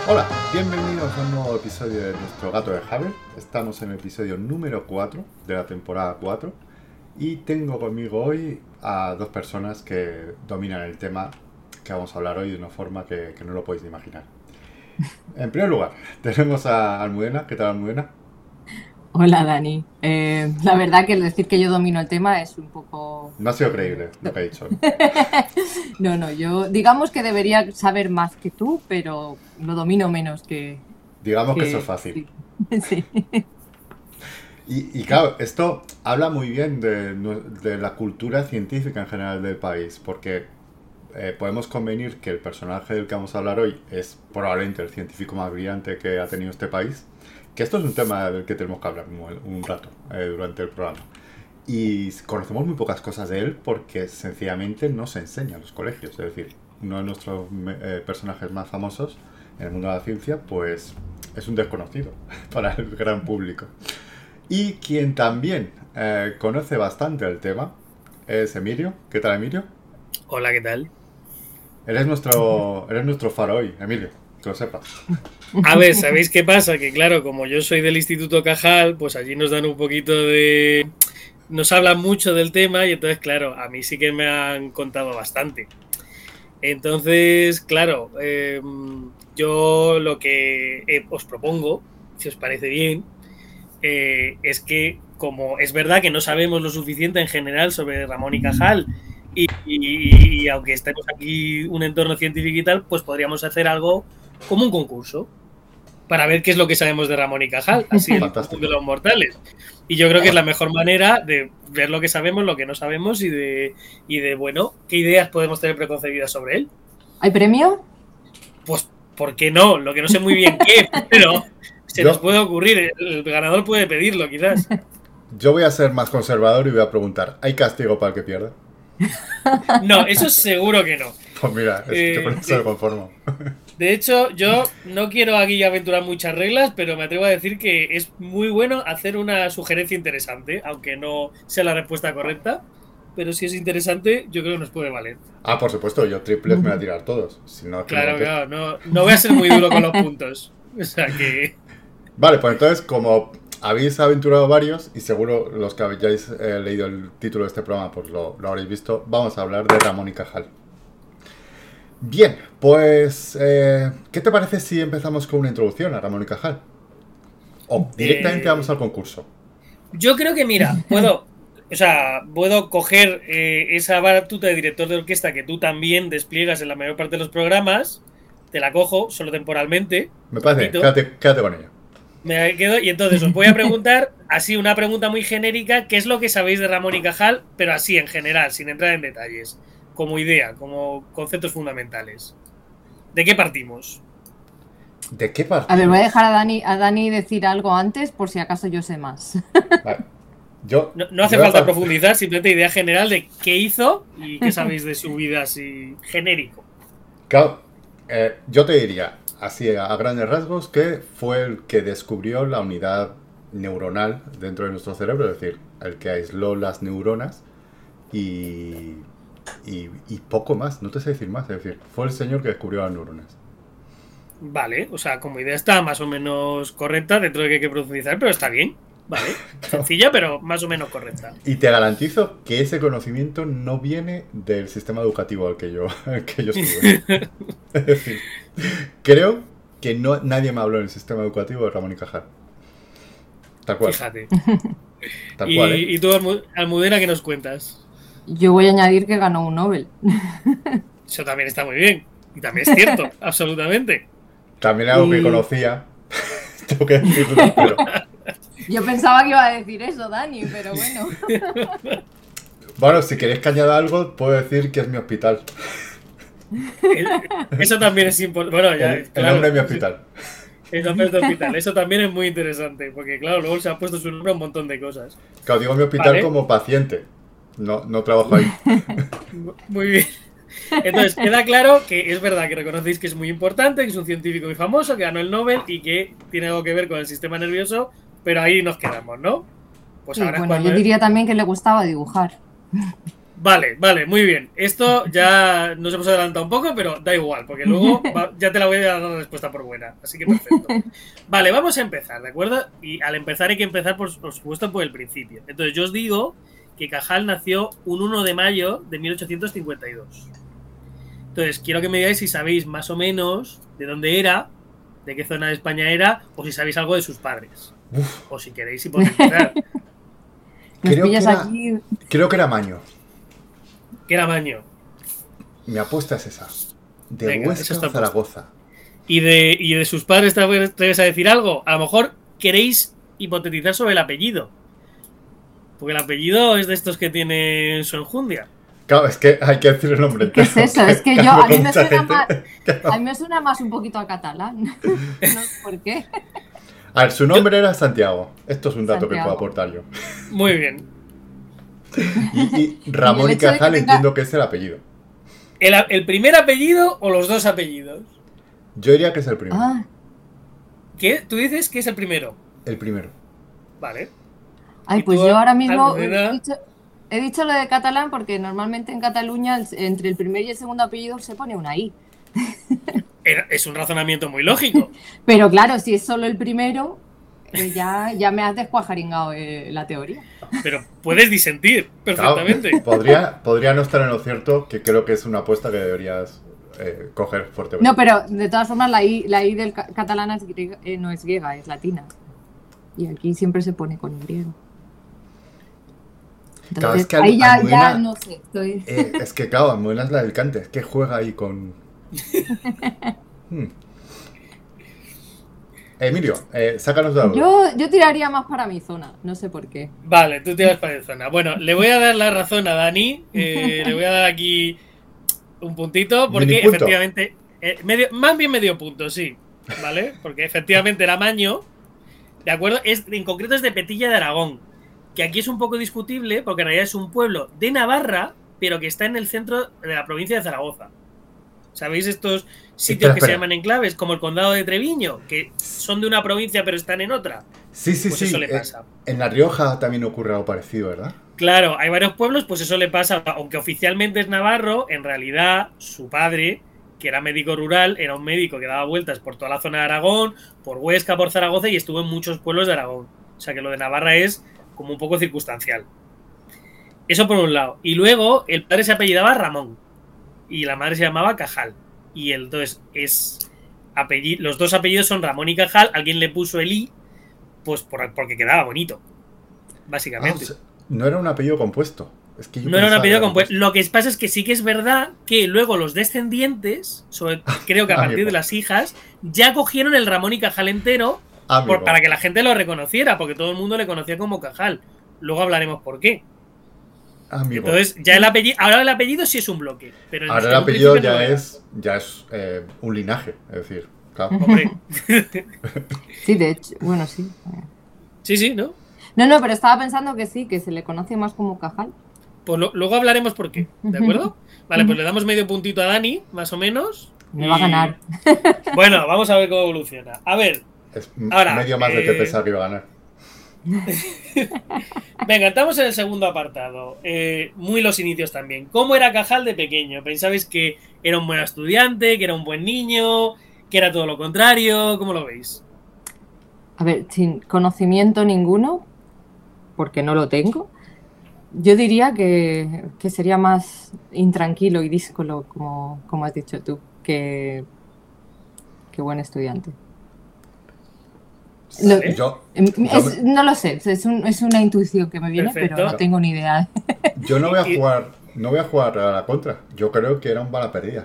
Hola, bienvenidos a un nuevo episodio de nuestro Gato de Haber. Estamos en el episodio número 4 de la temporada 4 y tengo conmigo hoy a dos personas que dominan el tema que vamos a hablar hoy de una forma que no lo podéis imaginar. En primer lugar, tenemos a Almudena. ¿Qué tal, Almudena? Hola Dani. La verdad que el decir que yo domino el tema es un poco... No ha sido creíble lo que he dicho, ¿no? No, yo digamos que debería saber más que tú, pero lo domino menos Digamos que eso es fácil. Sí. Sí. Y claro, esto habla muy bien de la cultura científica en general del país, porque podemos convenir que el personaje del que vamos a hablar hoy es probablemente el científico más brillante que ha tenido este país, que esto es un tema del que tenemos que hablar un rato durante el programa. Y conocemos muy pocas cosas de él porque sencillamente no se enseña en los colegios. Es decir, uno de nuestros personajes más famosos en el mundo de la ciencia, pues es un desconocido para el gran público. Y quien también conoce bastante el tema es Emilio. ¿Qué tal, Emilio? Hola, ¿qué tal? Eres nuestro faro hoy, Emilio, que lo sepas. A ver, ¿sabéis qué pasa? Que claro, como yo soy del Instituto Cajal, pues allí nos dan un poquito de... Nos hablan mucho del tema y entonces, claro, a mí sí que me han contado bastante. Entonces, claro, yo lo que os propongo, si os parece bien, es que como es verdad que no sabemos lo suficiente en general sobre Ramón y Cajal y aunque estemos aquí un entorno científico y tal, pues podríamos hacer algo como un concurso para ver qué es lo que sabemos de Ramón y Cajal, así el común de los mortales. Y yo creo que es la mejor manera de ver lo que sabemos, lo que no sabemos y de bueno, qué ideas podemos tener preconcebidas sobre él. ¿Hay premio? Pues, ¿por qué no? Lo que no sé muy bien qué, pero se nos puede ocurrir. El ganador puede pedirlo, quizás. Yo voy a ser más conservador y voy a preguntar, ¿hay castigo para el que pierda? No, eso seguro que no. Pues mira, yo con eso me conformo. De hecho, yo no quiero aquí aventurar muchas reglas, pero me atrevo a decir que es muy bueno hacer una sugerencia interesante, aunque no sea la respuesta correcta. Pero si es interesante, yo creo que nos puede valer. Ah, por supuesto, yo triples me voy a tirar todos. Si no, claro, no voy a ser muy duro con los puntos. O sea que... Vale, pues entonces, como habéis aventurado varios, y seguro los que hayáis leído el título de este programa, pues lo habréis visto, vamos a hablar de Ramón y Cajal. Bien, pues, ¿qué te parece si empezamos con una introducción a Ramón y Cajal? O directamente vamos al concurso. Yo creo que, mira, puedo coger esa batuta de director de orquesta que tú también despliegas en la mayor parte de los programas, te la cojo, solo temporalmente. Me parece, quédate con ella. Me quedo, y entonces os voy a preguntar, así una pregunta muy genérica, ¿qué es lo que sabéis de Ramón y Cajal? Pero así, en general, sin entrar en detalles, como idea, como conceptos fundamentales. ¿De qué partimos? ¿De qué partimos? A ver, voy a dejar a Dani decir algo antes por si acaso yo sé más. Vale. No hace falta profundizar, simplemente idea general de qué hizo y qué sabéis de su vida así genérico. Claro, yo te diría, así a grandes rasgos, que fue el que descubrió la unidad neuronal dentro de nuestro cerebro, es decir, el que aisló las neuronas y poco más, no te sé decir más, es decir, fue el señor que descubrió las neuronas. Vale, o sea, como idea está más o menos correcta, dentro de que hay que profundizar, pero está bien. Vale, sencilla, pero más o menos correcta. Y te garantizo que ese conocimiento no viene del sistema educativo al que yo estuve. Es decir, creo que nadie me habló en el sistema educativo de Ramón y Cajal. Tal cual. Fíjate. Tal cual, ¿eh? ¿Y tú, Almudena, qué nos cuentas? Yo voy a añadir que ganó un Nobel. Eso también está muy bien. Y también es cierto, absolutamente. También algo que conocía. Tengo que decirlo, pero... Yo pensaba que iba a decir eso, Dani, pero bueno. Bueno, si queréis que añada algo, puedo decir que es mi hospital. Eso también es importante. Bueno, ya, el nombre de mi hospital. El nombre de tu hospital. Eso también es muy interesante, porque claro, luego se ha puesto su nombre a un montón de cosas. Claro, digo mi hospital como paciente. No trabajo ahí. Muy bien. Entonces, queda claro que es verdad que reconocéis que es muy importante, que es un científico muy famoso, que ganó el Nobel y que tiene algo que ver con el sistema nervioso, pero ahí nos quedamos, ¿no? Pues sí, ahora bueno, yo diría también que le gustaba dibujar. Vale, muy bien. Esto ya nos hemos adelantado un poco, pero da igual, porque luego ya te la voy a dar la respuesta por buena. Así que perfecto. Vale, vamos a empezar, ¿de acuerdo? Y al empezar hay que empezar, por supuesto, por el principio. Entonces yo os digo que Cajal nació un 1 de mayo de 1852. Entonces quiero que me digáis si sabéis más o menos de dónde era, de qué zona de España era, o si sabéis algo de sus padres. Uf. O si queréis hipotetizar. Creo que era Maño. ¿Qué era Maño? Mi apuesta es esa. De Huesca a Zaragoza. ¿Y de sus padres te atreves a decir algo? A lo mejor queréis hipotetizar sobre el apellido. Porque el apellido es de estos que tienen su enjundia. Claro, es que hay que decir el nombre. ¿Qué es eso? Es que a mí me suena más un poquito a catalán. No sé por qué. A ver, su nombre era Santiago. Esto es un dato que puedo aportar yo. Muy bien. Y Ramón y Cajal entiendo que es el apellido. ¿El primer apellido o los dos apellidos? Yo diría que es el primero. ¿Qué? ¿Tú dices que es el primero? El primero. Vale. Ay, pues yo ahora mismo he dicho lo de catalán porque normalmente en Cataluña entre el primer y el segundo apellido se pone una I. Es un razonamiento muy lógico. Pero claro, si es solo el primero, ya me has descuajaringado la teoría. Pero puedes disentir perfectamente. Claro, podría no estar en lo cierto, que creo que es una apuesta que deberías coger fuertemente. No, pero de todas formas la I del catalán es griega, no es griega, es latina. Y aquí siempre se pone con Y. Entonces, claro, es que ahí ya no sé. Es que claro, Almudena es la del cante, es que juega ahí con... Emilio, sácanos de algo. Yo tiraría más para mi zona, no sé por qué. Vale, tú tiras para mi zona. Bueno, le voy a dar la razón a Dani. Le voy a dar aquí un puntito, porque efectivamente... más bien medio punto, sí. ¿Vale? Porque efectivamente era Maño. ¿De acuerdo? En concreto es de Petilla de Aragón. Que aquí es un poco discutible, porque en realidad es un pueblo de Navarra, pero que está en el centro de la provincia de Zaragoza. ¿Sabéis estos sitios que se llaman enclaves? Como el condado de Treviño, que son de una provincia pero están en otra. Sí, pues eso le pasa. En La Rioja también ocurre algo parecido, ¿verdad? Claro, hay varios pueblos, pues eso le pasa. Aunque oficialmente es navarro, en realidad su padre, que era médico rural, era un médico que daba vueltas por toda la zona de Aragón, por Huesca, por Zaragoza, y estuvo en muchos pueblos de Aragón. O sea que lo de Navarra es como un poco circunstancial. Eso por un lado. Y luego el padre se apellidaba Ramón y la madre se llamaba Cajal. Y entonces los dos apellidos son Ramón y Cajal. Alguien le puso el I, pues porque quedaba bonito, básicamente. O sea, no era un apellido compuesto. No era un apellido compuesto. Lo que pasa es que sí que es verdad que luego los descendientes, creo que a partir de las hijas, ya cogieron el Ramón y Cajal entero para que la gente lo reconociera, porque todo el mundo le conocía como Cajal. Luego hablaremos por qué. Amigo. Entonces, ya el apellido, ahora el apellido sí es un bloque. Pero ahora el apellido ya es un linaje, es decir, claro. Hombre. Sí, de hecho, bueno, sí. Sí, ¿no? No, pero estaba pensando que sí, que se le conoce más como Cajal. Pues luego hablaremos por qué, ¿de acuerdo? Vale, pues le damos medio puntito a Dani, más o menos. Me va a ganar. Bueno, vamos a ver cómo evoluciona. A ver. Ahora, medio más de que pensaba que iba a ganar. Venga, estamos en el segundo apartado. Muy los inicios también. ¿Cómo era Cajal de pequeño? ¿Pensabais que era un buen estudiante, que era un buen niño, que era todo lo contrario? ¿Cómo lo veis? A ver, sin conocimiento ninguno, porque no lo tengo, yo diría que sería más intranquilo y díscolo, como has dicho tú, que buen estudiante. No lo sé, es una intuición que me viene. Perfecto. Pero no tengo ni idea. Yo no voy a jugar a la contra. Yo creo que era un bala perdida.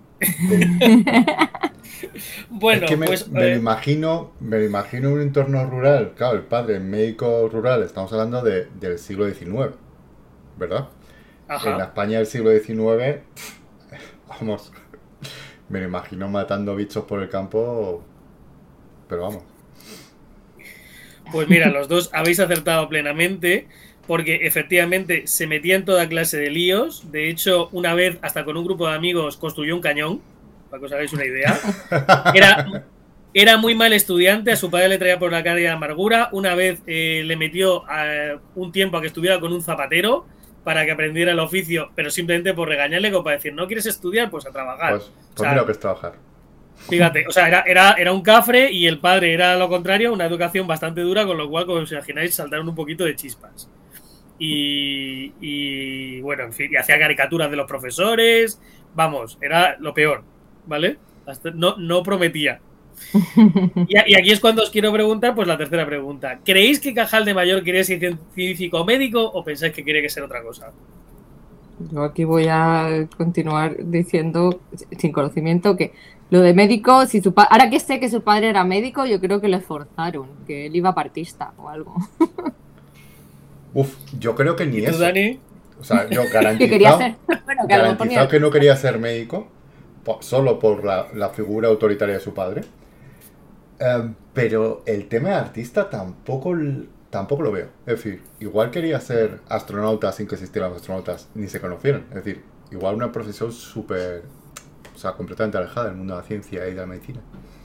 Bueno, es que pues me lo imagino un entorno rural. Claro, el padre médico rural, estamos hablando del siglo XIX, ¿verdad? Ajá. En la España del siglo XIX, vamos, me lo imagino matando bichos por el campo, pero vamos. Pues mira, los dos habéis acertado plenamente, porque efectivamente se metía en toda clase de líos. De hecho, una vez, hasta con un grupo de amigos, construyó un cañón, para que os hagáis una idea. Era muy mal estudiante, a su padre le traía por la calle de amargura. Una vez le metió un tiempo a que estuviera con un zapatero, para que aprendiera el oficio, pero simplemente por regañarle como para decir, no quieres estudiar, pues a trabajar. Pues mira lo que es trabajar. Fíjate, o sea, era un cafre y el padre era lo contrario, una educación bastante dura, con lo cual, como os imagináis, saltaron un poquito de chispas. Y bueno, en fin, y hacía caricaturas de los profesores, vamos, era lo peor, ¿vale? No prometía. Y aquí es cuando os quiero preguntar, pues la tercera pregunta. ¿Creéis que Cajal de mayor quería ser científico o médico o pensáis que quería que ser otra cosa? Yo aquí voy a continuar diciendo, sin conocimiento, que lo de médico, si ahora que sé que su padre era médico, yo creo que le forzaron, que él iba partista o algo. Uf, yo creo que ni ¿Y tú, eso. Dani? O sea, yo ¿Qué quería ser? Bueno, garantizado que no quería ser médico, solo por la figura autoritaria de su padre. Pero el tema de artista tampoco lo veo. Es decir, igual quería ser astronauta sin que existieran los astronautas ni se conocieran. Es decir, igual una profesión súper, o sea, completamente alejada del mundo de la ciencia y de la medicina.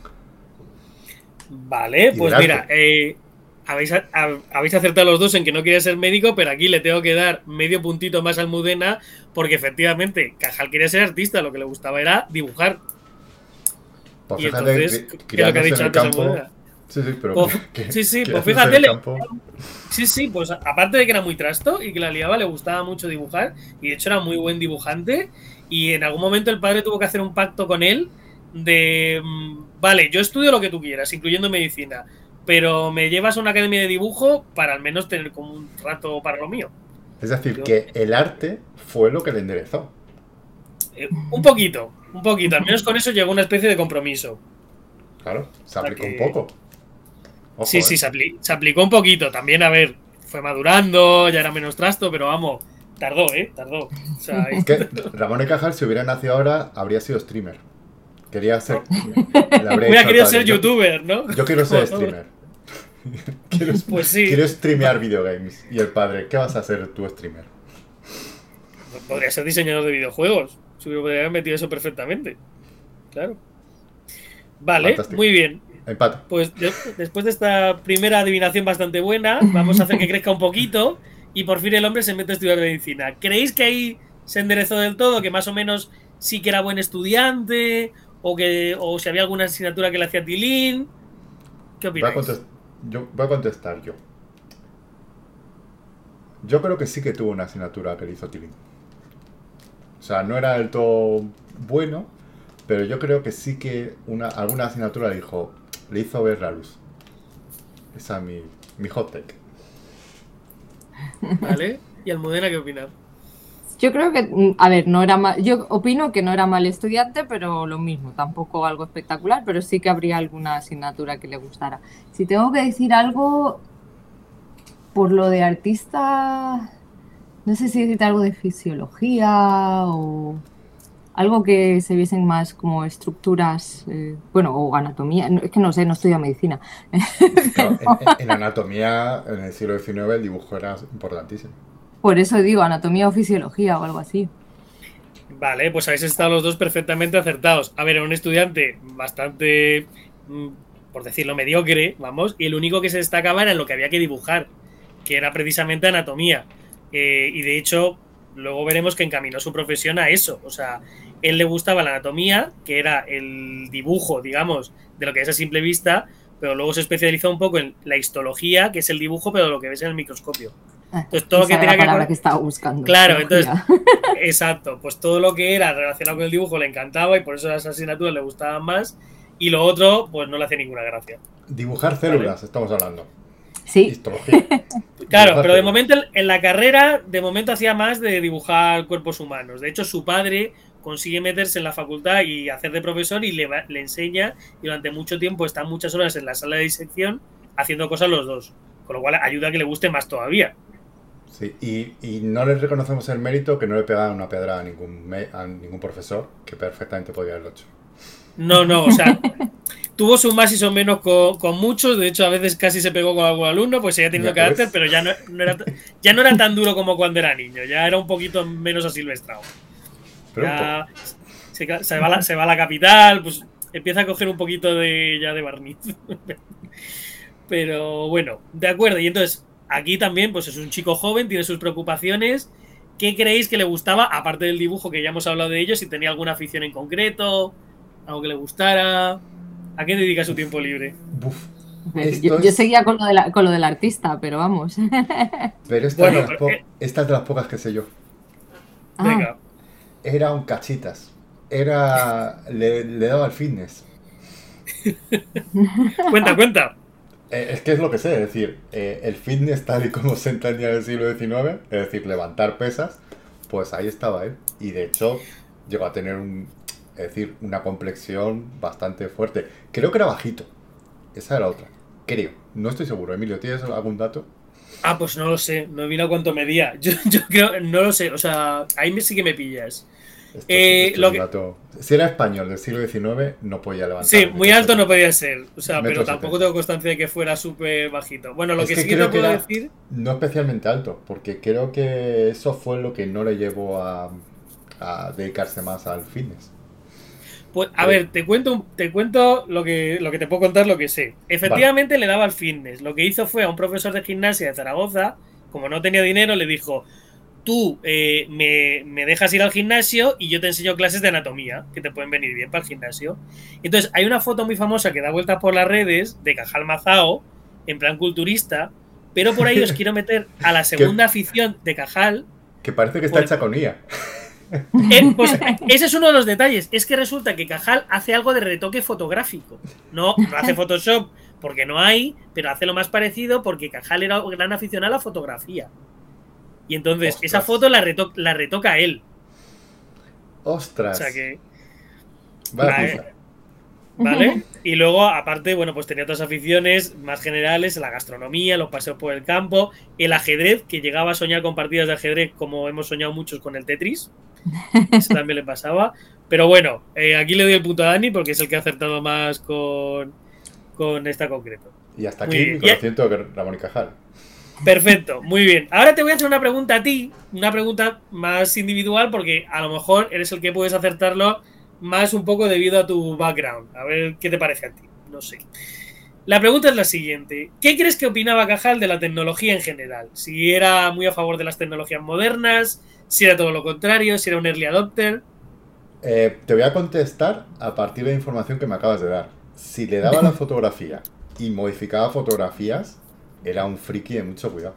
Vale, pues mira, habéis acertado los dos en que no quería ser médico, pero aquí le tengo que dar medio puntito más a Almudena, porque efectivamente Cajal quería ser artista, lo que le gustaba era dibujar. Pues y fíjate, entonces, ¿qué es lo que ha dicho antes Almudena? Sí, pero pues fíjate, sí, pues aparte de que era muy trasto y que la liaba, le gustaba mucho dibujar, y de hecho era muy buen dibujante, y en algún momento el padre tuvo que hacer un pacto con él de, vale, yo estudio lo que tú quieras, incluyendo medicina, pero me llevas a una academia de dibujo para al menos tener como un rato para lo mío. Es decir, que el arte fue lo que le enderezó. Un poquito, al menos con eso llegó una especie de compromiso. Claro, se aplicó un poco. Ojo, sí, se aplicó un poquito. También, a ver, fue madurando, ya era menos trasto, pero vamos, tardó. O sea, es que Ramón y Cajal, si hubiera nacido ahora, habría sido streamer. Quería ser. Hubiera querido ser youtuber, ¿no? Yo quiero ser streamer. Pues sí. Quiero streamear videogames. Y el padre, ¿qué vas a hacer tú, streamer? Podría ser diseñador de videojuegos. Se hubiera haber metido eso perfectamente. Claro. Vale, fantástico. Muy bien. Empate. Pues después de esta primera adivinación bastante buena, vamos a hacer que crezca un poquito y por fin el hombre se mete a estudiar medicina. ¿Creéis que ahí se enderezó del todo? ¿Que más o menos sí que era buen estudiante? ¿O si había alguna asignatura que le hacía tilín? ¿Qué opináis? Voy a contestar yo. Yo creo que sí que tuvo una asignatura que le hizo tilín. O sea, no era del todo bueno, pero yo creo que sí que alguna asignatura le hizo ver la luz. Esa es mi hot take. Vale. ¿Y Almudena qué opina? Yo creo que, a ver, no era mal. Yo opino que no era mal estudiante, pero lo mismo, tampoco algo espectacular, pero sí que habría alguna asignatura que le gustara. Si tengo que decir algo, por lo de artista, no sé si decirte algo de fisiología o algo que se viesen más como estructuras, o anatomía. Es que no sé, no estudio medicina. Claro, en anatomía, en el siglo XIX, el dibujo era importantísimo. Por eso digo, anatomía o fisiología o algo así. Vale, pues habéis estado los dos perfectamente acertados. A ver, era un estudiante bastante, por decirlo, mediocre, vamos, y el único que se destacaba era en lo que había que dibujar, que era precisamente anatomía. Y de hecho, luego veremos que encaminó su profesión a eso. O sea, él le gustaba la anatomía, que era el dibujo, digamos, de lo que es a simple vista, pero luego se especializó un poco en la histología, que es el dibujo, pero lo que ves en el microscopio. Entonces, todo lo que tenía que estaba buscando. Claro, entonces, exacto, pues todo lo que era relacionado con el dibujo le encantaba y por eso las asignaturas le gustaban más, y lo otro, pues no le hace ninguna gracia. Dibujar células, ¿vale? Estamos hablando. Sí. Histología. Claro, pero de momento en la carrera, de momento hacía más de dibujar cuerpos humanos. De hecho, su padre consigue meterse en la facultad y hacer de profesor y le enseña, y durante mucho tiempo están muchas horas en la sala de disección haciendo cosas los dos, con lo cual ayuda a que le guste más todavía. Sí, y no le reconocemos el mérito que no le pegaban una pedrada a ningún profesor, que perfectamente podía haberlo hecho. No, o sea, tuvo sus más y sus menos con muchos, de hecho a veces casi se pegó con algún alumno, pues seguía teniendo carácter, pero ya no era tan duro como cuando era niño, ya era un poquito menos asilvestrado. Ya se va a la capital, pues empieza a coger un poquito de barniz. Pero bueno, de acuerdo, y entonces aquí también pues es un chico joven, tiene sus preocupaciones ¿qué creéis que le gustaba? Aparte del dibujo, que ya hemos hablado de ello, si tenía alguna afición en concreto, algo que le gustara. ¿A qué dedica su tiempo libre? Buf. Yo seguía con lo del artista, pero vamos. Pero esta es de las pocas que sé yo. Venga. Era un cachitas. Le daba al fitness. Cuenta. Es que es lo que sé, es decir, el fitness tal y como se entendía en el siglo XIX, es decir, levantar pesas, pues ahí estaba él. Y de hecho llegó a tener una complexión bastante fuerte. Creo que era bajito. Esa era la otra. Creo. No estoy seguro. Emilio, ¿tienes algún dato? Ah, pues no lo sé. No he mirado cuánto medía. Yo creo, no lo sé. O sea, ahí sí que me pillas. Si era español del siglo XIX, no podía levantar. Sí, muy alto no podía ser. O sea, pero tampoco tengo constancia de que fuera súper bajito. Bueno, lo que sí que te puedo decir. No especialmente alto, porque creo que eso fue lo que no le llevó a dedicarse más al fitness. Pues, a ver, te cuento lo que te puedo contar, lo que sé. Efectivamente, le daba al fitness. Lo que hizo fue a un profesor de gimnasia de Zaragoza, como no tenía dinero, le dijo: tú me dejas ir al gimnasio y yo te enseño clases de anatomía, que te pueden venir bien para el gimnasio. Entonces, hay una foto muy famosa que da vueltas por las redes de Cajal Mazao, en plan culturista, pero por ahí os quiero meter a la segunda afición de Cajal. Que parece que está hecha con IA. Pues ese es uno de los detalles. Es que resulta que Cajal hace algo de retoque fotográfico. No hace Photoshop porque no hay, pero hace lo más parecido porque Cajal era un gran aficionado a la fotografía. Y entonces esa foto la retoca él. ¡Ostras! O sea que... ¿Vale? Y luego, aparte, bueno, pues tenía otras aficiones más generales, la gastronomía, los paseos por el campo, el ajedrez, que llegaba a soñar con partidas de ajedrez como hemos soñado muchos con el Tetris. Eso también le pasaba. Pero bueno, aquí le doy el punto a Dani porque es el que ha acertado más con esta concreto. Y hasta aquí mi conocimiento de Ramón y Cajal. Perfecto, muy bien. Ahora te voy a hacer una pregunta a ti, una pregunta más individual porque a lo mejor eres el que puedes acertarlo más un poco debido a tu background. A ver qué te parece a ti, no sé. La pregunta es la siguiente. ¿Qué crees que opinaba Cajal de la tecnología en general? Si era muy a favor de las tecnologías modernas, si era todo lo contrario, si era un early adopter. Te voy a contestar a partir de la información que me acabas de dar. Si le daba la fotografía y modificaba fotografías, era un friki de mucho cuidado.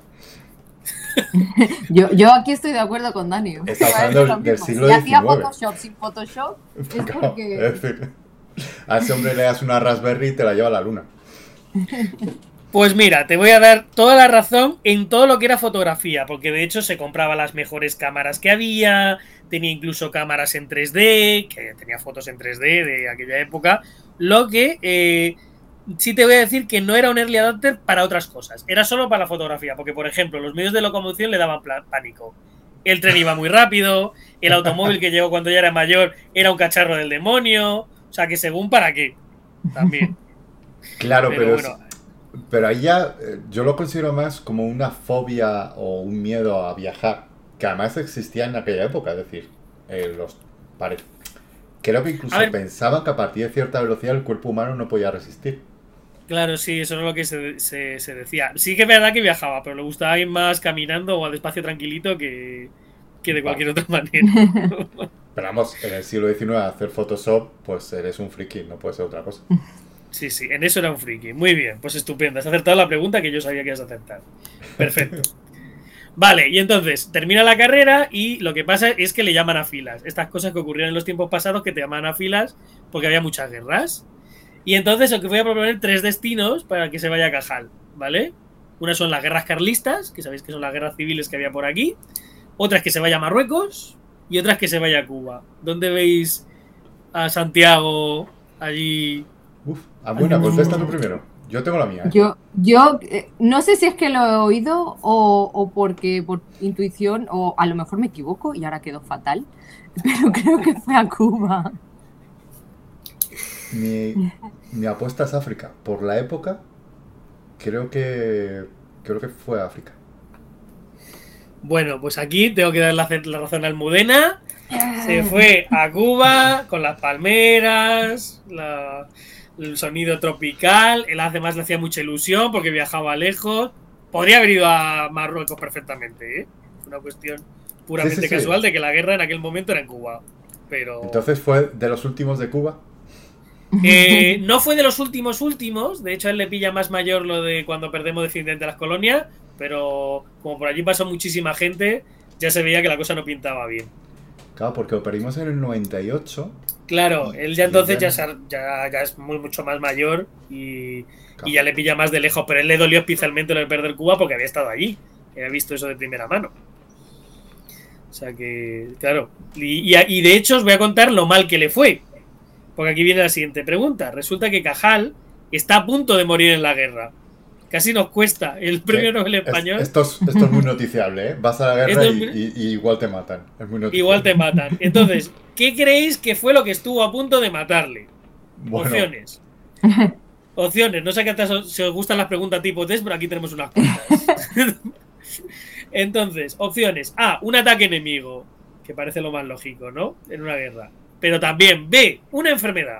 Yo aquí estoy de acuerdo con Dani. Estás hablando del siglo XIX. Si hacía Photoshop sin Photoshop, es porque... Es decir, a ese hombre le das una Raspberry y te la lleva a la luna. Pues mira, te voy a dar toda la razón en todo lo que era fotografía, porque de hecho se compraba las mejores cámaras que había, tenía incluso cámaras en 3D, que tenía fotos en 3D de aquella época, lo que sí te voy a decir que no era un early adopter para otras cosas, era solo para la fotografía, porque por ejemplo los medios de locomoción le daban pánico. El tren iba muy rápido, el automóvil que llegó cuando ya era mayor era un cacharro del demonio, o sea que según para qué, también. Claro, pero ahí ya yo lo considero más como una fobia o un miedo a viajar, que además existía en aquella época, es decir, creo que incluso pensaban que a partir de cierta velocidad el cuerpo humano no podía resistir. Claro, sí, eso es lo que se decía. Sí que es verdad que viajaba, pero le gustaba ir más caminando o al espacio tranquilito que de cualquier otra manera. Pero vamos, en el siglo XIX hacer Photoshop, pues eres un friki, no puede ser otra cosa. Sí, en eso era un friki. Muy bien, pues estupendo. Has acertado la pregunta que yo sabía que ibas a acertar. Perfecto. Vale, y entonces termina la carrera y lo que pasa es que le llaman a filas. Estas cosas que ocurrieron en los tiempos pasados que te llaman a filas porque había muchas guerras. Y entonces os voy a proponer 3 destinos para que se vaya a Cajal, ¿vale? Una son las guerras carlistas, que sabéis que son las guerras civiles que había por aquí. Otras que se vaya a Marruecos y otras que se vaya a Cuba. ¿Dónde veis a Santiago allí? Buena, contesta tú primero. Yo tengo la mía. Yo no sé si es que lo he oído o porque por intuición, o a lo mejor me equivoco y ahora quedó fatal, pero creo que fue a Cuba. Mi apuesta es África. Por la época, creo que fue África. Bueno, pues aquí tengo que dar la razón a Almudena. Se fue a Cuba con las palmeras, el sonido tropical. Él además le hacía mucha ilusión porque viajaba lejos. Podría haber ido a Marruecos perfectamente, ¿eh? Fue una cuestión puramente casual de que la guerra en aquel momento era en Cuba. Pero... Entonces fue de los últimos de Cuba. No fue de los últimos, de hecho a él le pilla más mayor lo de cuando perdemos definitivamente las colonias, pero como por allí pasó muchísima gente, ya se veía que la cosa no pintaba bien. Claro, porque lo perdimos en el 98. Claro, él ya entonces ya es mucho más mayor y ya le pilla más de lejos, pero él le dolió especialmente lo de perder Cuba porque había estado allí, había visto eso de primera mano. O sea que, claro, y de hecho os voy a contar lo mal que le fue. Porque aquí viene la siguiente pregunta. Resulta que Cajal está a punto de morir en la guerra. Casi nos cuesta el premio Nobel español. Esto es muy noticiable, ¿eh? Vas a la guerra y igual te matan. Es muy noticiable. Igual te matan. Entonces, ¿qué creéis que fue lo que estuvo a punto de matarle? Bueno. Opciones. Opciones. No sé qué si os gustan las preguntas tipo test, pero aquí tenemos unas cuantas. Entonces, opciones. A, un ataque enemigo. Que parece lo más lógico, ¿no? En una guerra. Pero también, B, una enfermedad.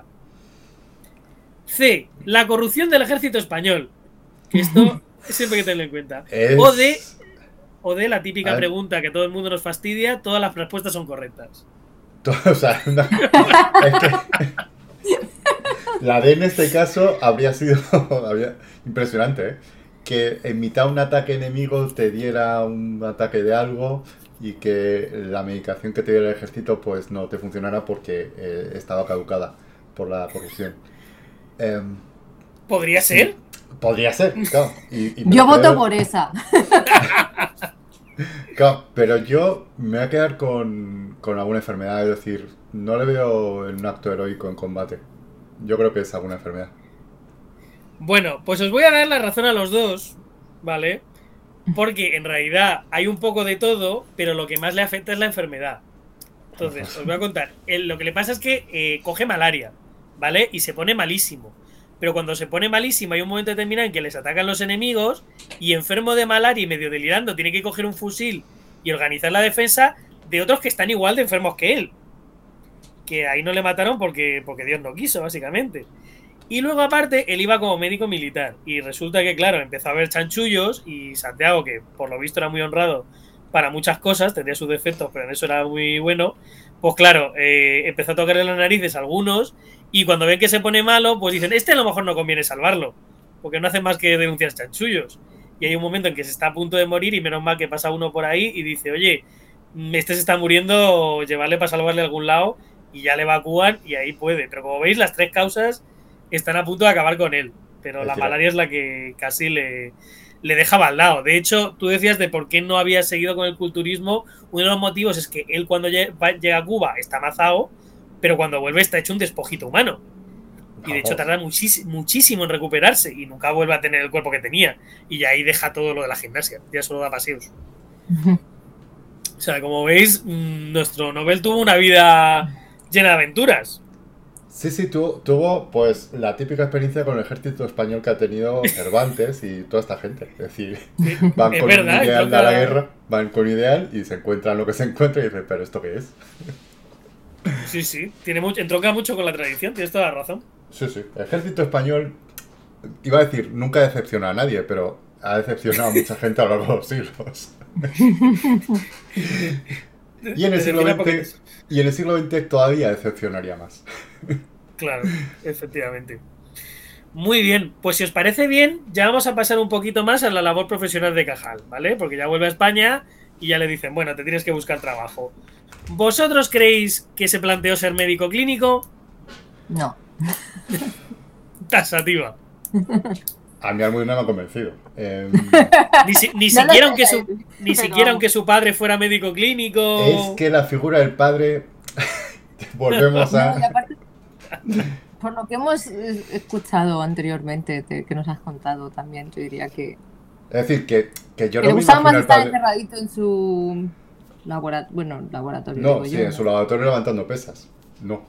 C, la corrupción del ejército español. Que esto siempre hay que tenerlo en cuenta. O D, la típica pregunta que todo el mundo nos fastidia, todas las respuestas son correctas. O sea, es que la D en este caso habría sido impresionante, ¿eh? Que en mitad de un ataque enemigo te diera un ataque de algo y que la medicación que te diera el ejército pues no te funcionara porque estaba caducada por la corrupción. ¿Podría ser? Podría ser, claro. Yo voto por esa. Claro, pero yo me voy a quedar con alguna enfermedad, es decir, no le veo en un acto heroico en combate. Yo creo que es alguna enfermedad. Bueno, pues os voy a dar la razón a los dos, ¿vale? Porque en realidad hay un poco de todo, pero lo que más le afecta es la enfermedad. Entonces, os voy a contar. Lo que le pasa es que coge malaria, ¿vale? Y se pone malísimo. Pero cuando se pone malísimo hay un momento determinado en que les atacan los enemigos y enfermo de malaria y medio delirando tiene que coger un fusil y organizar la defensa de otros que están igual de enfermos que él. Que ahí no le mataron porque Dios no quiso, básicamente. Y luego aparte él iba como médico militar y resulta que claro, empezó a haber chanchullos y Santiago, que por lo visto era muy honrado para muchas cosas, tendría sus defectos pero en eso era muy bueno, pues claro, empezó a tocarle las narices a algunos y cuando ven que se pone malo pues dicen, a lo mejor no conviene salvarlo porque no hacen más que denunciar chanchullos. Y hay un momento en que se está a punto de morir y menos mal que pasa uno por ahí y dice, oye, se está muriendo, llevarle para salvarle a algún lado, y ya le evacúan y ahí puede, pero como veis las tres causas están a punto de acabar con él, pero la malaria es la que casi le dejaba al lado. De hecho, tú decías de por qué no había seguido con el culturismo. Uno de los motivos es que él cuando llega a Cuba está amazado, pero cuando vuelve está hecho un despojito humano. Y de hecho tarda muchísimo en recuperarse y nunca vuelve a tener el cuerpo que tenía. Y ahí deja todo lo de la gimnasia, ya solo da paseos. O sea, como veis, nuestro Nobel tuvo una vida llena de aventuras. Sí, tuvo pues la típica experiencia con el ejército español que ha tenido Cervantes y toda esta gente. Es decir, van con un ideal a la guerra, van con ideal y se encuentran lo que se encuentra y dicen, ¿pero esto qué es? Sí, entronca mucho con la tradición, tienes toda la razón. Sí, el ejército español, iba a decir, nunca decepciona a nadie, pero ha decepcionado a mucha gente a lo largo de los siglos. Y en el siglo XX todavía decepcionaría más. Claro, efectivamente. Muy bien, pues si os parece bien, ya vamos a pasar un poquito más a la labor profesional de Cajal, ¿vale? Porque ya vuelve a España y ya le dicen, bueno, te tienes que buscar trabajo. ¿Vosotros creéis que se planteó ser médico clínico? No. Tasativa. A mí Almudena me ha convencido. Ni siquiera aunque su padre fuera médico clínico. Es que la figura del padre... Volvemos a... No, y aparte, por lo que hemos escuchado anteriormente, que nos has contado también, yo diría que... Es decir, que yo no me gustaba más estar encerradito en su laboratorio. No, sí, en su laboratorio levantando pesas. No.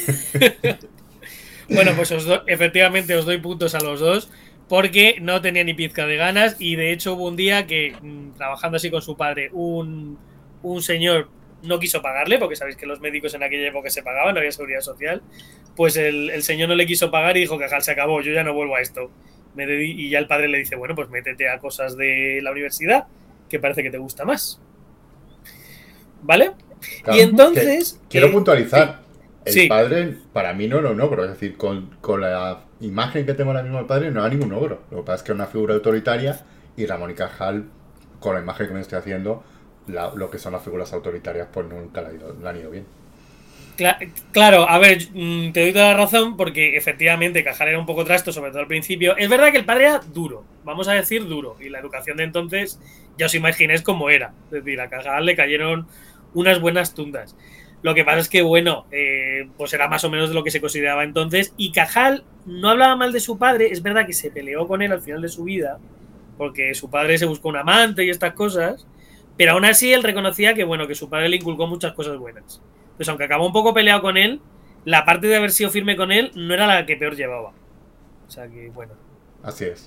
Bueno, pues efectivamente os doy puntos a los dos, porque no tenía ni pizca de ganas, y de hecho hubo un día que, trabajando así con su padre, un señor no quiso pagarle, porque sabéis que los médicos en aquella época se pagaban, no había seguridad social, pues el señor no le quiso pagar y dijo que se acabó, yo ya no vuelvo a esto. Y ya el padre le dice, bueno, pues métete a cosas de la universidad, que parece que te gusta más. ¿vale? Claro, Y entonces... quiero puntualizar. El sí. padre, para mí, no era un ogro. Es decir, con la imagen que tengo ahora mismo del padre, no era ningún ogro. Lo que pasa es que era una figura autoritaria y Ramón y Cajal, con la imagen que me estoy haciendo, lo que son las figuras autoritarias, pues nunca le han ido bien. Claro, a ver, te doy toda la razón porque efectivamente Cajal era un poco trasto, sobre todo al principio. Es verdad que el padre era duro, vamos a decir duro, y la educación de entonces ya os imagináis cómo era. Es decir, a Cajal le cayeron unas buenas tundas. Lo que pasa es que, bueno, pues era más o menos de lo que se consideraba entonces. Y Cajal no hablaba mal de su padre, es verdad que se peleó con él al final de su vida, porque su padre se buscó un amante y estas cosas, pero aún así él reconocía que, bueno, que su padre le inculcó muchas cosas buenas. Pues aunque acabó un poco peleado con él, la parte de haber sido firme con él no era la que peor llevaba. O sea que, bueno. Así es.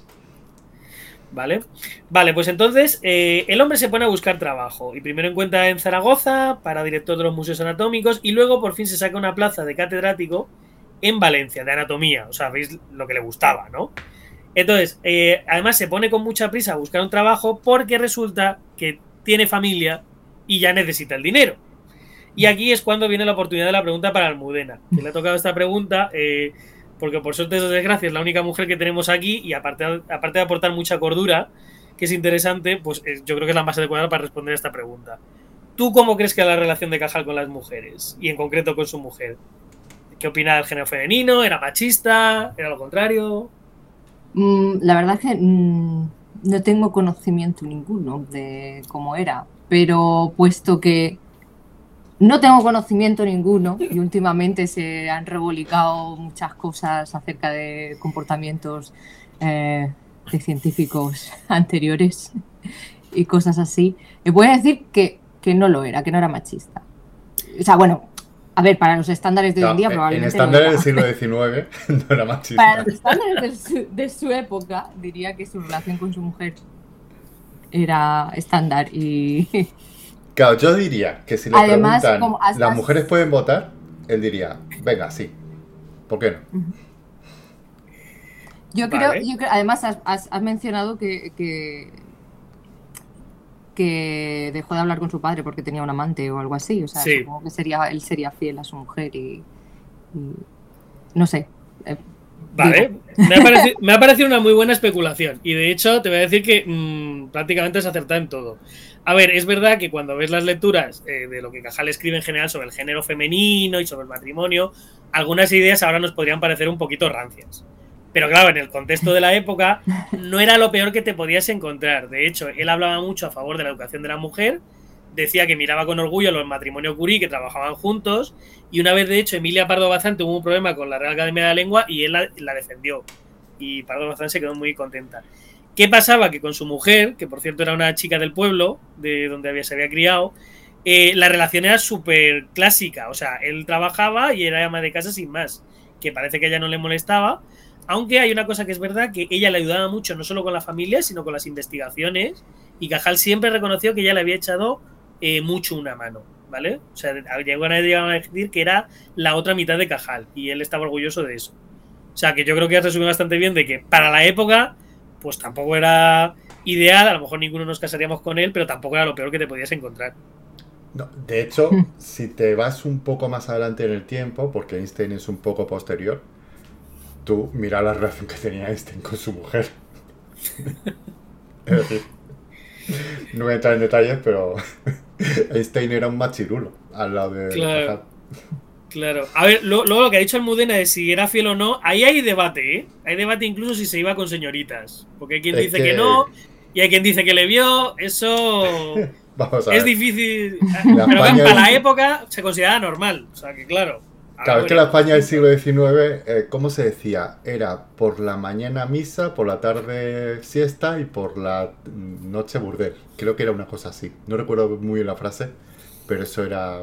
Vale, pues entonces el hombre se pone a buscar trabajo y primero encuentra en Zaragoza para director de los museos anatómicos y luego por fin se saca una plaza de catedrático en Valencia, de anatomía. O sea, veis lo que le gustaba, ¿no? Entonces, además se pone con mucha prisa a buscar un trabajo porque resulta que tiene familia y ya necesita el dinero. Y aquí es cuando viene la oportunidad de la pregunta para Almudena, que le ha tocado esta pregunta, porque por suerte o desgracia es la única mujer que tenemos aquí y aparte de aportar mucha cordura, que es interesante, pues yo creo que es la más adecuada para responder esta pregunta. ¿Tú cómo crees que es la relación de Cajal con las mujeres? Y en concreto con su mujer. ¿Qué opina del género femenino? ¿Era machista? ¿Era lo contrario? La verdad es que no tengo conocimiento ninguno de cómo era, pero puesto que no tengo conocimiento ninguno y últimamente se han revolicado muchas cosas acerca de comportamientos de científicos anteriores y cosas así, voy a decir que no lo era, que no era machista. O sea, bueno, a ver, para los estándares de hoy en día probablemente en estándares del siglo XIX no era machista. Para los estándares de su época diría que su relación con su mujer era estándar y... Claro, yo diría que si le preguntan, ¿las mujeres pueden votar? Él diría, venga, sí. ¿Por qué no? Yo creo, además has mencionado que dejó de hablar con su padre porque tenía un amante o algo así. O sea, sí. Supongo que él sería fiel a su mujer y no sé. Vale, me ha parecido una muy buena especulación y de hecho te voy a decir que prácticamente has acertado en todo. A ver, es verdad que cuando ves las lecturas de lo que Cajal escribe en general sobre el género femenino y sobre el matrimonio, algunas ideas ahora nos podrían parecer un poquito rancias. Pero claro, en el contexto de la época no era lo peor que te podías encontrar. De hecho, él hablaba mucho a favor de la educación de la mujer, decía que miraba con orgullo los matrimonios Curie, que trabajaban juntos, y una vez, de hecho, Emilia Pardo Bazán tuvo un problema con la Real Academia de la Lengua y él la defendió. Y Pardo Bazán se quedó muy contenta. ¿Qué pasaba? Que con su mujer, que por cierto era una chica del pueblo, de donde se había criado, la relación era súper clásica. O sea, él trabajaba y era ama de casa sin más, que parece que a ella no le molestaba. Aunque hay una cosa que es verdad, que ella le ayudaba mucho, no solo con la familia, sino con las investigaciones, y Cajal siempre reconoció que ella le había echado mucho una mano, ¿vale? O sea, llegaron a decir que era la otra mitad de Cajal, y él estaba orgulloso de eso. O sea, que yo creo que has resumido bastante bien de que para la época, pues tampoco era ideal, a lo mejor ninguno nos casaríamos con él, pero tampoco era lo peor que te podías encontrar. No, de hecho, si te vas un poco más adelante en el tiempo, porque Einstein es un poco posterior, tú mira la relación que tenía Einstein con su mujer. Es decir, no voy a entrar en detalles, pero Einstein era un machirulo al lado de Cajal. Claro. A ver, luego lo que ha dicho Almudena de si era fiel o no, ahí hay debate, ¿eh? Hay debate incluso si se iba con señoritas. Porque hay quien dice que no y hay quien dice que le vio. Eso vamos a ver. Es difícil. Pero para la época se consideraba normal. O sea que claro. Claro, es que la España del siglo XIX, ¿cómo se decía? Era por la mañana misa, por la tarde siesta y por la noche burdel. Creo que era una cosa así. No recuerdo muy bien la frase, pero eso era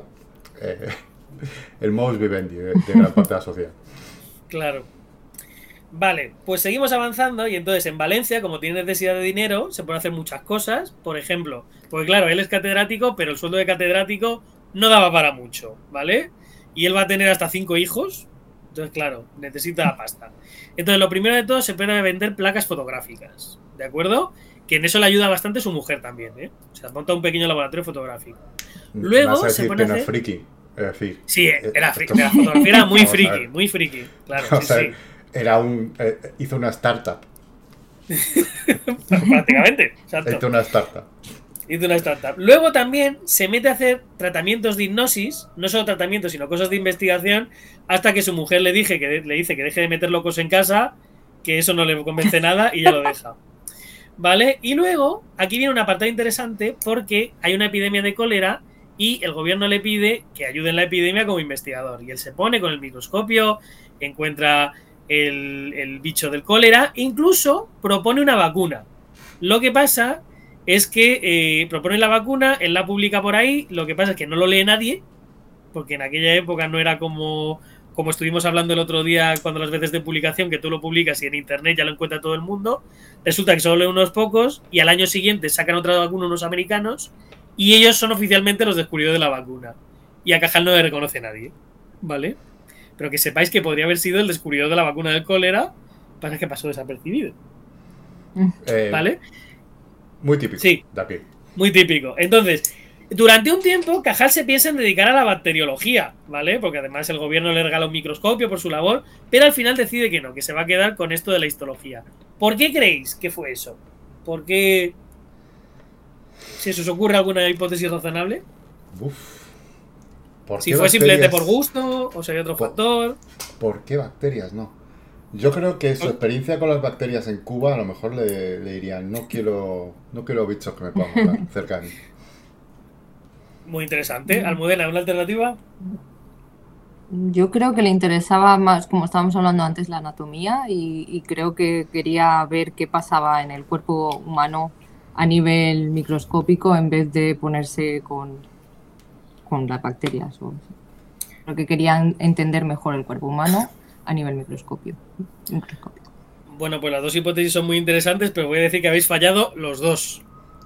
el modus vivendi de gran parte de la sociedad. Claro. Vale, pues seguimos avanzando y entonces en Valencia, como tiene necesidad de dinero, se pueden hacer muchas cosas. Por ejemplo, porque claro, él es catedrático, pero el sueldo de catedrático no daba para mucho, ¿vale? Y él va a tener hasta 5 hijos. Entonces, claro, necesita pasta. Entonces, lo primero de todo, se puede vender placas fotográficas. ¿De acuerdo? Que en eso le ayuda bastante su mujer también, ¿eh? O sea, monta un pequeño laboratorio fotográfico. Luego vas a se decir pone que a no es hacer... friki. Sí, era friki, esto- la fotografía era muy Vamos a ver. friki, muy friki. Claro, O sí, sea, sí. era un... hizo una startup. Prácticamente, exacto. Hizo una startup. Hizo una startup. Luego también se mete a hacer tratamientos de hipnosis, no solo tratamientos, sino cosas de investigación, hasta que su mujer le dice que deje de meter locos en casa, que eso no le convence nada y ya lo deja. ¿Vale? Y luego, aquí viene una parte interesante porque hay una epidemia de cólera y el gobierno le pide que ayude en la epidemia como investigador. Y él se pone con el microscopio, encuentra el bicho del cólera, e incluso propone una vacuna. Lo que pasa es que propone la vacuna, él la publica por ahí, lo que pasa es que no lo lee nadie, porque en aquella época no era como estuvimos hablando el otro día cuando las veces de publicación, que tú lo publicas y en internet ya lo encuentra todo el mundo. Resulta que solo lee unos pocos y al año siguiente sacan otra vacuna unos americanos y ellos son oficialmente los descubridores de la vacuna. Y a Cajal no le reconoce nadie, ¿vale? Pero que sepáis que podría haber sido el descubridor de la vacuna del cólera, para que pasó desapercibido, ¿vale? Muy típico Sí, de aquí. muy típico. Entonces, durante un tiempo, Cajal se piensa en dedicar a la bacteriología, ¿vale? Porque además el gobierno le regala un microscopio por su labor, pero al final decide que no, que se va a quedar con esto de la histología. ¿Por qué creéis que fue eso? ¿Por qué? ¿Si se os ocurre alguna hipótesis razonable? Uf. ¿Por Si qué fue simplemente por bacterias? gusto o si hay otro factor. ¿Por qué bacterias? No. Yo creo que su experiencia con las bacterias en Cuba a lo mejor le dirían no quiero bichos que me puedan matar cerca de mí. Muy interesante. Almudena, ¿una alternativa? Yo creo que le interesaba más, como estábamos hablando antes, la anatomía y creo que quería ver qué pasaba en el cuerpo humano a nivel microscópico en vez de ponerse con las bacterias. Creo que querían entender mejor el cuerpo humano a nivel microscópico. Bueno, pues las dos hipótesis son muy interesantes, pero voy a decir que habéis fallado los dos.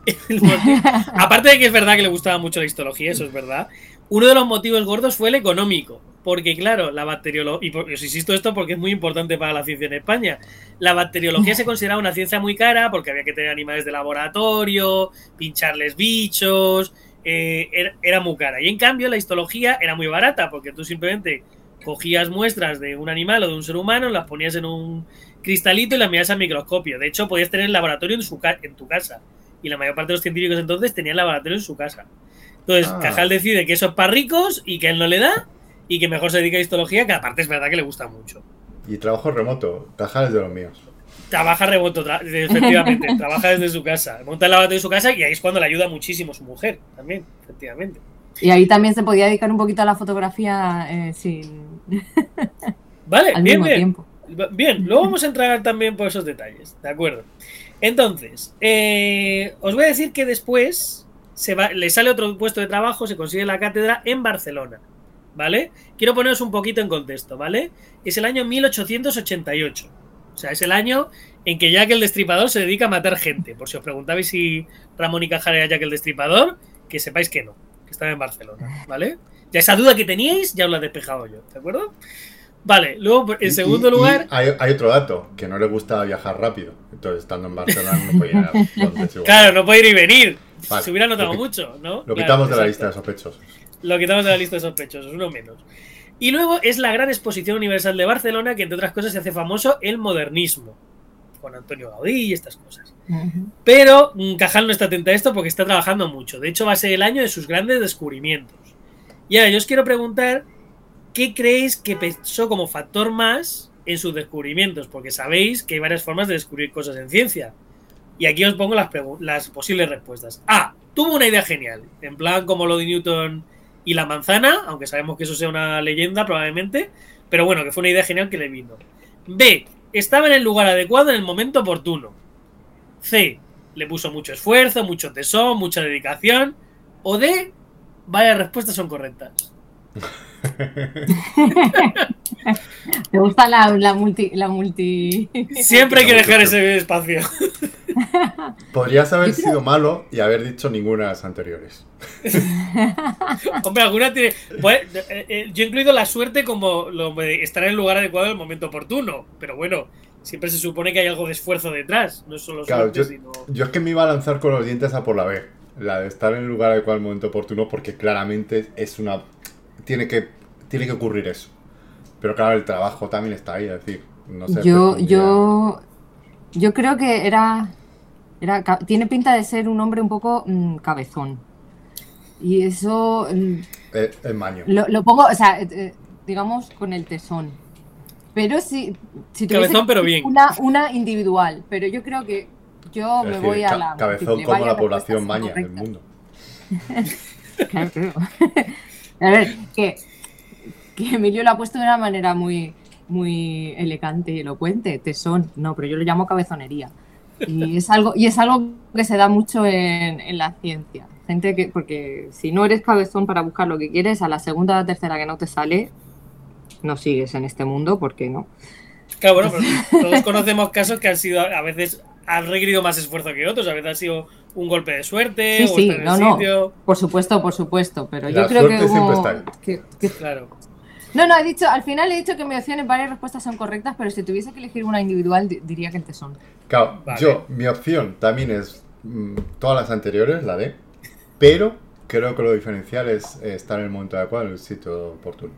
Aparte de que es verdad que le gustaba mucho la histología, eso es verdad. Uno de los motivos gordos fue el económico. Porque, claro, la bacteriología. Y os insisto esto porque es muy importante para la ciencia en España. La bacteriología se consideraba una ciencia muy cara porque había que tener animales de laboratorio, pincharles bichos. Era muy cara. Y en cambio, la histología era muy barata porque tú simplemente cogías muestras de un animal o de un ser humano, las ponías en un cristalito y las miras al microscopio. De hecho, podías tener el laboratorio en tu casa. Y la mayor parte de los científicos entonces tenían laboratorio en su casa. Entonces, Cajal decide que eso es para ricos y que él no le da y que mejor se dedica a histología, que aparte es verdad que le gusta mucho. Y trabajo remoto. Cajal es de los míos. Trabaja remoto, efectivamente. Trabaja desde su casa. Monta el laboratorio en su casa y ahí es cuando le ayuda muchísimo su mujer también, efectivamente. Y ahí también se podía dedicar un poquito a la fotografía sin... Vale, al bien, mismo bien. tiempo. Bien, luego vamos a entrar también por esos detalles, ¿de acuerdo? Entonces, os voy a decir que después le sale otro puesto de trabajo, se consigue la cátedra en Barcelona, ¿vale? Quiero poneros un poquito en contexto, ¿vale? Es el año 1888, o sea, es el año en que Jack el Destripador se dedica a matar gente. Por si os preguntabais si Ramón y Cajal era Jack el Destripador, que sepáis que no, que estaba en Barcelona, ¿vale? Ya esa duda que teníais, ya os la he despejado yo, ¿de acuerdo? Vale, luego en segundo lugar... Hay otro dato, que no le gusta viajar rápido. Entonces, estando en Barcelona, no puede ir a donde se va. Claro, no puede ir y venir. Vale, se hubiera notado mucho, ¿no? Lo Claro, quitamos de la exacto. lista de sospechosos. Lo quitamos de la lista de sospechosos, uno menos. Y luego es la Gran Exposición Universal de Barcelona, que entre otras cosas se hace famoso el modernismo, con Antonio Gaudí y estas cosas. Pero Cajal no está atento a esto porque está trabajando mucho. De hecho, va a ser el año de sus grandes descubrimientos. Y ahora yo os quiero preguntar, ¿qué creéis que pesó como factor más en sus descubrimientos? Porque sabéis que hay varias formas de descubrir cosas en ciencia. Y aquí os pongo las posibles respuestas. A. Tuvo una idea genial, en plan como lo de Newton y la manzana, aunque sabemos que eso sea una leyenda probablemente, pero bueno, que fue una idea genial que le vino. B. Estaba en el lugar adecuado en el momento oportuno. C. Le puso mucho esfuerzo, mucho tesón, mucha dedicación. O D. Varias respuestas son correctas. Me gusta la multi... Siempre hay que dejar ese espacio. Podrías haber sido malo y haber dicho ninguna de las anteriores. Hombre, alguna tiene... Pues, yo he incluido la suerte como lo de estar en el lugar adecuado en el momento oportuno. Pero bueno, siempre se supone que hay algo de esfuerzo detrás. No solo Claro, suerte, sino... yo es que me iba a lanzar con los dientes a por la B. La de estar en el lugar adecuado en el momento oportuno, porque claramente es una... Tiene que ocurrir eso. Pero claro, el trabajo también está ahí, es decir, no sé. Yo creo que tiene pinta de ser un hombre un poco cabezón. Y eso El maño. lo pongo, o sea, digamos, con el tesón. Pero si tuviese cabezón, pero bien. Una individual, pero yo creo que yo me voy a la... Cabezón como la población maña del mundo. Claro, creo. A ver, que Emilio lo ha puesto de una manera muy, muy elegante y elocuente. Tesón, no, pero yo lo llamo cabezonería. Y es algo que se da mucho en la ciencia. Gente que, porque si no eres cabezón para buscar lo que quieres, a la segunda o la tercera que no te sale, no sigues en este mundo, porque no. Claro, bueno, pero todos conocemos casos que han sido, a veces han requerido más esfuerzo que otros, a veces ha sido un golpe de suerte, sí, o estar en el sitio. No, por supuesto, pero La yo creo que siempre está ahí. Claro. No, al final he dicho que mis opciones, varias respuestas son correctas, pero si tuviese que elegir una individual, diría que el tesón. Claro, vale. Mi opción también es todas las anteriores, la D, pero creo que lo diferencial es estar en el momento adecuado, en el sitio oportuno.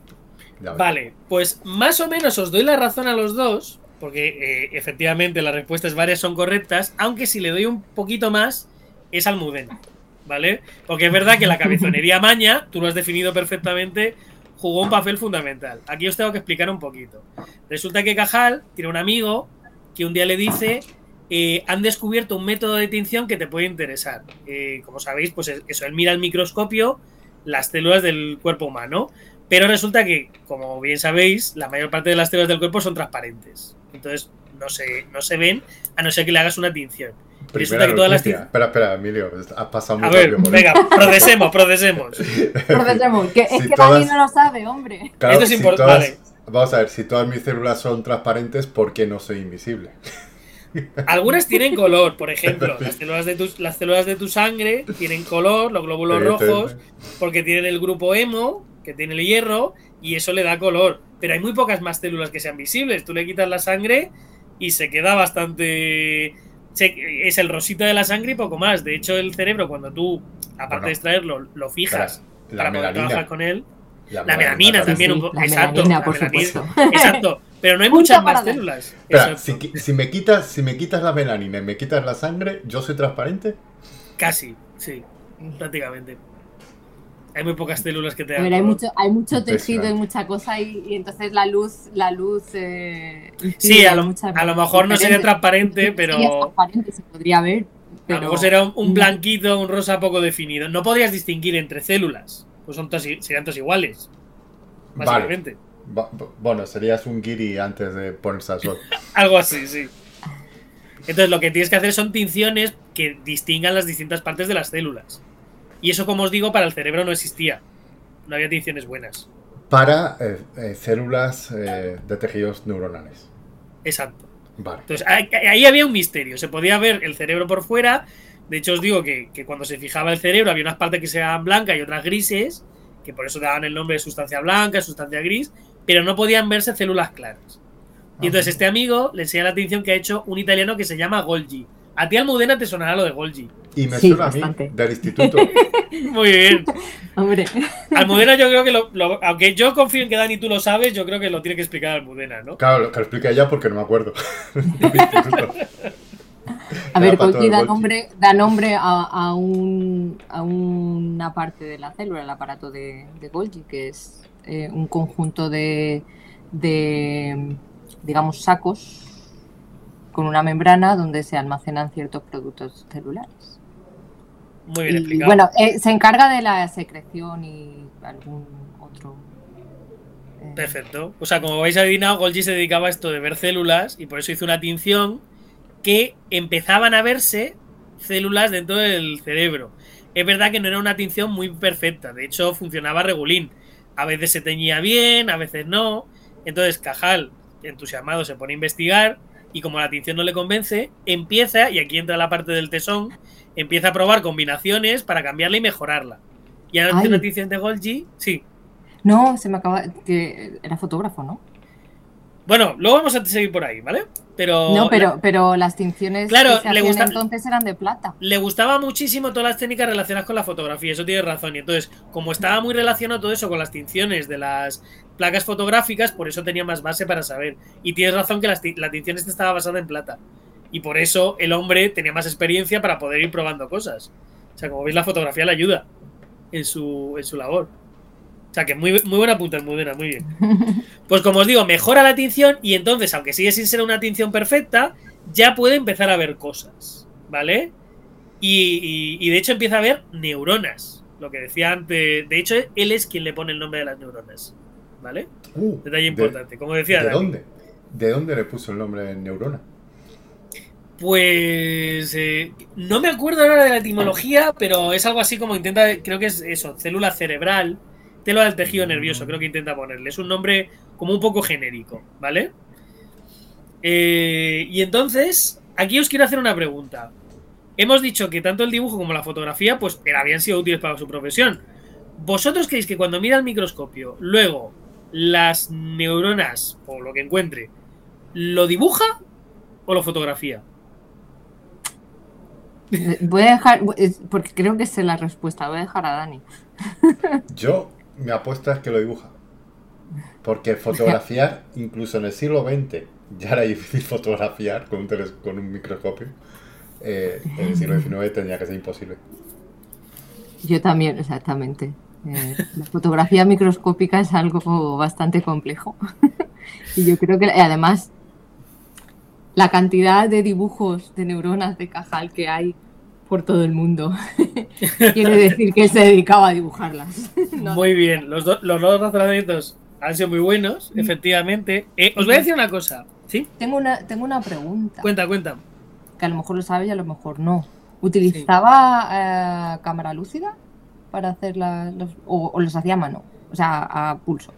Vale, pues más o menos os doy la razón a los dos, porque efectivamente las respuestas varias son correctas, aunque si le doy un poquito más es Almudena, ¿vale? Porque es verdad que la cabezonería maña, tú lo has definido perfectamente, jugó un papel fundamental. Aquí os tengo que explicar un poquito. Resulta que Cajal tiene un amigo que un día le dice: han descubierto un método de tinción que te puede interesar. Como sabéis, pues eso, él mira al microscopio las células del cuerpo humano, pero resulta que, como bien sabéis, la mayor parte de las células del cuerpo son transparentes. Entonces no se ven a no ser que le hagas una tinción. Primera que todas Espera, Emilio, has pasado muy rápido. Venga, procesemos. Procesemos, que es que Dani no lo sabe, hombre. Claro, esto es importante. Vamos a ver, si todas mis células son transparentes, ¿por qué no soy invisible? Algunas tienen color, por ejemplo, las células de tu sangre tienen color, los glóbulos rojos, porque tienen el grupo hemo, que tiene el hierro, y eso le da color. Pero hay muy pocas más células que sean visibles. Tú le quitas la sangre y se queda bastante... Es el rosita de la sangre y poco más. De hecho, el cerebro, cuando tú, aparte de extraerlo, lo fijas para poder trabajar con él. La melanina también, un poco. Exacto. Exacto. Pero no hay muchas más células. Espera, si me quitas la melanina y me quitas la sangre, ¿yo soy transparente? Casi, sí. Prácticamente. Hay muy pocas células que te dan. Hay mucho tejido y mucha cosa y entonces la luz sí, a lo mejor no sería transparente, pero transparente, se podría ver, pero a lo mejor será un blanquito, un rosa poco definido. No podrías distinguir entre células, pues serían todas iguales, básicamente. Vale. Bueno, serías un guiri antes de ponerse al sol. Algo así, sí. Entonces lo que tienes que hacer son tinciones que distingan las distintas partes de las células. Y eso, como os digo, para el cerebro no existía. No había tinciones buenas. Para células de tejidos neuronales. Exacto. Vale. Entonces, ahí había un misterio. Se podía ver el cerebro por fuera. De hecho, os digo que cuando se fijaba el cerebro había unas partes que se daban blancas y otras grises, que por eso daban el nombre de sustancia blanca, sustancia gris, pero no podían verse células claras. Y entonces este amigo le enseña la tinción que ha hecho un italiano que se llama Golgi. A ti, Almudena, te sonará lo de Golgi. Y me suena bastante. A mí, del instituto. Muy bien. Hombre. Almudena, yo creo que aunque yo confío en que Dani tú lo sabes, yo creo que lo tiene que explicar Almudena, ¿no? Claro, que lo explique ella porque no me acuerdo. A ver, Golgi da nombre a una parte de la célula, el aparato de Golgi, que es un conjunto de digamos, sacos con una membrana donde se almacenan ciertos productos celulares. Muy bien explicado. Bueno, se encarga de la secreción y algún otro... Perfecto. O sea, como vais a adivinar, Golgi se dedicaba a esto de ver células y por eso hizo una tinción que empezaban a verse células dentro del cerebro. Es verdad que no era una tinción muy perfecta. De hecho, funcionaba regulín. A veces se teñía bien, a veces no. Entonces, Cajal, entusiasmado, se pone a investigar y como la tinción no le convence, empieza, y aquí entra la parte del tesón, empieza a probar combinaciones para cambiarla y mejorarla. Y ahora hace una tinción de Golgi, sí. No, se me acaba... que era fotógrafo, ¿no? Bueno, luego vamos a seguir por ahí, ¿vale? Pero las tinciones claro, que se hacían entonces eran de plata. Le gustaba muchísimo todas las técnicas relacionadas con la fotografía, eso tienes razón. Y entonces, como estaba muy relacionado todo eso con las tinciones de las placas fotográficas, por eso tenía más base para saber. Y tienes razón que la tinción estaba basada en plata. Y por eso el hombre tenía más experiencia para poder ir probando cosas. O sea, como veis, la fotografía le ayuda en su labor. O sea, que muy buena punta, muy buena, muy bien. Pues como os digo, mejora la tinción y entonces, aunque sigue sin ser una tinción perfecta, ya puede empezar a ver cosas, ¿vale? Y de hecho empieza a ver neuronas. Lo que decía antes. De hecho, él es quien le pone el nombre de las neuronas, ¿vale? Detalle importante. Como decía Dani. ¿De dónde le puso el nombre de neurona? Pues no me acuerdo ahora de la etimología, pero es algo así como intenta, creo que es eso, célula cerebral, célula del tejido nervioso, creo que intenta ponerle. Es un nombre como un poco genérico, ¿vale? Y entonces, aquí os quiero hacer una pregunta. Hemos dicho que tanto el dibujo como la fotografía pues habían sido útiles para su profesión. ¿Vosotros creéis que cuando mira el microscopio, luego las neuronas, o lo que encuentre, lo dibuja o lo fotografía? Voy a dejar, porque creo que sé la respuesta, voy a dejar a Dani. Yo me apuesto es que lo dibuja. Porque fotografiar, incluso en el siglo XX, ya era difícil fotografiar con un microscopio. En el siglo XIX tendría que ser imposible. Yo también, exactamente. La fotografía microscópica es algo bastante complejo. Y yo creo que además la cantidad de dibujos de neuronas de Cajal que hay por todo el mundo quiere decir que él se dedicaba a dibujarlas. No. Muy bien, los dos razonamientos han sido muy buenos, efectivamente. Os voy a decir una cosa, ¿sí? Tengo una pregunta. Cuenta. Que a lo mejor lo sabes y a lo mejor no. ¿Utilizaba cámara lúcida para hacer o los hacía a mano? O sea, a pulso.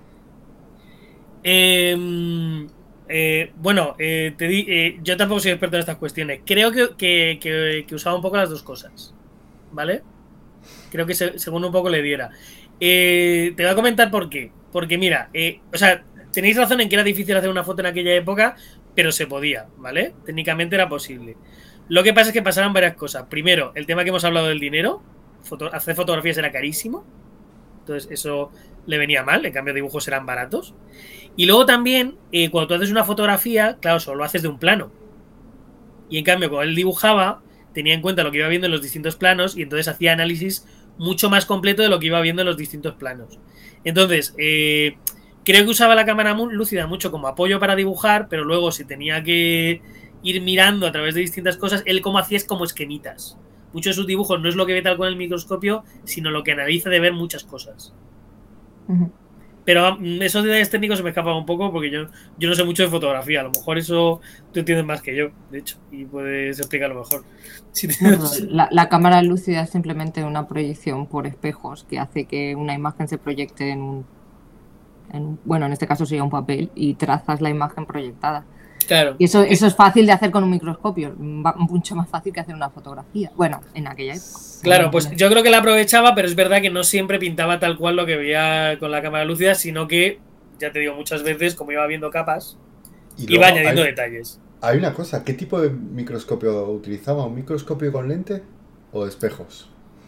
Yo tampoco soy experto en estas cuestiones. Creo que usaba un poco las dos cosas, ¿vale? Creo que según un poco le diera. Te voy a comentar por qué. Porque mira, o sea, tenéis razón en que era difícil hacer una foto en aquella época, pero se podía, ¿vale? Técnicamente era posible. Lo que pasa es que pasaron varias cosas. Primero, el tema que hemos hablado del dinero. Hacer fotografías era carísimo. Entonces eso le venía mal. En cambio, dibujos eran baratos. Y luego también, cuando tú haces una fotografía, claro, solo lo haces de un plano. Y en cambio, cuando él dibujaba, tenía en cuenta lo que iba viendo en los distintos planos y entonces hacía análisis mucho más completo de lo que iba viendo en los distintos planos. Entonces, creo que usaba la cámara lúcida mucho como apoyo para dibujar, pero luego si tenía que ir mirando a través de distintas cosas, él como hacía es como esquemitas. Muchos de sus dibujos no es lo que ve tal con el microscopio, sino lo que analiza de ver muchas cosas. Pero esos detalles técnicos se me escapan un poco porque yo no sé mucho de fotografía. A lo mejor eso tú entiendes más que yo, de hecho, y puedes explicarlo mejor. La cámara lúcida es simplemente una proyección por espejos que hace que una imagen se proyecte en este caso sería un papel y trazas la imagen proyectada. Claro. Y eso es fácil de hacer con un microscopio, mucho más fácil que hacer una fotografía. Bueno, en aquella época. Claro, pues yo creo que la aprovechaba, pero es verdad que no siempre pintaba tal cual lo que veía con la cámara lúcida, sino que, ya te digo, muchas veces, como iba viendo capas, iba añadiendo detalles. Hay una cosa, ¿qué tipo de microscopio utilizaba? ¿Un microscopio con lente o de espejos?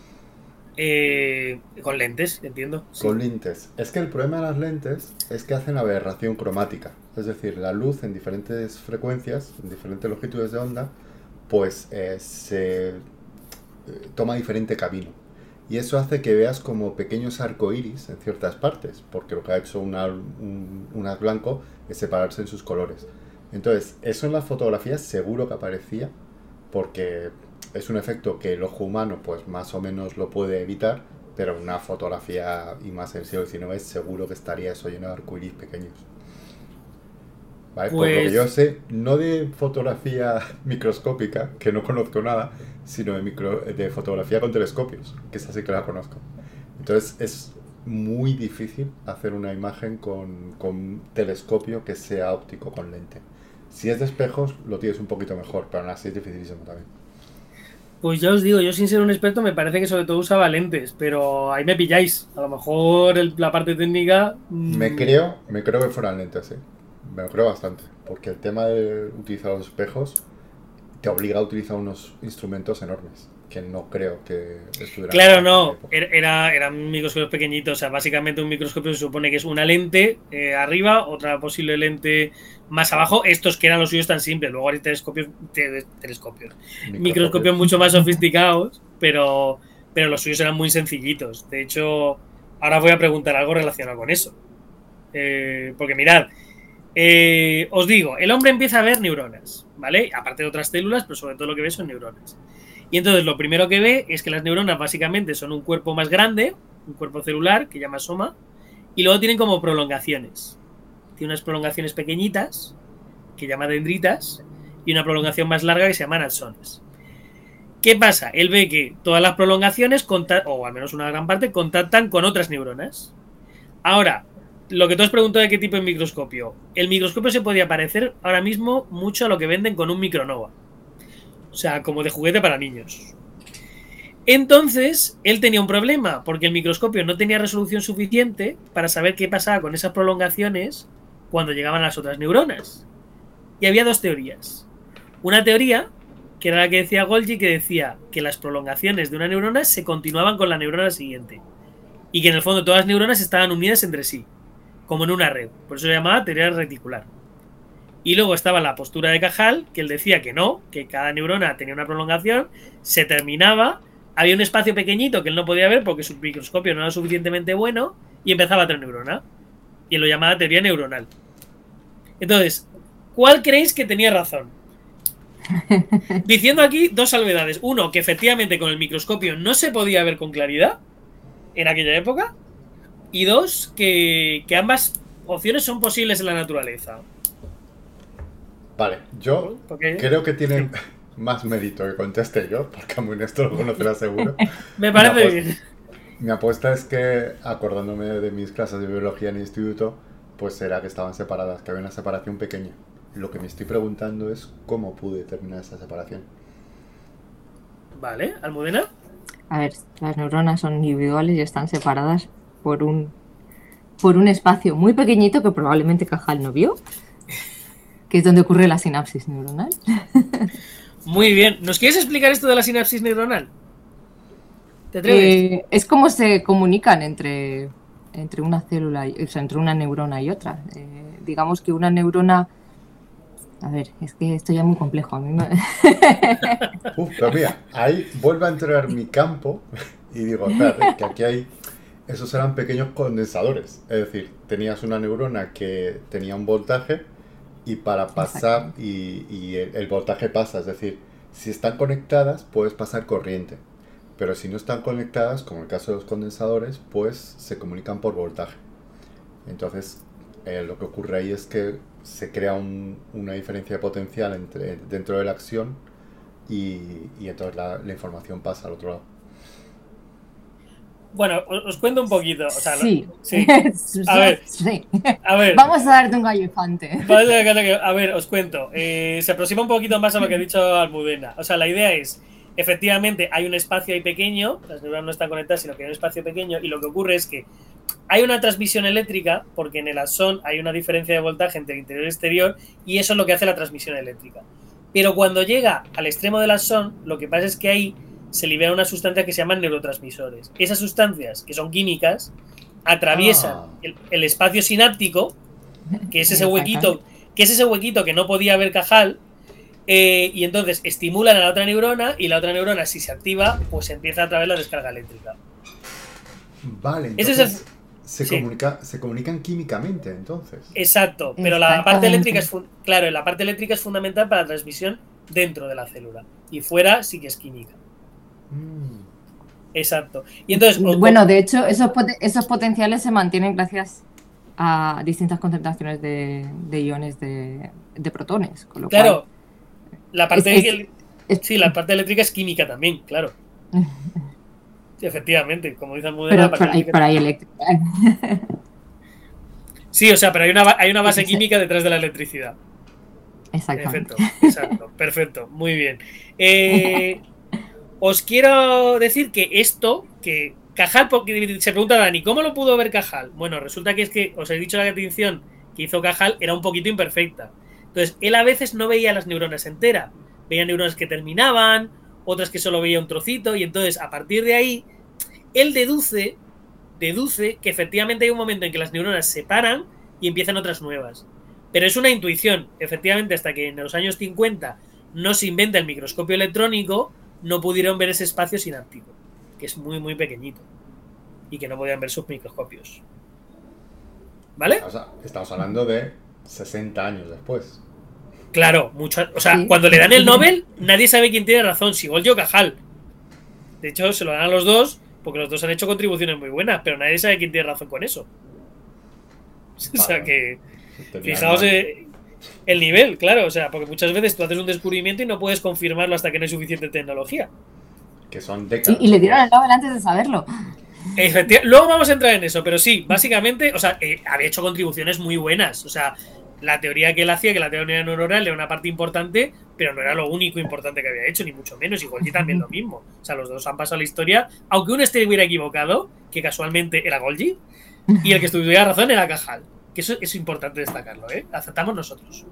Con lentes, entiendo. Sí. Con lentes. Es que el problema de las lentes es que hacen aberración cromática. Es decir, la luz en diferentes frecuencias, en diferentes longitudes de onda, pues se toma diferente camino. Y eso hace que veas como pequeños arcoíris en ciertas partes, porque lo que ha hecho un haz blanco es separarse en sus colores. Entonces, eso en las fotografías seguro que aparecía, porque es un efecto que el ojo humano pues más o menos lo puede evitar, pero en una fotografía, y más en el siglo XIX, seguro que estaría eso lleno de arcoíris pequeños. ¿Vale? Pues... Por lo que yo sé, no de fotografía microscópica, que no conozco nada, sino de fotografía con telescopios, que esa sí que la conozco. Entonces es muy difícil hacer una imagen con telescopio que sea óptico con lente. Si es de espejos, lo tienes un poquito mejor, pero aún así es dificilísimo también. Pues ya os digo, yo sin ser un experto me parece que sobre todo usaba lentes, pero ahí me pilláis. A lo mejor la parte técnica... Me creo que fueran lentes, sí. me lo creo bastante, porque el tema de utilizar los espejos te obliga a utilizar unos instrumentos enormes, que no creo que estuvieran... Claro, no, eran microscopios pequeñitos, o sea, básicamente un microscopio se supone que es una lente arriba, otra posible lente más abajo, estos que eran los suyos tan simples, luego hay microscopios mucho más sofisticados, pero los suyos eran muy sencillitos. De hecho, ahora voy a preguntar algo relacionado con eso. Porque mirad, os digo, el hombre empieza a ver neuronas, ¿vale? Aparte de otras células, pero sobre todo lo que ve son neuronas. Y entonces lo primero que ve es que las neuronas básicamente son un cuerpo más grande, un cuerpo celular que llama soma, y luego tienen como prolongaciones. Tiene unas prolongaciones pequeñitas, que llama dendritas, y una prolongación más larga que se llaman axones. ¿Qué pasa? Él ve que todas las prolongaciones, o al menos una gran parte, contactan con otras neuronas. Ahora, lo que tú has preguntado de qué tipo de microscopio. El microscopio se podía parecer ahora mismo mucho a lo que venden con un micronova. O sea, como de juguete para niños. Entonces, él tenía un problema, porque el microscopio no tenía resolución suficiente para saber qué pasaba con esas prolongaciones cuando llegaban a las otras neuronas. Y había dos teorías. Una teoría, que era la que decía Golgi, que decía que las prolongaciones de una neurona se continuaban con la neurona siguiente. Y que en el fondo todas las neuronas estaban unidas entre sí, como en una red. Por eso se llamaba teoría reticular. Y luego estaba la postura de Cajal, que él decía que no, que cada neurona tenía una prolongación, se terminaba, había un espacio pequeñito que él no podía ver porque su microscopio no era suficientemente bueno, y empezaba otra neurona. Y él lo llamaba teoría neuronal. Entonces, ¿cuál creéis que tenía razón? Diciendo aquí dos salvedades. Uno, que efectivamente con el microscopio no se podía ver con claridad en aquella época. Y dos, que ambas opciones son posibles en la naturaleza. Vale, yo creo que tiene más mérito que conteste yo, porque Amun esto lo conocerá seguro. Me parece bien. Mi apuesta es que, acordándome de mis clases de biología en el instituto, pues era que estaban separadas, que había una separación pequeña. Lo que me estoy preguntando es cómo pude terminar esa separación. Vale, Almudena. A ver, las neuronas son individuales y están separadas por un espacio muy pequeñito que probablemente Cajal no vio, que es donde ocurre la sinapsis neuronal. Muy bien. ¿Nos quieres explicar esto de la sinapsis neuronal? ¿Te atreves? Es como se comunican entre una célula, o sea, entre una neurona y otra. Digamos que una neurona... A ver, es que esto ya es muy complejo. A mí me... Pero mira, ahí vuelve a entrar mi campo y digo, espérate, que aquí hay... Esos eran pequeños condensadores. Es decir, tenías una neurona que tenía un voltaje y para pasar, y el voltaje pasa. Es decir, si están conectadas, puedes pasar corriente. Pero si no están conectadas, como en el caso de los condensadores, pues se comunican por voltaje. Entonces, lo que ocurre ahí es que se crea una diferencia potencial dentro de la acción y entonces la información pasa al otro lado. Bueno, os cuento un poquito. O sea, sí. Sí. Sí. A ver. Vamos a darte un gallo infante. A ver, os cuento. Se aproxima un poquito más a lo que ha dicho Almudena. O sea, la idea es, efectivamente, hay un espacio ahí pequeño, las neuronas no están conectadas, sino que hay un espacio pequeño, y lo que ocurre es que hay una transmisión eléctrica, porque en el axón hay una diferencia de voltaje entre el interior y el exterior, y eso es lo que hace la transmisión eléctrica. Pero cuando llega al extremo del axón, lo que pasa es que ahí se libera una sustancia que se llaman neurotransmisores. Esas sustancias, que son químicas, atraviesan el espacio sináptico, que es ese huequito que no podía ver Cajal, y entonces estimulan a la otra neurona, y la otra neurona, si se activa, pues empieza a través de la descarga eléctrica. Vale, entonces se comunican químicamente, entonces. Exacto, pero la parte eléctrica la parte eléctrica es fundamental para la transmisión dentro de la célula, y fuera sí que es química. Exacto. Y entonces, bueno, de hecho, esos potenciales se mantienen gracias a distintas concentraciones de iones de protones. Con lo claro, cual, la parte la parte eléctrica es química también, claro. Sí, efectivamente, como dice Almudena. Pero hay eléctrica. Sí, o sea, pero hay una base química detrás de la electricidad. Exactamente. Exacto, perfecto, muy bien. Os quiero decir que esto, Cajal, porque se pregunta Dani, ¿cómo lo pudo ver Cajal? Bueno, resulta que es que os he dicho la distinción que hizo Cajal era un poquito imperfecta. Entonces, él a veces no veía las neuronas enteras. Veía neuronas que terminaban, otras que solo veía un trocito, y entonces, a partir de ahí, él deduce que efectivamente hay un momento en que las neuronas se paran y empiezan otras nuevas. Pero es una intuición. Efectivamente, hasta que en los años 50 no se inventa el microscopio electrónico, no pudieron ver ese espacio sináptico, que es muy, muy pequeñito, y que no podían ver sus microscopios. ¿Vale? O sea, estamos hablando de 60 años después. Claro, o sea, Sí. cuando le dan el Nobel, nadie sabe quién tiene razón, si Golgi o Cajal. De hecho, se lo dan a los dos, porque los dos han hecho contribuciones muy buenas, pero nadie sabe quién tiene razón con eso. O sea que, fijaos el nivel, claro, o sea, porque muchas veces tú haces un descubrimiento y no puedes confirmarlo hasta que no hay suficiente tecnología. Que son décadas. Y le dieron el Nobel antes de saberlo. Luego vamos a entrar en eso, pero sí, básicamente, o sea, había hecho contribuciones muy buenas. O sea, la teoría que él hacía, que la teoría neuronal era una parte importante, pero no era lo único importante que había hecho, ni mucho menos. Y Golgi también lo mismo. O sea, los dos han pasado a la historia, aunque uno estuviera equivocado, que casualmente era Golgi, y el que estuviera razón era Cajal. Que eso es importante destacarlo, ¿eh? Aceptamos nosotros.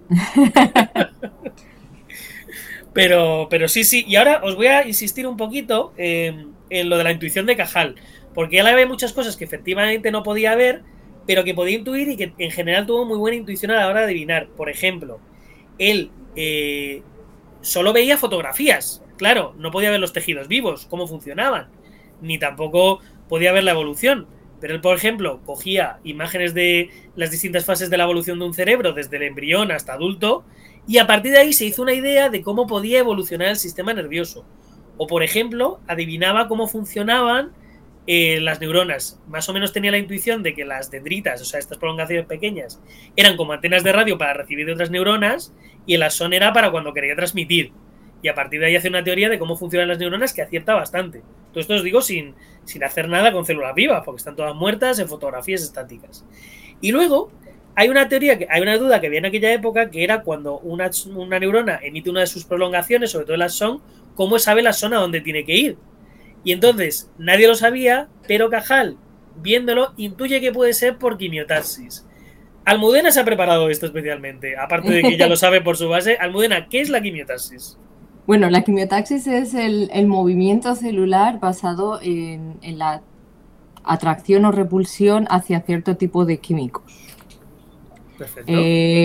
Pero sí. Y ahora os voy a insistir un poquito en lo de la intuición de Cajal. Porque él había muchas cosas que efectivamente no podía ver, pero que podía intuir y que en general tuvo muy buena intuición a la hora de adivinar. Por ejemplo, él solo veía fotografías. Claro, no podía ver los tejidos vivos, cómo funcionaban. Ni tampoco podía ver la evolución. Pero él, por ejemplo, cogía imágenes de las distintas fases de la evolución de un cerebro, desde el embrión hasta adulto, y a partir de ahí se hizo una idea de cómo podía evolucionar el sistema nervioso. O, por ejemplo, adivinaba cómo funcionaban las neuronas. Más o menos tenía la intuición de que las dendritas, o sea, estas prolongaciones pequeñas, eran como antenas de radio para recibir de otras neuronas, y el axón era para cuando quería transmitir. Y a partir de ahí hace una teoría de cómo funcionan las neuronas que acierta bastante. Todo esto os digo sin hacer nada con células vivas, porque están todas muertas en fotografías estáticas. Y luego hay una duda que había en aquella época, que era cuando una neurona emite una de sus prolongaciones, sobre todo el axón, ¿cómo sabe el axón a dónde tiene que ir? Y entonces nadie lo sabía, pero Cajal, viéndolo, intuye que puede ser por quimiotaxis. Almudena se ha preparado esto especialmente, aparte de que ya lo sabe por su base. Almudena, ¿qué es la quimiotaxis? Bueno, la quimiotaxis es el movimiento celular basado en la atracción o repulsión hacia cierto tipo de químicos. Perfecto.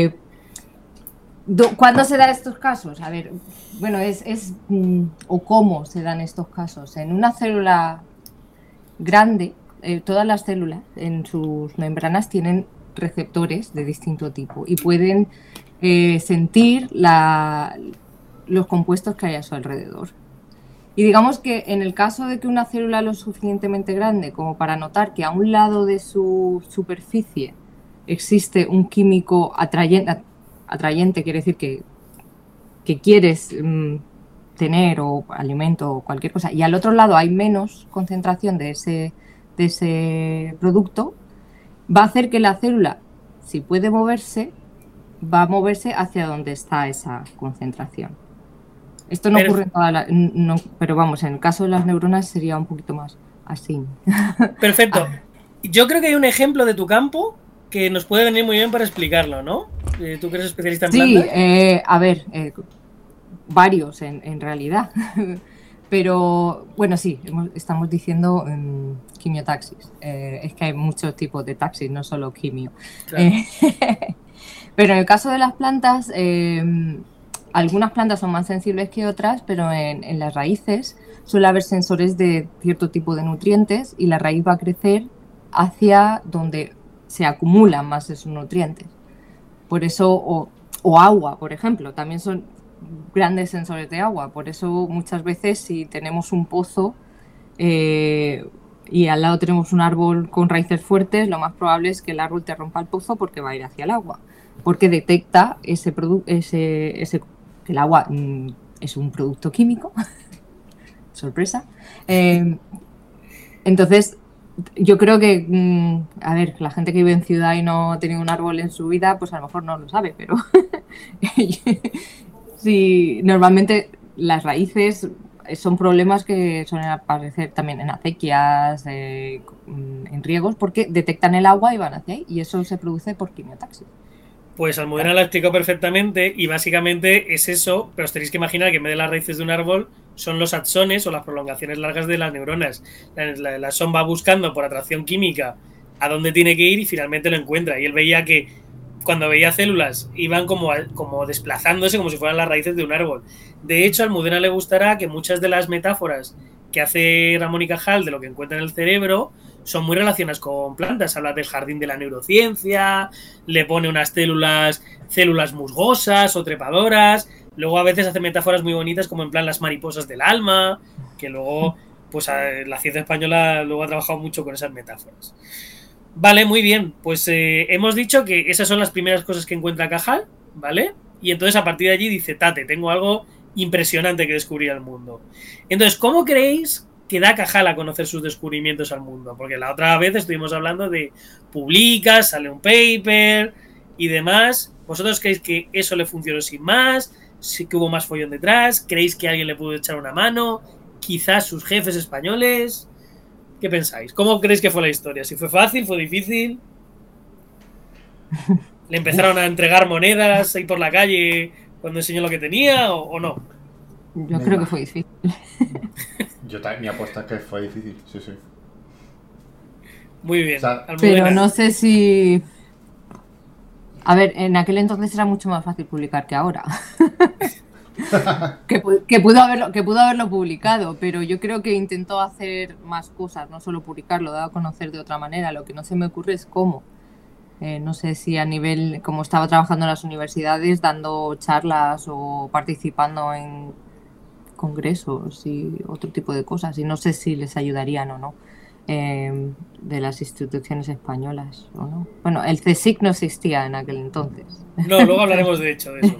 ¿Cuándo se dan estos casos? A ver, bueno, o cómo se dan estos casos. En una célula grande, todas las células en sus membranas tienen receptores de distinto tipo y pueden sentir los compuestos que hay a su alrededor. Y digamos que en el caso de que una célula lo suficientemente grande como para notar que a un lado de su superficie existe un químico atrayente, quiere decir que quieres tener o alimento o cualquier cosa, y al otro lado hay menos concentración de ese producto, va a hacer que la célula, si puede moverse, va a moverse hacia donde está esa concentración. Esto no ocurre en todas las... No, pero vamos, en el caso de las neuronas sería un poquito más así. Perfecto. Yo creo que hay un ejemplo de tu campo que nos puede venir muy bien para explicarlo, ¿no? Tú que eres especialista en plantas. Sí, a ver, varios en realidad. Pero, bueno, sí, estamos diciendo quimiotaxis. Es que hay muchos tipos de taxis, no solo quimio. Claro. Pero en el caso de las plantas, algunas plantas son más sensibles que otras, pero en las raíces suele haber sensores de cierto tipo de nutrientes y la raíz va a crecer hacia donde se acumulan más esos nutrientes. Por eso, o agua, por ejemplo, también son grandes sensores de agua. Por eso muchas veces si tenemos un pozo y al lado tenemos un árbol con raíces fuertes, lo más probable es que el árbol te rompa el pozo porque va a ir hacia el agua, porque detecta que el agua es un producto químico. Sorpresa. Entonces, yo creo que, a ver, la gente que vive en ciudad y no ha tenido un árbol en su vida, pues a lo mejor no lo sabe, pero sí, normalmente las raíces son problemas que suelen aparecer también en acequias, en riegos, porque detectan el agua y van hacia ahí, y eso se produce por quimiotaxis. Pues Almudena lo ha explicado perfectamente y básicamente es eso, pero os tenéis que imaginar que en vez de las raíces de un árbol son los axones o las prolongaciones largas de las neuronas. La axón va buscando por atracción química a dónde tiene que ir y finalmente lo encuentra. Y él veía que cuando veía células iban como desplazándose como si fueran las raíces de un árbol. De hecho, a Almudena le gustará que muchas de las metáforas que hace Ramón y Cajal de lo que encuentra en el cerebro son muy relacionadas con plantas. Habla del jardín de la neurociencia, le pone unas células musgosas o trepadoras. Luego a veces hace metáforas muy bonitas como en plan las mariposas del alma, que luego pues la ciencia española luego ha trabajado mucho con esas metáforas. Vale, muy bien. Pues hemos dicho que esas son las primeras cosas que encuentra Cajal, ¿vale? Y entonces a partir de allí dice, Tate, tengo algo impresionante que descubrir al mundo. Entonces, ¿cómo creéis que da Cajal a conocer sus descubrimientos al mundo? Porque la otra vez estuvimos hablando de publicas, sale un paper y demás. ¿Vosotros creéis que eso le funcionó sin más? ¿Sí que hubo más follón detrás? ¿Creéis que alguien le pudo echar una mano? ¿Quizás sus jefes españoles? ¿Qué pensáis? ¿Cómo creéis que fue la historia? ¿Si fue fácil? ¿Fue difícil? ¿Le empezaron a entregar monedas ahí por la calle cuando enseñó lo que tenía o no? Yo creo que fue difícil. Mi apuesta es que fue difícil, sí. Muy bien. O sea, pero no sé si... A ver, en aquel entonces era mucho más fácil publicar que ahora. que pudo haberlo publicado, pero yo creo que intentó hacer más cosas, no solo publicarlo, dado a conocer de otra manera. Lo que no se me ocurre es cómo. No sé si a nivel, como estaba trabajando en las universidades, dando charlas o participando en congresos y otro tipo de cosas, y no sé si les ayudarían o no, de las instituciones españolas o no. Bueno, el CSIC no existía en aquel entonces. No, luego hablaremos de hecho de eso.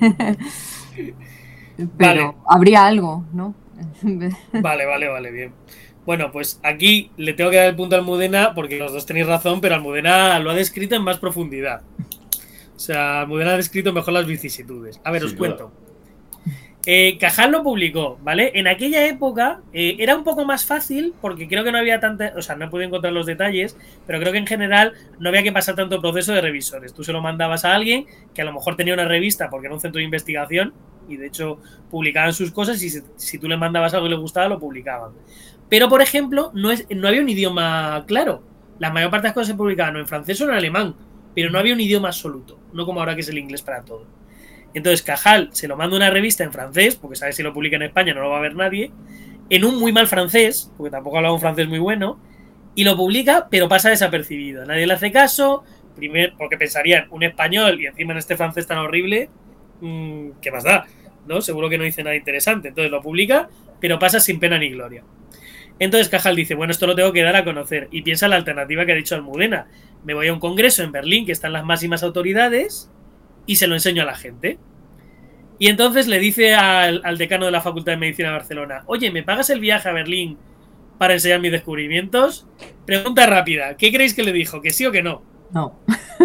Pero vale. Habría algo, ¿no? Vale, bien. Bueno, pues aquí le tengo que dar el punto a Almudena porque los dos tenéis razón, pero Almudena lo ha descrito en más profundidad. O sea, Almudena ha descrito mejor las vicisitudes. A ver, os cuento. Cajal lo publicó, ¿vale? En aquella época era un poco más fácil porque creo que no había tanta... O sea, no he podido encontrar los detalles, pero creo que en general no había que pasar tanto proceso de revisores. Tú se lo mandabas a alguien que a lo mejor tenía una revista porque era un centro de investigación y de hecho publicaban sus cosas y si tú le mandabas algo y le gustaba, lo publicaban. Pero, por ejemplo, no había un idioma claro. La mayor parte de las cosas se publicaban o en francés o en alemán, pero no había un idioma absoluto, no como ahora que es el inglés para todo. Entonces Cajal se lo manda a una revista en francés, porque sabe si lo publica en España no lo va a ver nadie, en un muy mal francés, porque tampoco hablaba un francés muy bueno, y lo publica, pero pasa desapercibido. Nadie le hace caso, primero porque pensarían, un español y encima en este francés tan horrible, ¿qué más da? ¿No? Seguro que no dice nada interesante. Entonces lo publica, pero pasa sin pena ni gloria. Entonces Cajal dice, bueno, esto lo tengo que dar a conocer. Y piensa en la alternativa que ha dicho Almudena. Me voy a un congreso en Berlín, que están las máximas autoridades, y se lo enseño a la gente. Y entonces le dice al decano de la Facultad de Medicina de Barcelona, oye, ¿me pagas el viaje a Berlín para enseñar mis descubrimientos? Pregunta rápida, ¿qué creéis que le dijo? ¿Que sí o que no? No.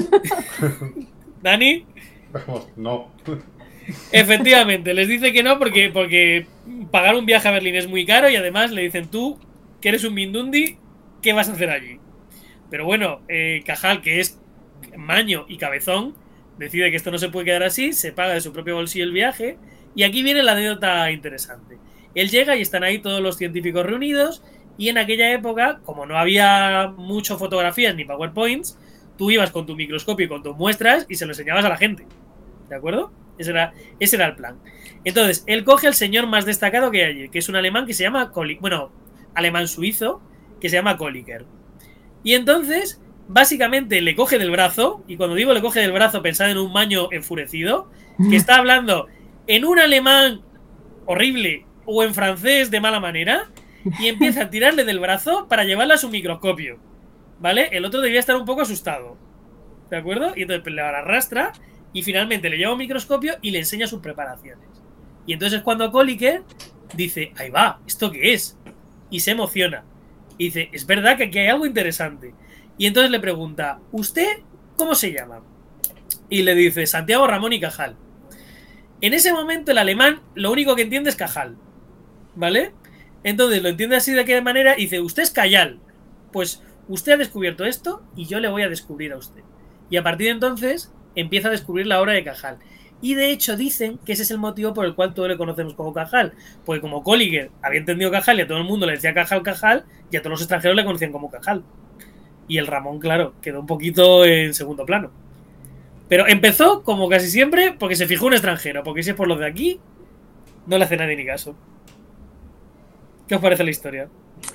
¿Dani? No. Efectivamente, les dice que no porque pagar un viaje a Berlín es muy caro y además le dicen, tú, que eres un mindundi, ¿qué vas a hacer allí? Pero bueno, Cajal, que es maño y cabezón, decide que esto no se puede quedar así, se paga de su propio bolsillo el viaje y aquí viene la anécdota interesante. Él llega y están ahí todos los científicos reunidos y en aquella época, como no había mucho fotografías ni PowerPoints, tú ibas con tu microscopio y con tus muestras y se lo enseñabas a la gente. ¿De acuerdo? Ese era el plan. Entonces, él coge al señor más destacado que hay allí, que es un alemán que se llama alemán suizo, que se llama Kolliker. Y entonces, básicamente le coge del brazo, y cuando digo le coge del brazo, pensad en un maño enfurecido, que está hablando en un alemán horrible o en francés de mala manera, y empieza a tirarle del brazo para llevarle a su microscopio. ¿Vale? El otro debía estar un poco asustado. ¿De acuerdo? Y entonces le arrastra y finalmente le lleva un microscopio y le enseña sus preparaciones. Y entonces es cuando Kolliker dice, ahí va, ¿esto qué es? Y se emociona. Y dice, es verdad que aquí hay algo interesante. Y entonces le pregunta, ¿usted cómo se llama? Y le dice, Santiago Ramón y Cajal. En ese momento el alemán lo único que entiende es Cajal. ¿Vale? Entonces lo entiende así de qué manera y dice, usted es Cayal. Pues usted ha descubierto esto y yo le voy a descubrir a usted. Y a partir de entonces empieza a descubrir la obra de Cajal. Y de hecho dicen que ese es el motivo por el cual todos le conocemos como Cajal. Porque como Colliger había entendido Cajal y a todo el mundo le decía Cajal, Cajal, y a todos los extranjeros le conocían como Cajal. Y el Ramón, claro, quedó un poquito en segundo plano. Pero empezó, como casi siempre, porque se fijó un extranjero. Porque si es por los de aquí, no le hace nadie ni caso. ¿Qué os parece la historia?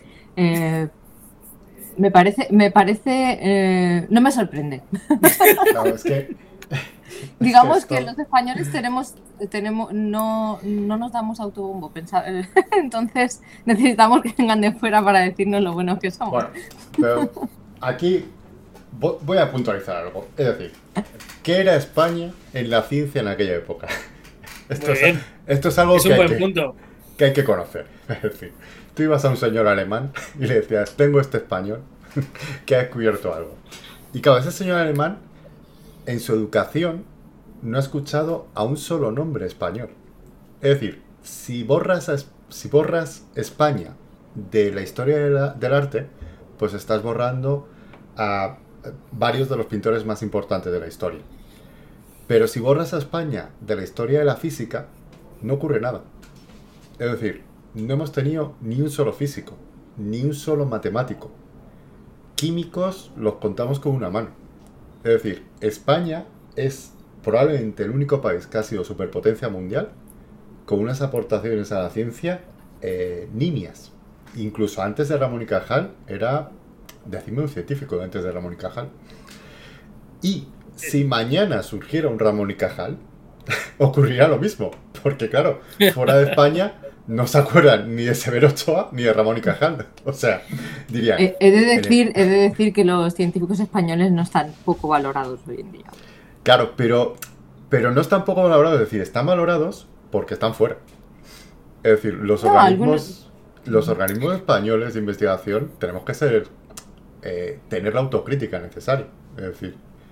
Me parece, no me sorprende. Claro, es que... Digamos que los españoles no nos damos autobombo. Entonces necesitamos que vengan de fuera para decirnos lo buenos que somos. Bueno, pero aquí voy a puntualizar algo. Es decir, ¿qué era España en la ciencia en aquella época? Esto es algo que hay que conocer. Es decir, tú ibas a un señor alemán y le decías, tengo este español que ha descubierto algo. Y claro, ese señor alemán, en su educación, no ha escuchado a un solo nombre español. Es decir, si borras España de la historia del arte, pues estás borrando a varios de los pintores más importantes de la historia. Pero si borras a España de la historia de la física, no ocurre nada. Es decir, no hemos tenido ni un solo físico, ni un solo matemático. Químicos los contamos con una mano. Es decir, España es probablemente el único país que ha sido superpotencia mundial con unas aportaciones a la ciencia nimias. Incluso antes de Ramón y Cajal era, decidme un científico antes de Ramón y Cajal. Y si mañana surgiera un Ramón y Cajal, ocurriría lo mismo. Porque claro, fuera de España no se acuerdan ni de Severo Ochoa ni de Ramón y Cajal. O sea, dirían... He de decir que los científicos españoles no están poco valorados hoy en día. Claro, pero no están poco valorados. Es decir, están valorados porque están fuera. Es decir, los organismos españoles de investigación tenemos que tener la autocrítica necesaria. Es decir,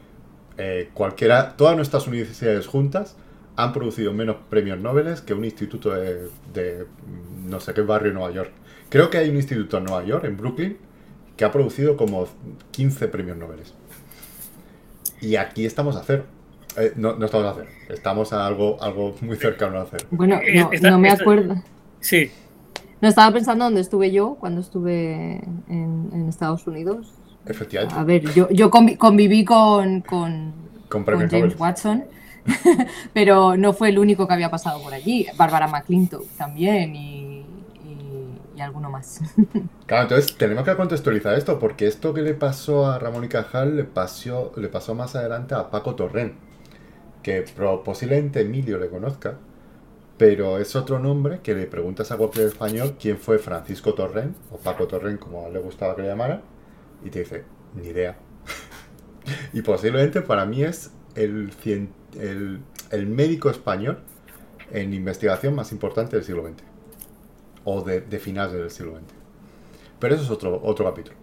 todas nuestras universidades juntas han producido menos premios Nobel que un instituto de no sé qué barrio en Nueva York. Creo que hay un instituto en Nueva York, en Brooklyn, que ha producido como 15 premios Nobel. Y aquí estamos a cero. No estamos a cero. Estamos a algo muy cercano a cero. Bueno, no me acuerdo. Sí. No, estaba pensando dónde estuve yo cuando estuve en Estados Unidos. Efectivamente. A ver, yo conviví con James Nobel. Watson. Pero no fue el único que había pasado por allí. Bárbara McClintock también y alguno más. Claro, entonces tenemos que contextualizar esto, porque esto que le pasó a Ramón y Cajal le pasó más adelante a Paco Torrent, que posiblemente Emilio le conozca, pero es otro nombre que le preguntas a cualquier español quién fue Francisco Torrent, o Paco Torrent como le gustaba que le llamaran, y te dice, ni idea. Y posiblemente para mí es el médico español en investigación más importante del siglo XX. O de finales del siglo XX. Pero eso es otro capítulo.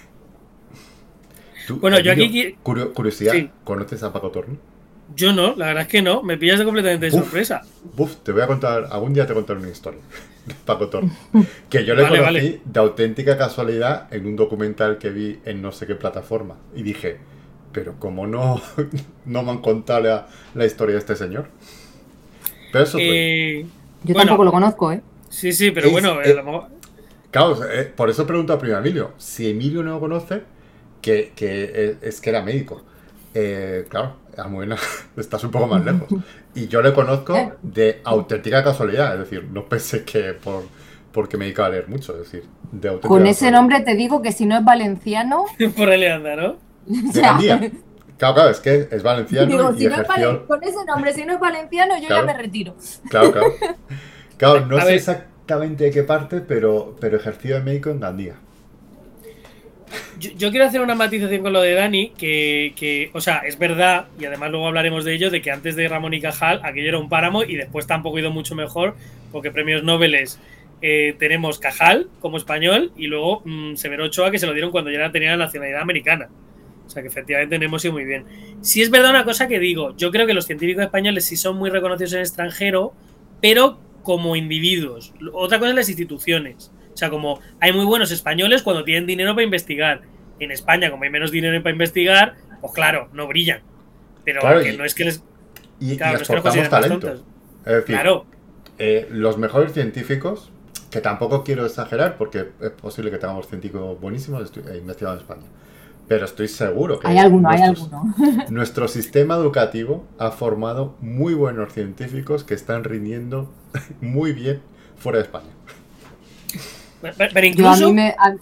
Bueno, yo aquí... Curiosidad, sí. ¿Conoces a Paco Torrent? Yo no, la verdad es que no. Me pillas completamente de sorpresa. Te voy a contar, algún día te contaré una historia de Paco Torrent. Que yo le conocí de auténtica casualidad en un documental que vi en no sé qué plataforma. Y dije, pero ¿cómo no me han contado la historia de este señor? Pero eso yo tampoco lo conozco, ¿eh? Sí, pero bueno... Claro, por eso pregunto a primo Emilio. Si Emilio no lo conoce, que es que era médico. Claro, Almudena, estás un poco más lejos. Y yo le conozco de auténtica casualidad. Es decir, no pensé que porque me dedicaba a leer mucho. Es decir, de auténtica Con ese nombre te digo que si no es valenciano... Por ahí le anda, ¿no? De Gandía. Claro, es que es valenciano. Digo, y ejerció... con ese nombre, si no es valenciano, yo ya me retiro. Claro, no sé exactamente de qué parte, pero ejerció de médico en Gandía. Yo quiero hacer una matización con lo de Dani, que, o sea, es verdad, y además luego hablaremos de ello, de que antes de Ramón y Cajal aquello era un páramo y después tampoco ha ido mucho mejor, porque premios Nobel tenemos Cajal como español y luego Severo Ochoa, que se lo dieron cuando ya tenía la nacionalidad americana. O sea que efectivamente tenemos ido muy bien. Sí es verdad una cosa que digo, yo creo que los científicos españoles sí son muy reconocidos en el extranjero, pero como individuos. Otra cosa es las instituciones. O sea, como hay muy buenos españoles cuando tienen dinero para investigar. En España, como hay menos dinero para investigar, pues claro, no brillan. pero claro, que no es que les... Y Claro, no es que los exportamos consideren más talento. tontos. Es decir, Claro, los mejores científicos, que tampoco quiero exagerar, porque es posible que tengamos científicos buenísimos, he investigado en España, pero estoy seguro que Hay alguno. nuestro sistema educativo ha formado muy buenos científicos que están rindiendo muy bien fuera de España. pero incluso...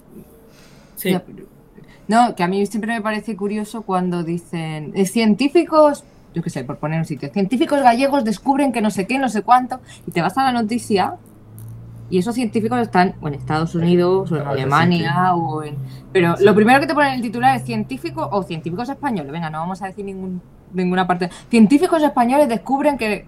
Sí. No, que a mí siempre me parece curioso cuando dicen científicos, yo qué sé, por poner un sitio, científicos gallegos descubren que no sé qué, no sé cuánto, y te vas a la noticia y esos científicos están o en Estados Unidos o en Alemania o en... Pero lo primero que te ponen en el titular es científico o científicos españoles. Venga, no vamos a decir ninguna parte. Científicos españoles descubren que...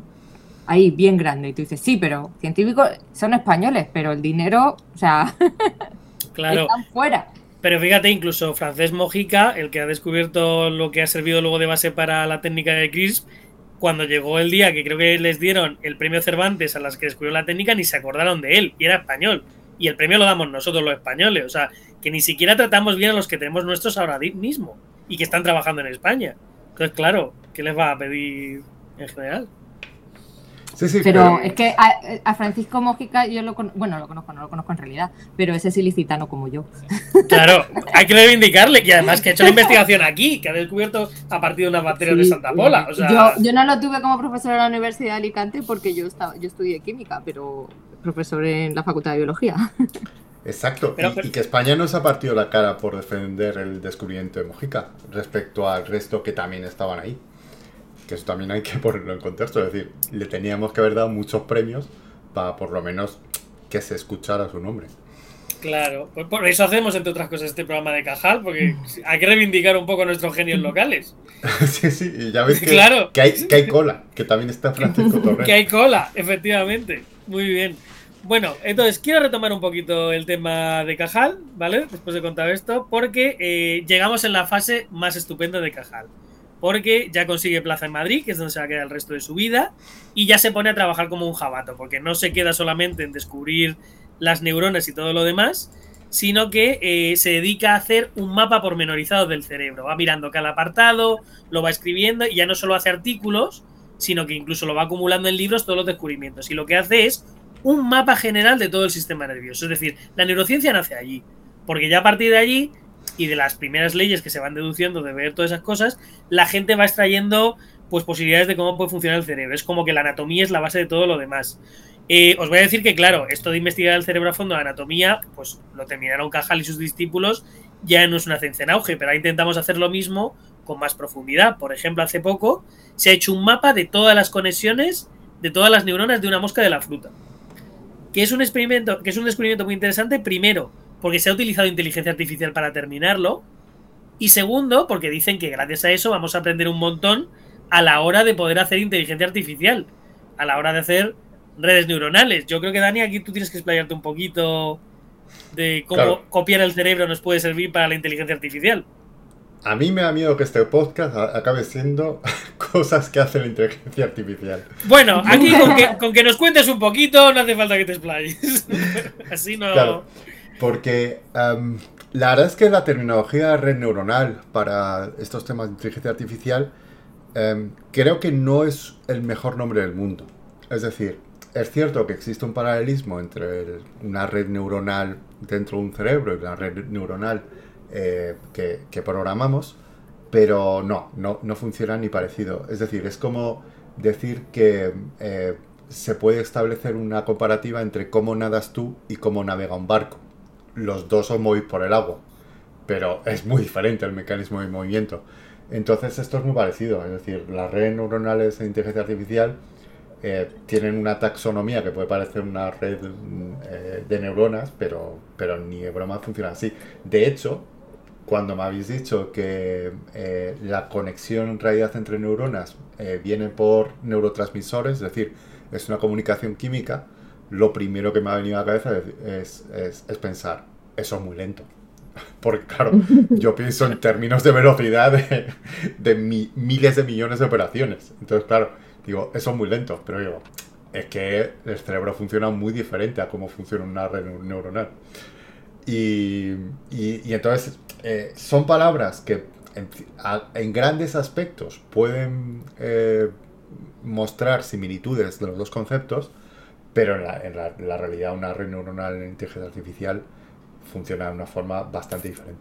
ahí, bien grande. Y tú dices, sí, pero científicos son españoles, pero el dinero, o sea, Claro. están fuera. Pero fíjate, incluso Francesc Mojica, el que ha descubierto lo que ha servido luego de base para la técnica de CRISP, cuando llegó el día que creo que les dieron el premio Cervantes a las que descubrieron la técnica, ni se acordaron de él, y era español. Y el premio lo damos nosotros los españoles, o sea, que ni siquiera tratamos bien a los que tenemos nuestros ahora mismo y que están trabajando en España. Entonces, claro, ¿qué les va a pedir en general? Sí, pero es que a Francisco Mojica yo lo conozco, no lo conozco en realidad, pero ese es ilicitano como yo. Claro, hay que reivindicarle, y además que ha hecho la investigación aquí, que ha descubierto a partir de unas bacterias de Santa Pola. O sea... yo no lo tuve como profesor en la Universidad de Alicante porque yo estudié química, pero profesor en la Facultad de Biología. Exacto, y que España no se ha partido la cara por defender el descubrimiento de Mojica respecto al resto que también estaban ahí. Que eso también hay que ponerlo en contexto, es decir, le teníamos que haber dado muchos premios para por lo menos que se escuchara su nombre. Claro, pues por eso hacemos, entre otras cosas, este programa de Cajal, porque hay que reivindicar un poco nuestros genios locales. Sí, y ya ves que, claro. que hay cola, que también está Francisco Torres. Que hay cola, efectivamente. Muy bien. Bueno, entonces quiero retomar un poquito el tema de Cajal, ¿vale? Después de contar esto, porque llegamos en la fase más estupenda de Cajal. Porque ya consigue plaza en Madrid, que es donde se va a quedar el resto de su vida, y ya se pone a trabajar como un jabato, porque no se queda solamente en descubrir las neuronas y todo lo demás, sino que se dedica a hacer un mapa pormenorizado del cerebro. Va mirando cada apartado, lo va escribiendo, y ya no solo hace artículos, sino que incluso lo va acumulando en libros todos los descubrimientos. Y lo que hace es un mapa general de todo el sistema nervioso. Es decir, la neurociencia nace allí, porque ya a partir de allí y de las primeras leyes que se van deduciendo de ver todas esas cosas, la gente va extrayendo pues posibilidades de cómo puede funcionar el cerebro. Es como que la anatomía es la base de todo lo demás. Os voy a decir que, claro, esto de investigar el cerebro a fondo, la anatomía, pues lo terminaron Cajal y sus discípulos, ya no es una ciencia en auge, pero ahí intentamos hacer lo mismo con más profundidad. Por ejemplo, hace poco se ha hecho un mapa de todas las conexiones de todas las neuronas de una mosca de la fruta. Que es un experimento, que es un descubrimiento muy interesante, primero, porque se ha utilizado inteligencia artificial para terminarlo, y segundo, porque dicen que gracias a eso vamos a aprender un montón a la hora de poder hacer inteligencia artificial, a la hora de hacer redes neuronales. Yo creo que, Dani, aquí tú tienes que explayarte un poquito de cómo copiar el cerebro nos puede servir para la inteligencia artificial. A mí me da miedo que este podcast acabe siendo cosas que hace la inteligencia artificial. Bueno, aquí con que nos cuentes un poquito no hace falta que te explayes. Así no... Claro, porque la verdad es que la terminología red neuronal para estos temas de inteligencia artificial creo que no es el mejor nombre del mundo. Es decir, es cierto que existe un paralelismo entre una red neuronal dentro de un cerebro y la red neuronal que programamos, pero no funciona ni parecido. Es decir, es como decir que se puede establecer una comparativa entre cómo nadas tú y cómo navega un barco. Los dos son movidos por el agua, pero es muy diferente el mecanismo de movimiento. Entonces esto es muy parecido, es decir, las redes neuronales de inteligencia artificial tienen una taxonomía que puede parecer una red de neuronas, pero ni de broma funciona así. De hecho, cuando me habéis dicho que la conexión en realidad entre neuronas viene por neurotransmisores, es decir, es una comunicación química, lo primero que me ha venido a la cabeza es pensar, eso es muy lento. Porque claro, yo pienso en términos de velocidad de miles de millones de operaciones. Entonces, claro, digo, eso es muy lento, pero digo, es que el cerebro funciona muy diferente a cómo funciona una red neuronal. Y entonces son palabras que en grandes aspectos pueden mostrar similitudes de los dos conceptos, pero en la realidad una red neuronal en inteligencia artificial funciona de una forma bastante diferente.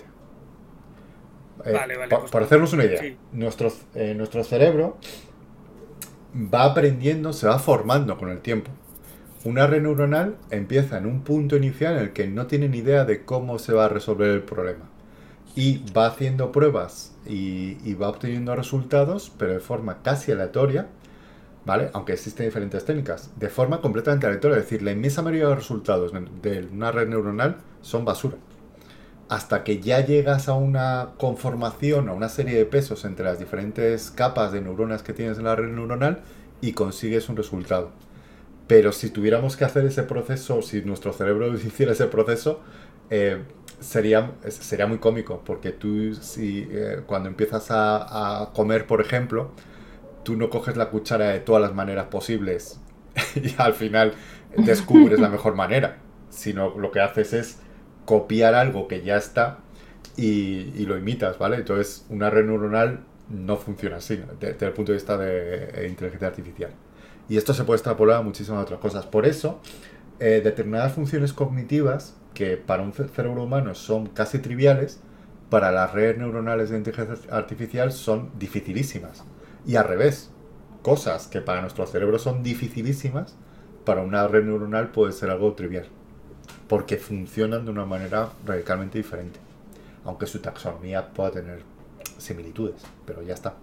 Por hacernos una idea, sí. Nuestro cerebro va aprendiendo, se va formando con el tiempo. Una red neuronal empieza en un punto inicial en el que no tiene ni idea de cómo se va a resolver el problema. Y va haciendo pruebas y va obteniendo resultados, pero de forma casi aleatoria, ¿vale? Aunque existen diferentes técnicas. De forma completamente aleatoria. Es decir, la inmensa mayoría de los resultados de una red neuronal son basura. Hasta que ya llegas a una conformación, a una serie de pesos entre las diferentes capas de neuronas que tienes en la red neuronal y consigues un resultado. Pero si tuviéramos que hacer ese proceso, si nuestro cerebro hiciera ese proceso, sería muy cómico, porque tú cuando empiezas a comer, por ejemplo, tú no coges la cuchara de todas las maneras posibles y al final descubres la mejor manera, sino lo que haces es copiar algo que ya está y lo imitas, ¿vale? Entonces una red neuronal no funciona así, desde el punto de vista de inteligencia artificial. Y esto se puede extrapolar a muchísimas otras cosas. Por eso, determinadas funciones cognitivas que para un cerebro humano son casi triviales, para las redes neuronales de inteligencia artificial son dificilísimas. Y al revés, cosas que para nuestro cerebro son dificilísimas, para una red neuronal puede ser algo trivial. Porque funcionan de una manera radicalmente diferente. Aunque su taxonomía pueda tener similitudes, pero ya está.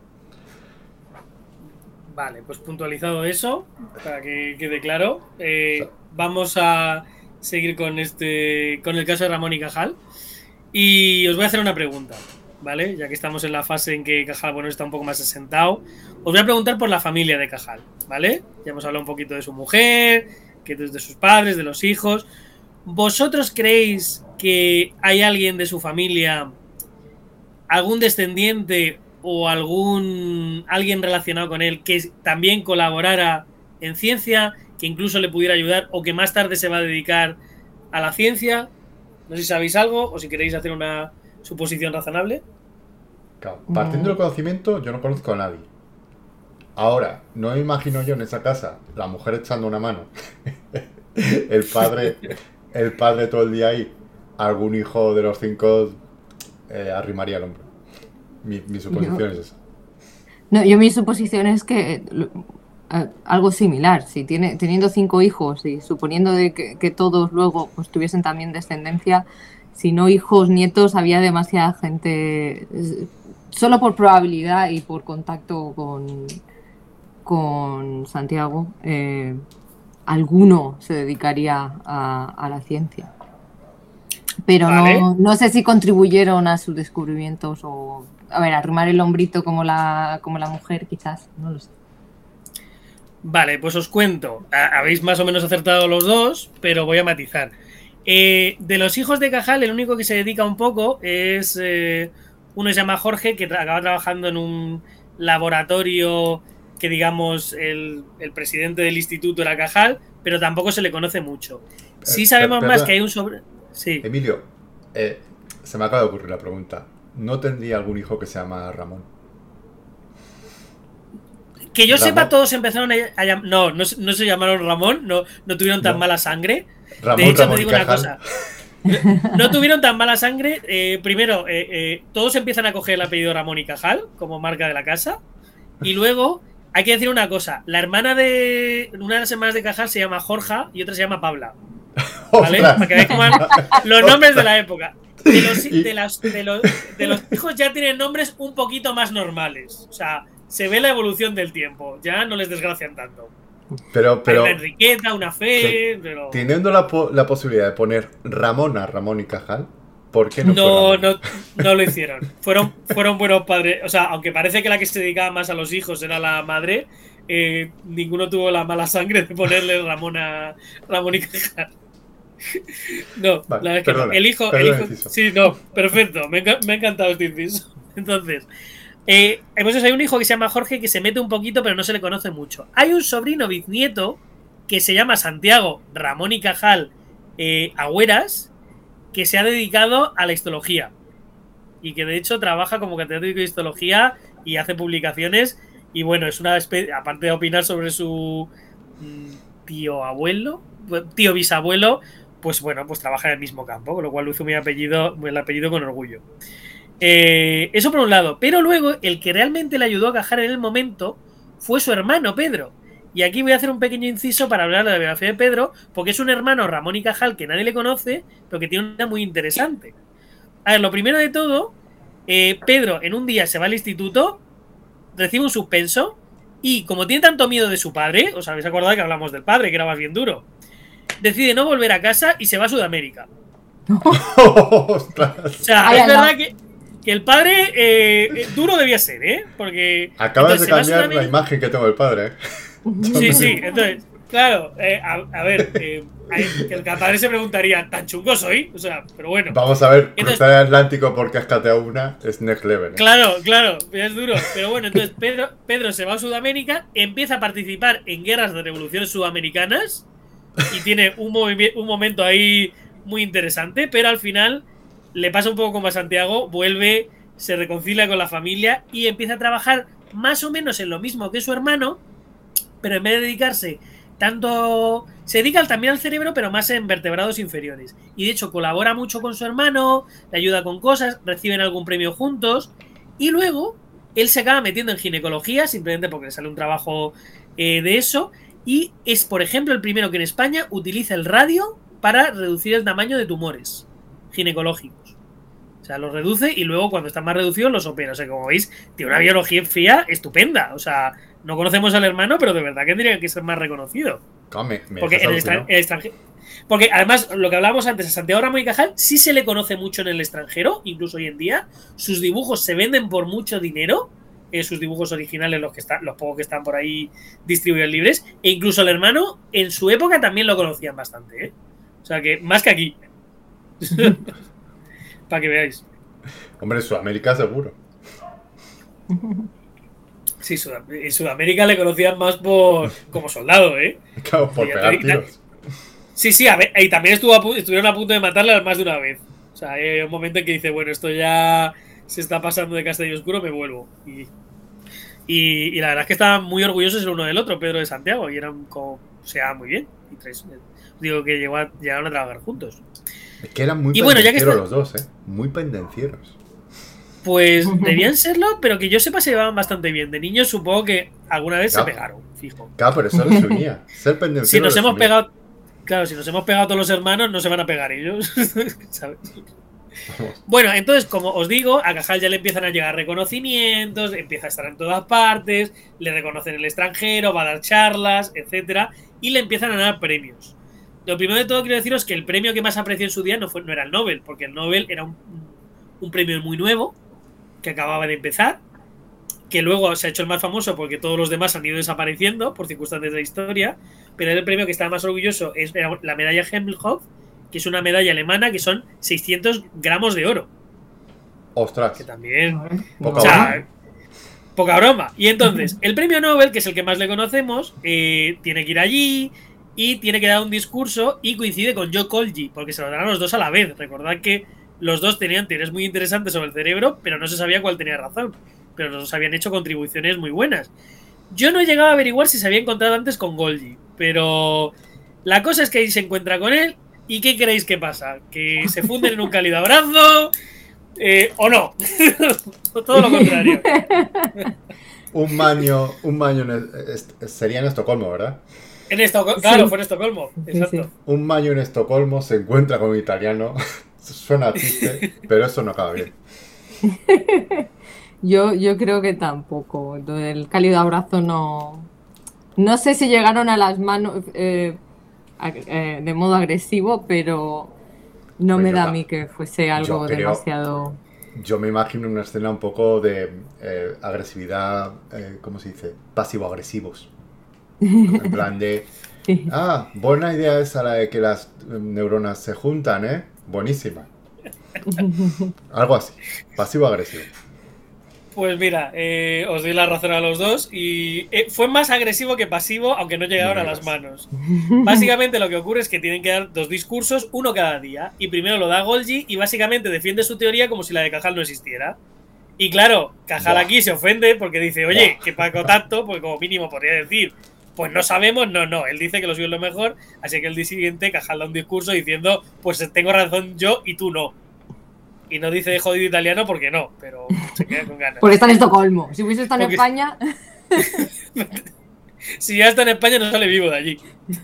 Vale, pues puntualizado eso, para que quede claro, vamos a seguir con el caso de Ramón y Cajal. Y os voy a hacer una pregunta, ¿vale? Ya que estamos en la fase en que Cajal, bueno, está un poco más asentado. Os voy a preguntar por la familia de Cajal, ¿vale? Ya hemos hablado un poquito de su mujer, de sus padres, de los hijos. ¿Vosotros creéis que hay alguien de su familia, algún descendiente o alguien relacionado con él que también colaborara en ciencia, que incluso le pudiera ayudar o que más tarde se va a dedicar a la ciencia? No sé si sabéis algo o si queréis hacer una suposición razonable. Claro. Partiendo del conocimiento, yo no conozco a nadie. Ahora, no me imagino yo en esa casa la mujer echando una mano, el padre todo el día ahí, algún hijo de los 5 arrimaría el hombro. Mi suposición es esa. No, mi suposición es que algo similar, si teniendo 5 hijos y suponiendo de que todos luego pues tuviesen también descendencia, si no hijos, nietos, había demasiada gente, solo por probabilidad y por contacto con Santiago, alguno se dedicaría a la ciencia. Pero vale. No sé si contribuyeron a sus descubrimientos o, a ver, arrimar el hombrito como la mujer, quizás, no lo sé. Vale, pues os cuento. Habéis más o menos acertado los dos, pero voy a matizar. De los hijos de Cajal, el único que se dedica un poco es uno se llama Jorge, que acaba trabajando en un laboratorio que, digamos, el presidente del instituto era Cajal, pero tampoco se le conoce mucho. Sí sabemos más que hay un Sí. Emilio, se me acaba de ocurrir la pregunta. ¿No tendría algún hijo que se llama Ramón? Que yo sepa, todos empezaron a llamar... No se llamaron Ramón, no tuvieron tan mala sangre. Ramón, de hecho, Ramón te digo una cosa. No tuvieron tan mala sangre. Primero, todos empiezan a coger el apellido Ramón y Cajal como marca de la casa. Y luego, hay que decir una cosa. La hermana de... Una de las hermanas de Cajal se llama Jorja y otra se llama Paula. ¿Vale? Para que veáis cómo los nombres de la época. De los hijos ya tienen nombres un poquito más normales. O sea, se ve la evolución del tiempo. Ya no les desgracian tanto. Pero una Enriqueta, una Fe. Pero... Teniendo la posibilidad de poner Ramón y Cajal, ¿por qué no lo hicieron? Fueron buenos padres. O sea, aunque parece que la que se dedicaba más a los hijos era la madre, ninguno tuvo la mala sangre de ponerle Ramón y Cajal. No, vale, la verdad es que no. El hijo sí, no, perfecto. Me ha encantado este inciso. Entonces, pues hay un hijo que se llama Jorge que se mete un poquito, pero no se le conoce mucho. Hay un sobrino bisnieto que se llama Santiago Ramón y Cajal Agüeras, que se ha dedicado a la histología. y que de hecho trabaja como catedrático de histología y hace publicaciones. Y bueno, es una especie, aparte de opinar sobre su tío bisabuelo, pues bueno, pues trabaja en el mismo campo, con lo cual hizo el apellido con orgullo. Eso por un lado, pero luego el que realmente le ayudó a Cajal en el momento fue su hermano Pedro. Y aquí voy a hacer un pequeño inciso para hablar de la biografía de Pedro, porque es un hermano, Ramón y Cajal, que nadie le conoce, pero que tiene una vida muy interesante. A ver, lo primero de todo, Pedro en un día se va al instituto, recibe un suspenso, y como tiene tanto miedo de su padre, os habéis acordado que hablamos del padre, que era más bien duro, decide no volver a casa y se va a Sudamérica. O sea, es verdad que el padre duro debía ser, porque... Acabas de cambiar la imagen que tengo del padre, Sí, entonces, claro, a ver, que el padre se preguntaría, ¿tan chungo soy? O sea, pero bueno. Vamos a ver, cruzar el Atlántico porque has cateado una es next level. Claro, es duro. Pero bueno, entonces Pedro se va a Sudamérica, empieza a participar en guerras de revoluciones sudamericanas y tiene un momento ahí muy interesante, pero al final le pasa un poco como a Santiago, vuelve, se reconcilia con la familia y empieza a trabajar más o menos en lo mismo que su hermano, pero en vez de dedicarse tanto... Se dedica también al cerebro, pero más en vertebrados inferiores. Y de hecho colabora mucho con su hermano, le ayuda con cosas, reciben algún premio juntos. Y luego él se acaba metiendo en ginecología, simplemente porque le sale un trabajo de eso. Y es, por ejemplo, el primero que en España utiliza el radio para reducir el tamaño de tumores ginecológicos. O sea, los reduce y luego cuando están más reducidos los opera. O sea, como veis, tiene una biología estupenda. O sea, no conocemos al hermano, pero de verdad que tendría que ser más reconocido. Porque en el extranjero. Porque además, lo que hablábamos antes, a Santiago Ramón y Cajal sí se le conoce mucho en el extranjero, incluso hoy en día. Sus dibujos se venden por mucho dinero. Sus dibujos originales, los pocos que están por ahí distribuidos libres. E incluso el hermano, en su época también lo conocían bastante, O sea que, más que aquí. Para que veáis. Hombre, en Sudamérica seguro. Sí, en Sudamérica le conocían más como soldado, Claro, por pegar tiros. Sí, a ver, y también estuvieron a punto de matarle más de una vez. O sea, hay un momento en que dice, bueno, esto ya se está pasando de castaño oscuro, me vuelvo. Y la verdad es que estaban muy orgullosos el uno del otro, Pedro de Santiago, y eran como, se llevaban muy bien. Digo que llegaron a trabajar juntos. Es que eran muy pendencieros los dos, muy pendencieros. Pues debían serlo, pero que yo sepa se llevaban bastante bien. De niños supongo que alguna vez se pegaron, fijo. Claro, pero eso les unía. Ser pendenciero. Si nos hemos pegado, claro, si nos hemos pegado todos los hermanos, no se van a pegar ellos. ¿Sabes? Bueno, entonces, como os digo, a Cajal ya le empiezan a llegar reconocimientos, empieza a estar en todas partes, le reconocen en el extranjero, va a dar charlas, etcétera, y le empiezan a dar premios. Lo primero de todo quiero deciros que el premio que más apreció en su día no era el Nobel, porque el Nobel era un premio muy nuevo, que acababa de empezar, que luego se ha hecho el más famoso porque todos los demás han ido desapareciendo por circunstancias de la historia, pero el premio que estaba más orgulloso es la medalla Himmelhof, que es una medalla alemana que son 600 gramos de oro. ¡Ostras! Que también... Poca broma. Y entonces, el premio Nobel, que es el que más le conocemos, tiene que ir allí y tiene que dar un discurso y coincide con Joe Colgi, porque se lo darán los dos a la vez. Recordad que los dos tenían teorías muy interesantes sobre el cerebro, pero no se sabía cuál tenía razón. Pero los dos habían hecho contribuciones muy buenas. Yo no he llegado a averiguar si se había encontrado antes con Golgi, pero la cosa es que ahí se encuentra con él. ¿Y qué creéis que pasa? ¿Que se funden en un cálido abrazo? ¿O no? Todo lo contrario. Un baño sería en Estocolmo, ¿verdad? Claro, fue en Estocolmo. Exacto. Sí. Un baño en Estocolmo se encuentra con un italiano. Suena triste, pero eso no acaba bien. Yo creo que tampoco. El cálido abrazo no... No sé si llegaron a las manos de modo agresivo, pero no me da a mí que fuese algo demasiado... Yo me imagino una escena un poco de agresividad, ¿cómo se dice? Pasivo-agresivos. En plan de... Sí. Ah, buena idea esa la de que las neuronas se juntan, ¿eh? Buenísima. Algo así, pasivo-agresivo. Pues mira, os doy la razón a los dos y fue más agresivo que pasivo, aunque no llegaron a las manos. Básicamente lo que ocurre es que tienen que dar 2 discursos, uno cada día, y primero lo da Golgi y básicamente defiende su teoría como si la de Cajal no existiera. Y claro, Cajal aquí se ofende porque dice, oye, que Paco tanto, pues como mínimo podría decir, pues no sabemos, no, él dice que lo suyo es lo mejor, así que el día siguiente Cajal da un discurso diciendo, pues tengo razón yo y tú no. Y no dice jodido italiano porque no, pero se queda con ganas. Porque está en Estocolmo. Si hubiese estado en España. Si ya está en España, no sale vivo de allí.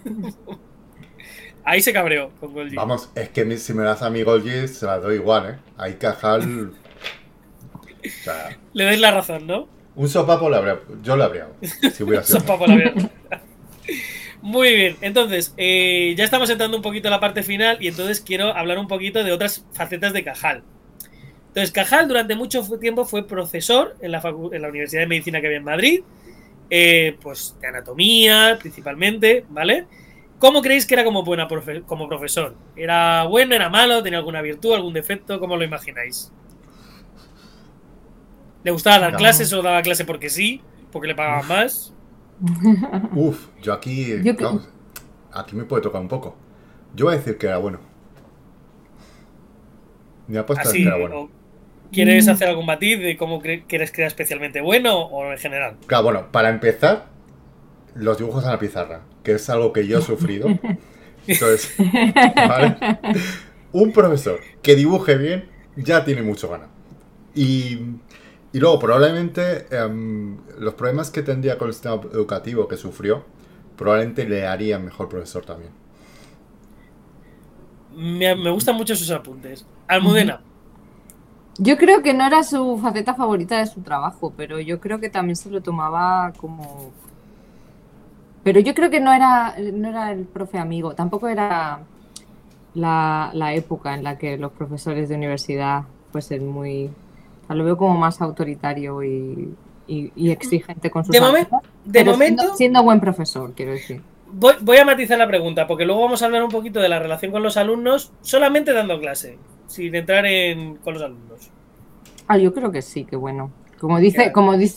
Ahí se cabreó con Golgi. Vamos, es que si me das a mi Golgi, se la doy igual, ¿eh? Ahí Cajal. O sea, le dais la razón, ¿no? Un sopapo yo le habría dado. Si hubiera sido. Sopapo le habría dado. Muy bien, entonces, ya estamos entrando un poquito a la parte final y entonces quiero hablar un poquito de otras facetas de Cajal. Entonces, Cajal durante mucho tiempo fue profesor en la Universidad de Medicina que había en Madrid, pues de anatomía principalmente, ¿vale? ¿Cómo creéis que era como profesor? ¿Era bueno, era malo, tenía alguna virtud, algún defecto? ¿Cómo lo imagináis? ¿Le gustaba dar clases o daba clase porque sí? ¿Porque le pagaban más? Uf, yo aquí me puede tocar un poco. Yo voy a decir que era bueno. Mi apuesta es que era bueno. ¿Quieres hacer algún matiz de cómo quieres que era especialmente bueno o en general? Claro, bueno, para empezar, los dibujos en la pizarra, que es algo que yo he sufrido. Entonces, ¿vale? Un profesor que dibuje bien ya tiene mucho ganado. Y luego, probablemente, los problemas que tendría con el sistema educativo que sufrió, probablemente le haría mejor profesor también. Me gustan mucho sus apuntes. Almudena. Yo creo que no era su faceta favorita de su trabajo, pero yo creo que también se lo tomaba como... Pero yo creo que no era el profe amigo, tampoco era la época en la que los profesores de universidad fuesen muy... O sea, lo veo como más autoritario y exigente con sus alumnos. De momento... Siendo buen profesor, quiero decir. Voy a matizar la pregunta, porque luego vamos a hablar un poquito de la relación con los alumnos, solamente dando clase, sin entrar con los alumnos. Yo creo que sí, que bueno. Como dice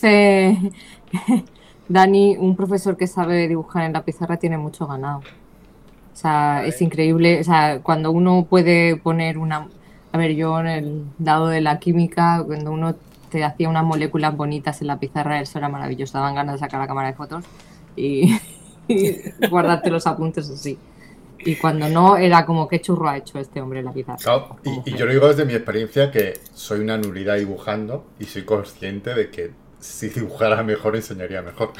Dani, un profesor que sabe dibujar en la pizarra tiene mucho ganado. O sea, es increíble. O sea, cuando uno puede poner una... A ver, yo en el lado de la química, cuando uno te hacía unas moléculas bonitas en la pizarra, eso era maravilloso. Daban ganas de sacar la cámara de fotos y guardarte los apuntes así. Y cuando no, era como qué churro ha hecho este hombre en la pizarra. Claro, y yo lo digo desde mi experiencia, que soy una nulidad dibujando y soy consciente de que si dibujara mejor, enseñaría mejor.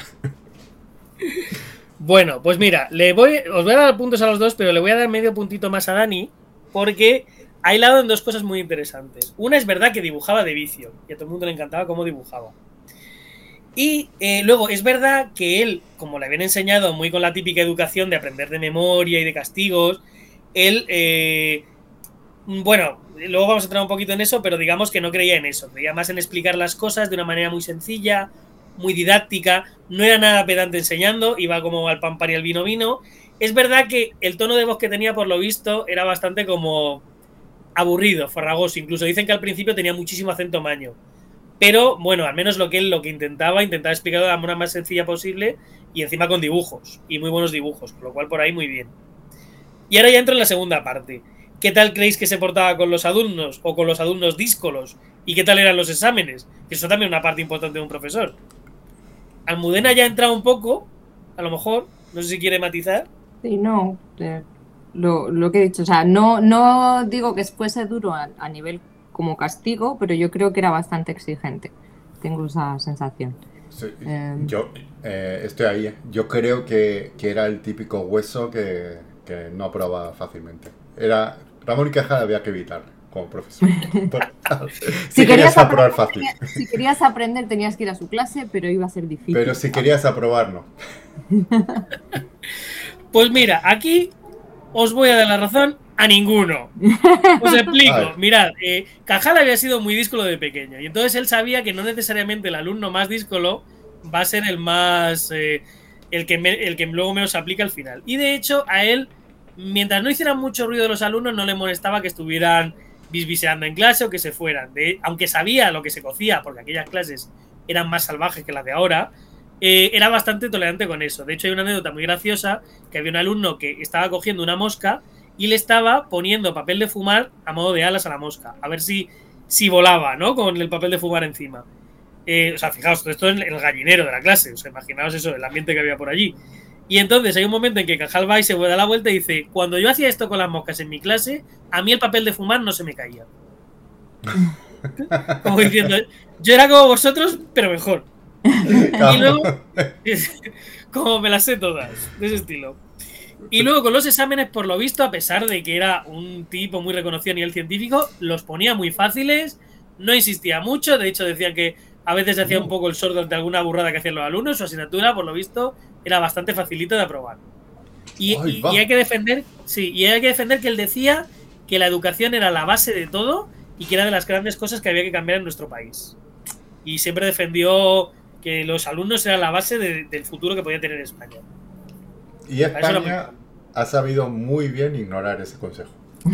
Bueno, pues mira, os voy a dar puntos a los dos, pero le voy a dar medio puntito más a Dani, porque ha hilado en dos cosas muy interesantes. Una, es verdad que dibujaba de vicio, y a todo el mundo le encantaba cómo dibujaba. Y luego, es verdad que él, como le habían enseñado muy con la típica educación de aprender de memoria y de castigos, él, bueno, luego vamos a entrar un poquito en eso, pero digamos que no creía en eso, creía más en explicar las cosas de una manera muy sencilla, muy didáctica, no era nada pedante enseñando, iba como al pan pan y al vino vino. Es verdad que el tono de voz que tenía, por lo visto, era bastante como aburrido, farragoso, incluso dicen que al principio tenía muchísimo acento maño. Pero, bueno, al menos lo que intentaba explicarlo de la manera más sencilla posible y encima con dibujos, y muy buenos dibujos, con lo cual por ahí muy bien. Y ahora ya entro en la segunda parte. ¿Qué tal creéis que se portaba con los alumnos o con los alumnos díscolos? ¿Y qué tal eran los exámenes? Eso también es una parte importante de un profesor. Almudena ya ha entrado un poco, a lo mejor, no sé si quiere matizar. Sí, no, lo que he dicho, o sea, no digo que fuese duro a nivel como castigo, pero yo creo que era bastante exigente. Tengo esa sensación. Sí, yo estoy ahí. Yo creo que era el típico hueso que no aprobaba fácilmente. Ramón y Cajal había que evitar como profesor. si querías aprobar fácil. Si querías aprender tenías que ir a su clase, pero iba a ser difícil. Pero si querías aprobar, no. Pues mira, aquí os voy a dar la razón a ninguno. Os explico. Mirad, Cajal había sido muy díscolo de pequeño y entonces él sabía que no necesariamente el alumno más díscolo va a ser el más el que luego menos aplica al final. Y de hecho a él, mientras no hicieran mucho ruido los alumnos, no le molestaba que estuvieran bisbiseando en clase o que se fueran. Aunque sabía lo que se cocía, porque aquellas clases eran más salvajes que las de ahora, era bastante tolerante con eso. De hecho, hay una anécdota muy graciosa, que había un alumno que estaba cogiendo una mosca y le estaba poniendo papel de fumar a modo de alas a la mosca, a ver si volaba, ¿no? Con el papel de fumar encima. O sea, fijaos, esto es el gallinero de la clase, o sea, imaginaos eso, el ambiente que había por allí. Y entonces hay un momento en que Cajal va y se da la vuelta y dice: cuando yo hacía esto con las moscas en mi clase, a mí el papel de fumar no se me caía. Como diciendo, yo era como vosotros, pero mejor. Y luego, como me las sé todas, de ese estilo. Y luego con los exámenes, por lo visto, a pesar de que era un tipo muy reconocido a nivel científico, los ponía muy fáciles, no insistía mucho, de hecho decían que a veces hacía un poco el sordo ante alguna burrada que hacían los alumnos, su asignatura, por lo visto, era bastante facilita de aprobar. Y hay que defender, sí, y hay que defender que él decía que la educación era la base de todo y que era de las grandes cosas que había que cambiar en nuestro país. Y siempre defendió que los alumnos eran la base del futuro que podía tener España. Y España ha sabido muy bien ignorar ese consejo.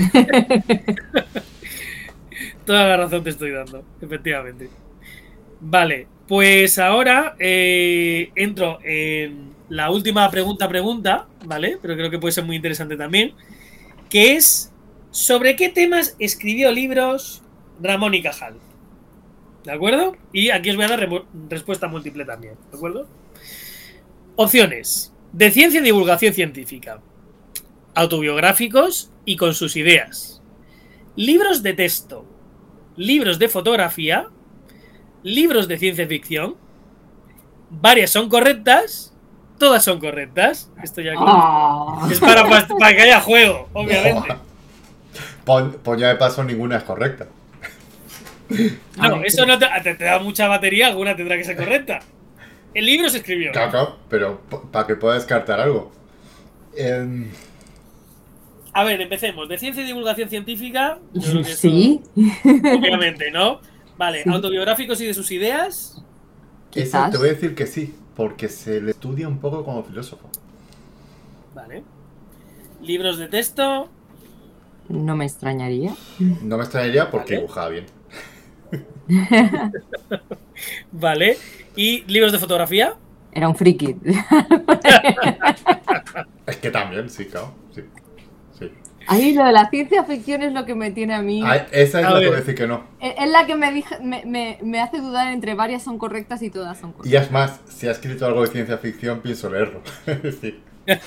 Toda la razón te estoy dando, efectivamente. Vale, pues ahora entro en la última pregunta, ¿vale? Pero creo que puede ser muy interesante también, que es: ¿sobre qué temas escribió libros Ramón y Cajal? ¿De acuerdo? Y aquí os voy a dar respuesta múltiple también, ¿de acuerdo? Opciones: de ciencia y divulgación científica, autobiográficos y con sus ideas, libros de texto, libros de fotografía, libros de ciencia ficción. Varias son correctas, todas son correctas. Esto ya es para que haya juego, obviamente. Pues ya de paso ninguna es correcta. No, eso no te da mucha batería, alguna tendrá que ser correcta. El libro se escribió. Claro, pero para que pueda descartar algo. A ver, empecemos. De ciencia y divulgación científica. Yo creo que sí. Obviamente, ¿no? Vale, sí. Autobiográficos y de sus ideas. Eso te voy a decir que sí, porque se le estudia un poco como filósofo. Vale. Libros de texto. No me extrañaría. No me extrañaría porque dibujaba bien. Vale. ¿Y libros de fotografía? Era un friki. Es que también, sí, claro. Sí. Ahí lo de la ciencia ficción es lo que me tiene a mí. Esa es la que voy a decir que no. Es la que me hace dudar entre varias son correctas y todas son correctas. Y es más, si ha escrito algo de ciencia ficción, pienso leerlo. Sí.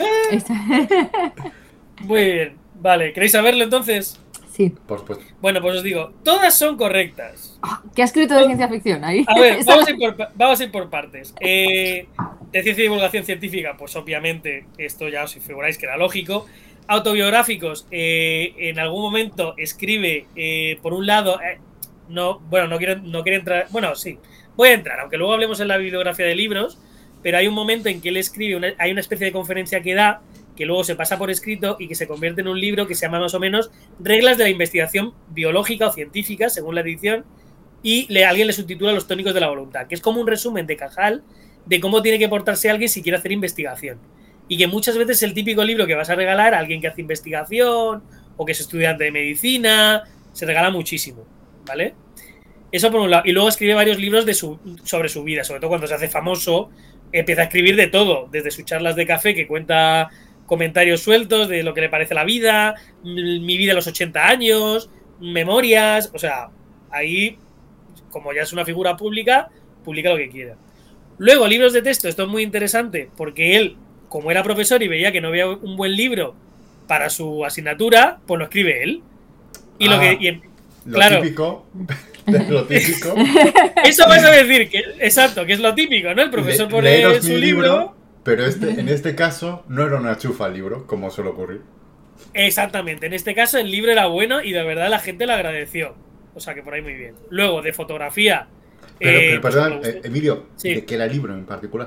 Muy bien. Vale, ¿queréis saberlo entonces? Sí. Por supuesto. Bueno, pues os digo, todas son correctas. ¿Qué ha escrito de ciencia ficción ahí? A ver, vamos a ir por partes. De ciencia y divulgación científica, pues obviamente, esto ya os figuráis que era lógico. Autobiográficos, en algún momento escribe, por un lado, no quiero entrar, bueno, sí, voy a entrar, aunque luego hablemos en la bibliografía de libros, pero hay un momento en que él escribe, hay una especie de conferencia que da, que luego se pasa por escrito y que se convierte en un libro que se llama más o menos Reglas de la investigación biológica o científica, según la edición, y alguien le subtitula Los tónicos de la voluntad, que es como un resumen de Cajal de cómo tiene que portarse alguien si quiere hacer investigación. Y que muchas veces es el típico libro que vas a regalar a alguien que hace investigación o que es estudiante de medicina, se regala muchísimo, ¿vale? Eso por un lado. Y luego escribe varios libros sobre su vida, sobre todo cuando se hace famoso, empieza a escribir de todo, desde sus charlas de café que cuenta comentarios sueltos de lo que le parece la vida, mi vida a los 80 años, memorias, o sea, ahí, como ya es una figura pública, publica lo que quiera. Luego, libros de texto, esto es muy interesante, porque él, como era profesor y veía que no había un buen libro para su asignatura, pues lo escribe él. Y claro, típico. Lo típico. Eso vas a decir, exacto, que es lo típico, ¿no? El profesor pone su libro. Pero en este caso no era una chufa el libro, como suele ocurrir. Exactamente, en este caso el libro era bueno y de verdad la gente lo agradeció. O sea que por ahí muy bien. Luego, de fotografía. Pero perdón, Emilio, sí. ¿De qué era el libro en particular?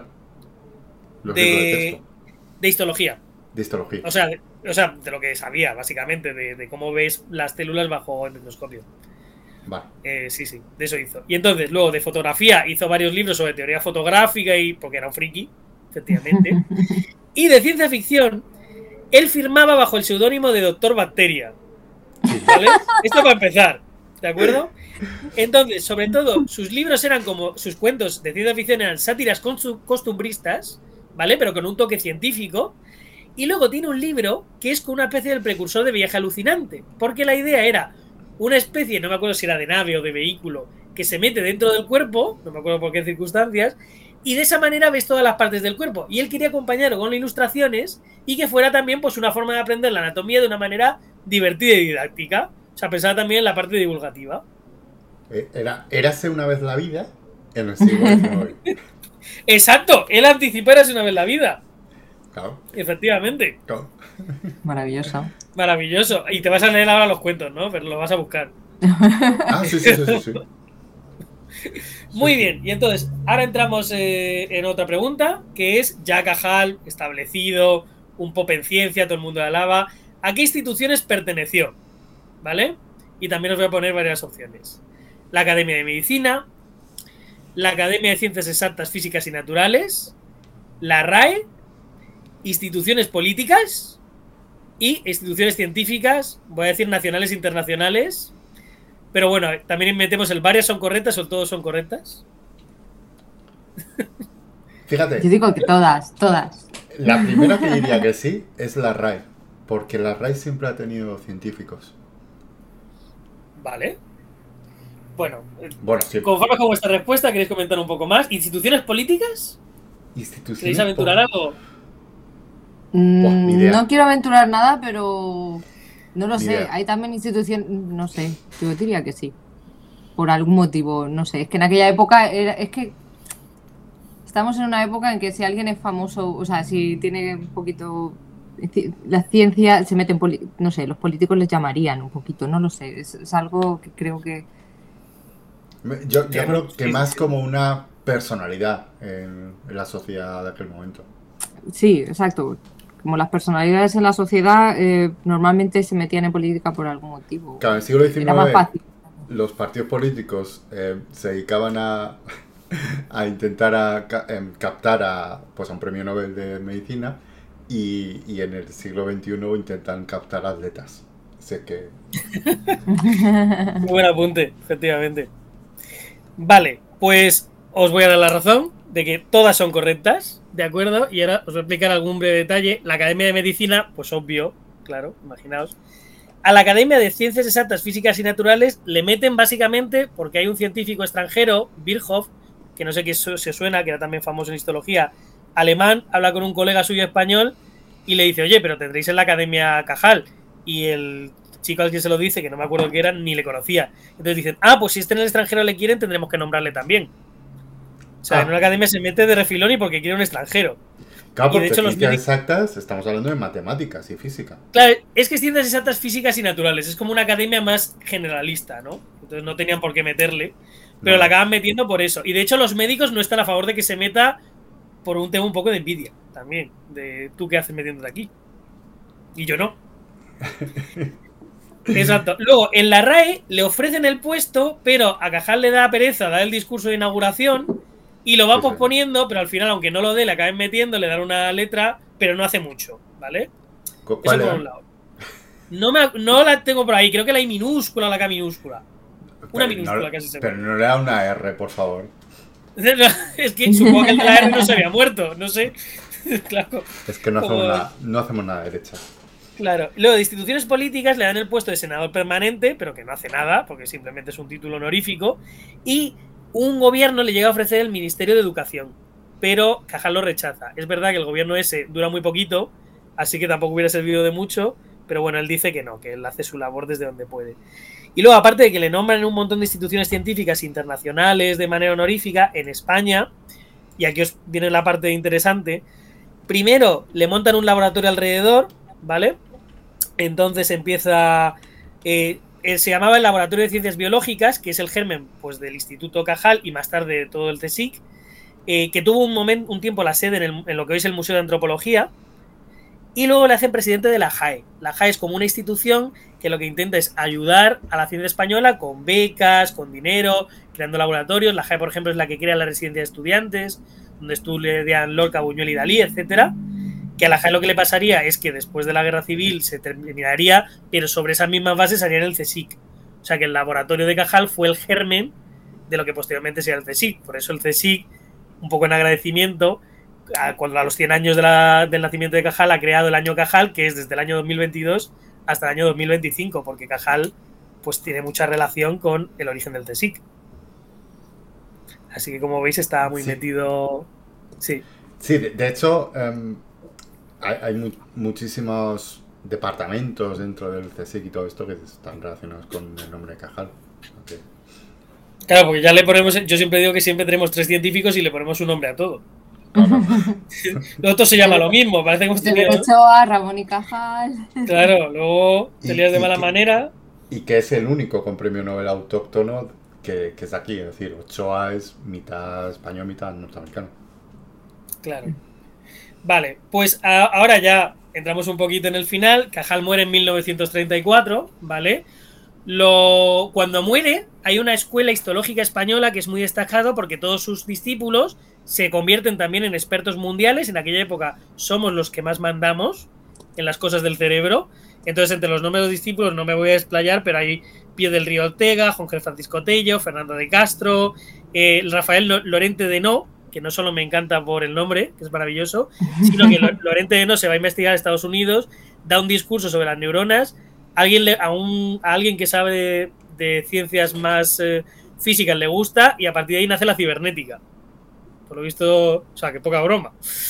Los libros de texto. De histología. De histología. O sea, de lo que sabía, básicamente, de cómo ves las células bajo el microscopio. Vale. Sí, de eso hizo. Y entonces, luego de fotografía, hizo varios libros sobre teoría fotográfica porque era un friki, efectivamente. Y de ciencia ficción, él firmaba bajo el seudónimo de Doctor Bacteria. ¿Vale? Esto para empezar, ¿de acuerdo? Entonces, sobre todo, sus libros eran como, sus cuentos de ciencia ficción eran sátiras costumbristas, ¿vale? Pero con un toque científico. Y luego tiene un libro que es con una especie del precursor de viaje alucinante, porque la idea era una especie, no me acuerdo si era de nave o de vehículo, que se mete dentro del cuerpo, no me acuerdo por qué circunstancias, y de esa manera ves todas las partes del cuerpo. Y él quería acompañarlo con ilustraciones y que fuera también pues una forma de aprender la anatomía de una manera divertida y didáctica. O sea, pensaba también en la parte divulgativa. Érase una vez la vida en el siglo XIX. Exacto, él anticipó Érase una vez la vida. Claro. Efectivamente. Claro. Maravilloso. Maravilloso. Y te vas a leer ahora los cuentos, ¿no? Pero lo vas a buscar. Ah, sí. Muy bien, y entonces, ahora entramos en otra pregunta, que es ya Cajal, establecido, un pop en ciencia, todo el mundo la alaba. ¿A qué instituciones perteneció? ¿Vale? Y también os voy a poner varias opciones. La Academia de Medicina, la Academia de Ciencias Exactas, Físicas y Naturales, la RAE, instituciones políticas y instituciones científicas, voy a decir nacionales e internacionales. Pero bueno, también metemos el varias son correctas o todos son correctas. Fíjate. Yo digo que todas. La primera que diría que sí es la RAE, porque la RAE siempre ha tenido científicos. Vale. Bueno, sí. Conforme con vuestra respuesta, ¿queréis comentar un poco más? ¿Instituciones políticas? ¿Queréis aventurar algo? No quiero aventurar nada, pero no lo sé. Idea. Hay también instituciones, no sé, yo diría que sí. Por algún motivo, no sé. Es que en aquella época es que estamos en una época en que si alguien es famoso, o sea, si tiene un poquito la ciencia, se mete en no sé, los políticos les llamarían un poquito, no lo sé. Es algo que creo que... Yo creo que más como una personalidad en la sociedad de aquel momento. Sí, exacto. Como las personalidades en la sociedad normalmente se metían en política por algún motivo. Claro, en el siglo XIX era más fácil. Los partidos políticos se dedicaban a intentar captar a un premio Nobel de Medicina y en el siglo XXI intentan captar atletas. Sé que... Muy buen apunte, efectivamente. Vale, pues os voy a dar la razón de que todas son correctas, ¿de acuerdo? Y ahora os voy a explicar algún breve detalle. La Academia de Medicina, pues obvio, claro, imaginaos. A la Academia de Ciencias Exactas, Físicas y Naturales le meten básicamente porque hay un científico extranjero, Virchow, que no sé qué se suena, que era también famoso en histología, alemán, habla con un colega suyo español y le dice, oye, pero tendréis en la Academia Cajal. Y el chico al que se lo dice, que no me acuerdo qué era, ni le conocía. Entonces dicen, pues si en el extranjero le quieren, tendremos que nombrarle también. O sea, en una academia se mete de refilón y porque quiere un extranjero. Claro, porque de hecho, ciencias exactas estamos hablando de matemáticas y física. Claro, es que ciencias exactas, físicas y naturales. Es como una academia más generalista, ¿no? Entonces no tenían por qué meterle. Pero la acaban metiendo por eso. Y de hecho los médicos no están a favor de que se meta por un tema un poco de envidia también. De tú qué haces metiéndote aquí. Y yo no. Exacto. Luego, en la RAE le ofrecen el puesto, pero a Cajal le da pereza dar el discurso de inauguración y lo va posponiendo, pero al final, aunque no lo dé, le acaben metiendo, le dan una letra, pero no hace mucho, ¿vale? Eso por un lado. No la tengo por ahí, creo que la I minúscula o la K minúscula. Una minúscula casi se ve. Pero no le da una R, por favor. Es que supongo que el de la R no se había muerto, no sé. Claro. Es que no hacemos nada derecha. Claro. Luego, de instituciones políticas le dan el puesto de senador permanente, pero que no hace nada, porque simplemente es un título honorífico. Y un gobierno le llega a ofrecer el Ministerio de Educación, pero Cajal lo rechaza. Es verdad que el gobierno ese dura muy poquito, así que tampoco hubiera servido de mucho, pero bueno, él dice que no, que él hace su labor desde donde puede. Y luego, aparte de que le nombran en un montón de instituciones científicas internacionales de manera honorífica, en España, y aquí os viene la parte interesante, primero le montan un laboratorio alrededor, ¿vale? Entonces empieza... se llamaba el Laboratorio de Ciencias Biológicas, que es el germen pues, del Instituto Cajal y más tarde todo el CSIC, que tuvo un tiempo la sede en lo que hoy es el Museo de Antropología, y luego le hacen presidente de la JAE. La JAE es como una institución que lo que intenta es ayudar a la ciencia española con becas, con dinero, creando laboratorios. La JAE, por ejemplo, es la que crea la residencia de estudiantes, donde estudian Lorca, Buñuel y Dalí, etcétera. que a la JAL lo que le pasaría es que después de la guerra civil se terminaría, pero sobre esas mismas bases harían el CSIC. O sea que el laboratorio de Cajal fue el germen de lo que posteriormente sería el CSIC. Por eso el CSIC, un poco en agradecimiento, a los 100 años del nacimiento de Cajal, ha creado el año Cajal, que es desde el año 2022 hasta el año 2025, porque Cajal pues tiene mucha relación con el origen del CSIC. Así que, como veis, está muy metido. Sí. Sí, de hecho, hay muchísimos departamentos dentro del CSIC y todo esto que están relacionados con el nombre de Cajal. Okay. Claro, porque ya le ponemos. Yo siempre digo que siempre tenemos 3 científicos y le ponemos un nombre a todo. Lo otro se llama lo mismo. Parece que hemos tenido. Ochoa, Ramón y Cajal. Claro, luego te lías de mala manera. Y que es el único con premio Nobel autóctono que es aquí. Es decir, Ochoa es mitad español, mitad norteamericano. Claro. Vale, pues ahora ya entramos un poquito en el final. Cajal muere en 1934, ¿vale? Cuando muere, hay una escuela histológica española que es muy destacada porque todos sus discípulos se convierten también en expertos mundiales. En aquella época somos los que más mandamos en las cosas del cerebro. Entonces, entre los nombres de los discípulos no me voy a explayar, pero hay Pío del Río Ortega, Juan Francisco Tello, Fernando de Castro, Rafael Lorente de No, que no solo me encanta por el nombre, que es maravilloso, sino que Lorente de No se va a investigar a Estados Unidos, da un discurso sobre las neuronas, a alguien que sabe de ciencias más físicas le gusta, y a partir de ahí nace la cibernética. Por lo visto, o sea, que poca broma.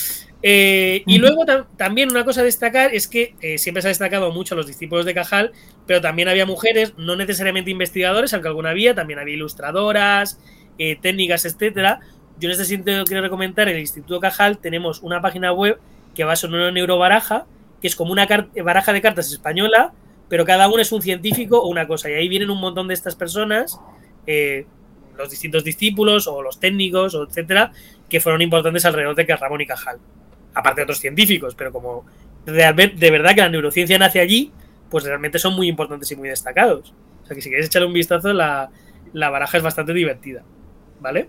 Y luego también una cosa a destacar es que siempre se ha destacado mucho a los discípulos de Cajal, pero también había mujeres, no necesariamente investigadores, aunque alguna había, también había ilustradoras, técnicas, etcétera. Yo en este sentido quiero recomendar el Instituto Cajal. Tenemos una página web que va sobre una neurobaraja, que es como una baraja de cartas española, pero cada uno es un científico o una cosa, y ahí vienen un montón de estas personas, los distintos discípulos o los técnicos, o etcétera, que fueron importantes alrededor de Ramón y Cajal. Aparte de otros científicos, pero como de verdad que la neurociencia nace allí, pues realmente son muy importantes y muy destacados. O sea que si queréis echarle un vistazo, la baraja es bastante divertida, ¿vale?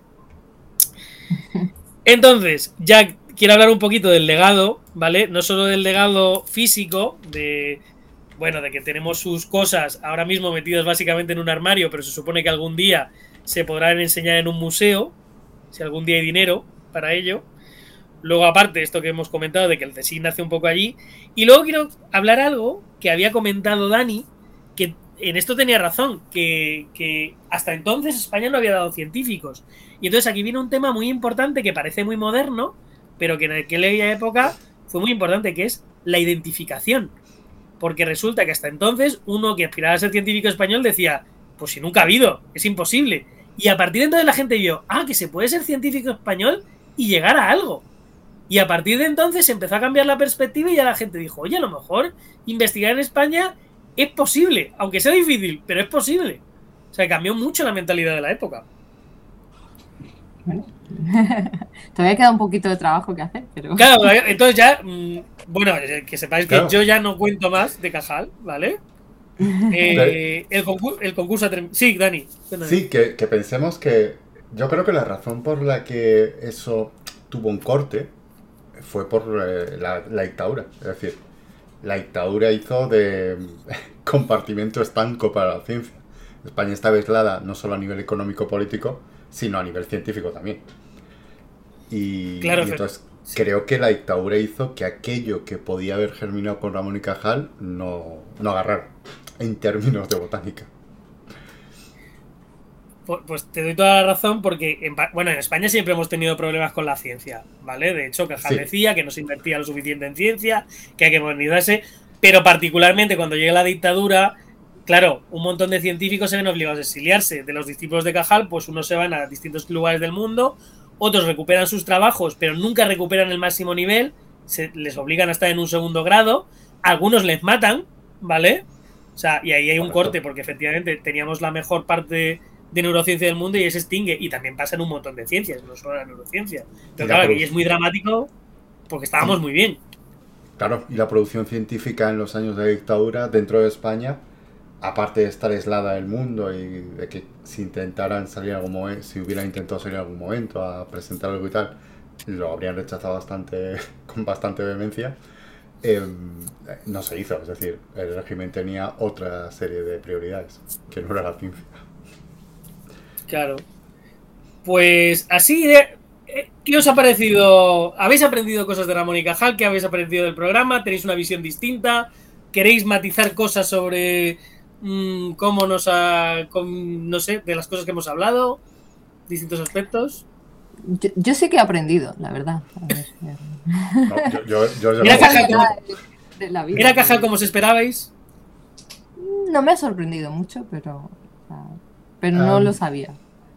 Entonces, ya quiero hablar un poquito del legado, ¿vale? No solo del legado físico, de que tenemos sus cosas ahora mismo metidas básicamente en un armario, pero se supone que algún día se podrán enseñar en un museo, si algún día hay dinero para ello. Luego, aparte, esto que hemos comentado de que el CSIC nace un poco allí. Y luego quiero hablar algo que había comentado Dani, que en esto tenía razón, que hasta entonces España no había dado científicos. Y entonces aquí viene un tema muy importante que parece muy moderno, pero que en aquella época fue muy importante, que es la identificación. Porque resulta que hasta entonces uno que aspiraba a ser científico español decía, pues si nunca ha habido, es imposible. Y a partir de entonces la gente vio, que se puede ser científico español y llegar a algo. Y a partir de entonces se empezó a cambiar la perspectiva y ya la gente dijo, oye, a lo mejor investigar en España es posible, aunque sea difícil, pero es posible. O sea, cambió mucho la mentalidad de la época. Bueno, todavía queda un poquito de trabajo que hacer, pero... Claro, entonces ya, bueno, que sepáis que yo ya no cuento más de Cajal, ¿vale? El concurso... Sí, Dani. Sí, que pensemos que yo creo que la razón por la que eso tuvo un corte fue por la dictadura. Es decir, la dictadura hizo de compartimento estanco para la ciencia. España estaba aislada no solo a nivel económico-político, sino a nivel científico también. Y entonces creo que la dictadura hizo que aquello que podía haber germinado con Ramón y Cajal no agarrara en términos de botánica. Pues te doy toda la razón porque, en España siempre hemos tenido problemas con la ciencia, ¿vale? De hecho, Cajal decía que no se invertía lo suficiente en ciencia, que hay que modernizarse, pero particularmente cuando llega la dictadura, claro, un montón de científicos se ven obligados a exiliarse. De los discípulos de Cajal, pues unos se van a distintos lugares del mundo, otros recuperan sus trabajos, pero nunca recuperan el máximo nivel, les obligan a estar en un segundo grado, algunos les matan, ¿vale? O sea, y ahí hay un corte, porque efectivamente teníamos la mejor parte de neurociencia del mundo y se extingue. Y también pasa en un montón de ciencias, no solo la neurociencia. Pero claro, aquí es muy dramático porque estábamos muy bien. Claro, y la producción científica en los años de dictadura dentro de España, aparte de estar aislada del mundo y de que si intentaran salir si hubieran intentado salir en algún momento a presentar algo y tal, lo habrían rechazado con bastante vehemencia, no se hizo. Es decir, el régimen tenía otra serie de prioridades, que no era la ciencia. Claro. Pues así de... ¿Qué os ha parecido? ¿Habéis aprendido cosas de Ramón y Cajal? ¿Qué habéis aprendido del programa? ¿Tenéis una visión distinta? ¿Queréis matizar cosas sobre cómo nos ha... no sé, de las cosas que hemos hablado? ¿Distintos aspectos? Yo sí que he aprendido, la verdad. A ver, No, yo ¿Era Cajal de la vida. ¿Era Cajal como os esperabais? No me ha sorprendido mucho, pero no lo sabía.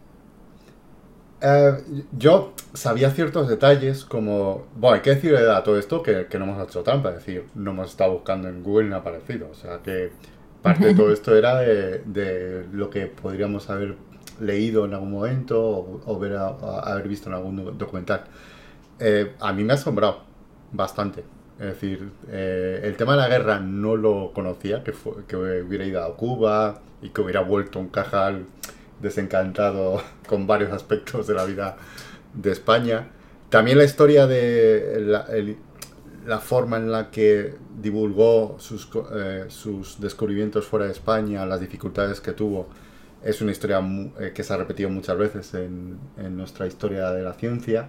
Yo sabía ciertos detalles como... Bueno, hay que decir a todo esto que no hemos hecho trampa, es decir, no hemos estado buscando en Google ni ha aparecido. O sea que parte de todo esto era de lo que podríamos haber leído en algún momento o haber visto en algún documental. A mí me ha asombrado bastante. Es decir, el tema de la guerra no lo conocía, que hubiera ido a Cuba y que hubiera vuelto un Cajal desencantado con varios aspectos de la vida de España. También la historia de la forma en la que divulgó sus descubrimientos fuera de España, las dificultades que tuvo, es una historia que se ha repetido muchas veces en nuestra historia de la ciencia.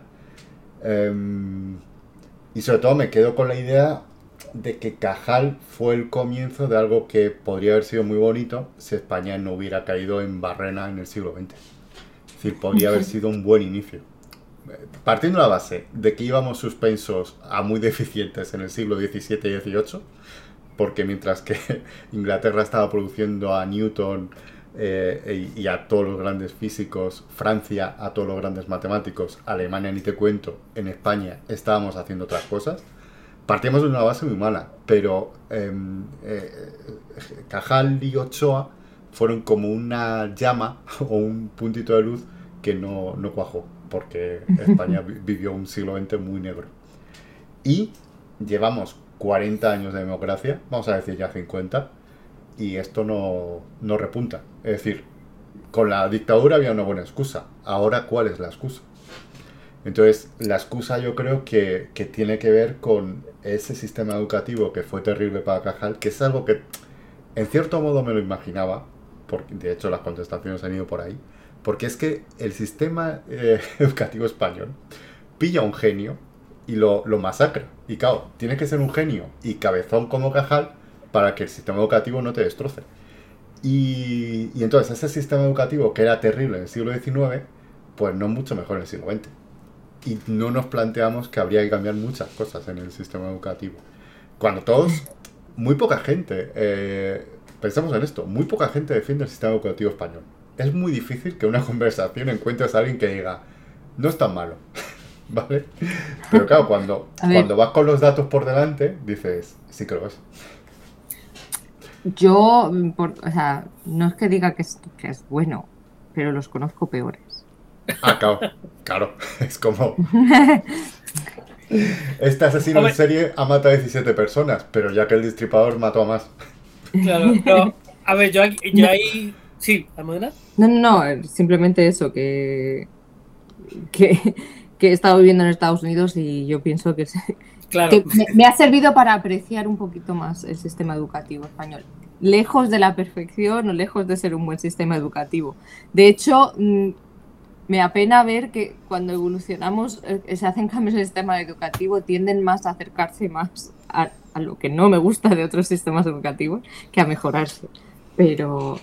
Y sobre todo me quedo con la idea de que Cajal fue el comienzo de algo que podría haber sido muy bonito si España no hubiera caído en Barrena en el siglo XX. Es decir, podría haber sido un buen inicio. Partiendo de la base de que íbamos suspensos a muy deficientes en el siglo XVII y XVIII, porque mientras que Inglaterra estaba produciendo a Newton y a todos los grandes físicos, Francia a todos los grandes matemáticos, Alemania ni te cuento, en España estábamos haciendo otras cosas. Partimos de una base muy mala, pero Cajal y Ochoa fueron como una llama o un puntito de luz que no cuajó, porque España vivió un siglo XX muy negro. Y llevamos 40 años de democracia, vamos a decir ya 50, y esto no repunta. Es decir, con la dictadura había una buena excusa. Ahora, ¿cuál es la excusa? Entonces, la excusa yo creo que tiene que ver con ese sistema educativo que fue terrible para Cajal, que es algo que en cierto modo me lo imaginaba, porque de hecho las contestaciones han ido por ahí, porque es que el sistema educativo español pilla a un genio y lo masacra. Y claro, tiene que ser un genio y cabezón como Cajal para que el sistema educativo no te destroce. Y entonces ese sistema educativo que era terrible en el siglo XIX, pues no es mucho mejor en el siglo XX. Y no nos planteamos que habría que cambiar muchas cosas en el sistema educativo. Cuando muy poca gente, pensamos en esto, muy poca gente defiende el sistema educativo español. Es muy difícil que en una conversación encuentres a alguien que diga, no es tan malo, ¿vale? Pero claro, cuando vas con los datos por delante, dices, sí que lo es. Yo, o sea, no es que diga que es bueno, pero los conozco peores. Ah, claro, es como... Este asesino en serie ha matado a 17 personas, pero ya que el destripador mató a más. Claro, no. A ver, yo ahí... Sí, ¿Almudena? No, simplemente eso, que he estado viviendo en Estados Unidos y yo pienso que Claro. me ha servido para apreciar un poquito más el sistema educativo español. Lejos de la perfección o lejos de ser un buen sistema educativo. De hecho, me apena ver que cuando evolucionamos, se hacen cambios en el sistema educativo, tienden más a acercarse más a lo que no me gusta de otros sistemas educativos que a mejorarse. Pero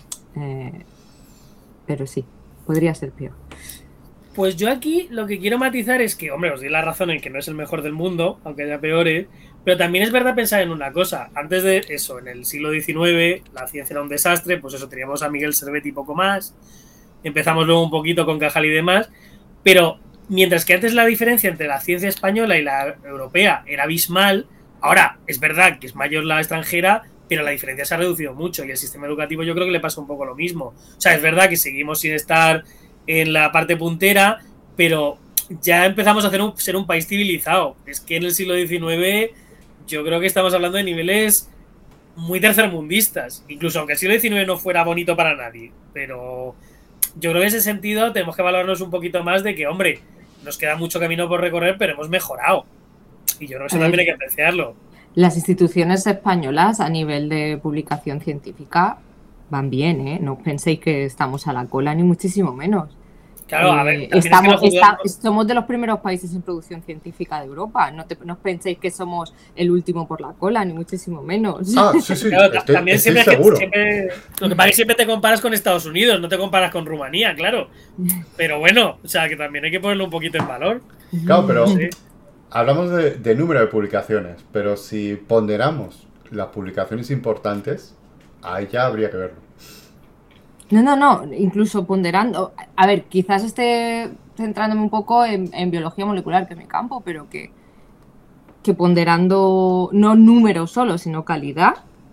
sí, podría ser peor. Pues yo aquí lo que quiero matizar es que, hombre, os doy la razón en que no es el mejor del mundo, aunque haya peores, pero también es verdad pensar en una cosa. Antes de eso, en el siglo XIX, la ciencia era un desastre, pues eso, teníamos a Miguel Servet y poco más. Empezamos luego un poquito con Cajal y demás, pero mientras que antes la diferencia entre la ciencia española y la europea era abismal, ahora es verdad que es mayor la extranjera, pero la diferencia se ha reducido mucho y el sistema educativo yo creo que le pasa un poco lo mismo. O sea, es verdad que seguimos sin estar en la parte puntera, pero ya empezamos a ser un país civilizado. Es que en el siglo XIX yo creo que estamos hablando de niveles muy tercermundistas, incluso aunque el siglo XIX no fuera bonito para nadie, pero yo creo que en ese sentido tenemos que valorarnos un poquito más de que, hombre, nos queda mucho camino por recorrer, pero hemos mejorado. Y yo creo que eso también hay que apreciarlo. Las instituciones españolas a nivel de publicación científica van bien, ¿eh? No os penséis que estamos a la cola, ni muchísimo menos. Claro, a ver, somos de los primeros países en producción científica de Europa. No os penséis que somos el último por la cola, ni muchísimo menos. Sí. Claro, también siempre lo que pasa es que siempre te comparas con Estados Unidos, no te comparas con Rumanía, claro. Pero bueno, o sea, que también hay que ponerlo un poquito en valor. Claro, pero hablamos de número de publicaciones, pero si ponderamos las publicaciones importantes, ahí ya habría que verlo. No, incluso ponderando. A ver, quizás esté centrándome un poco en biología molecular, que es mi campo, pero que ponderando no números solo, sino calidad,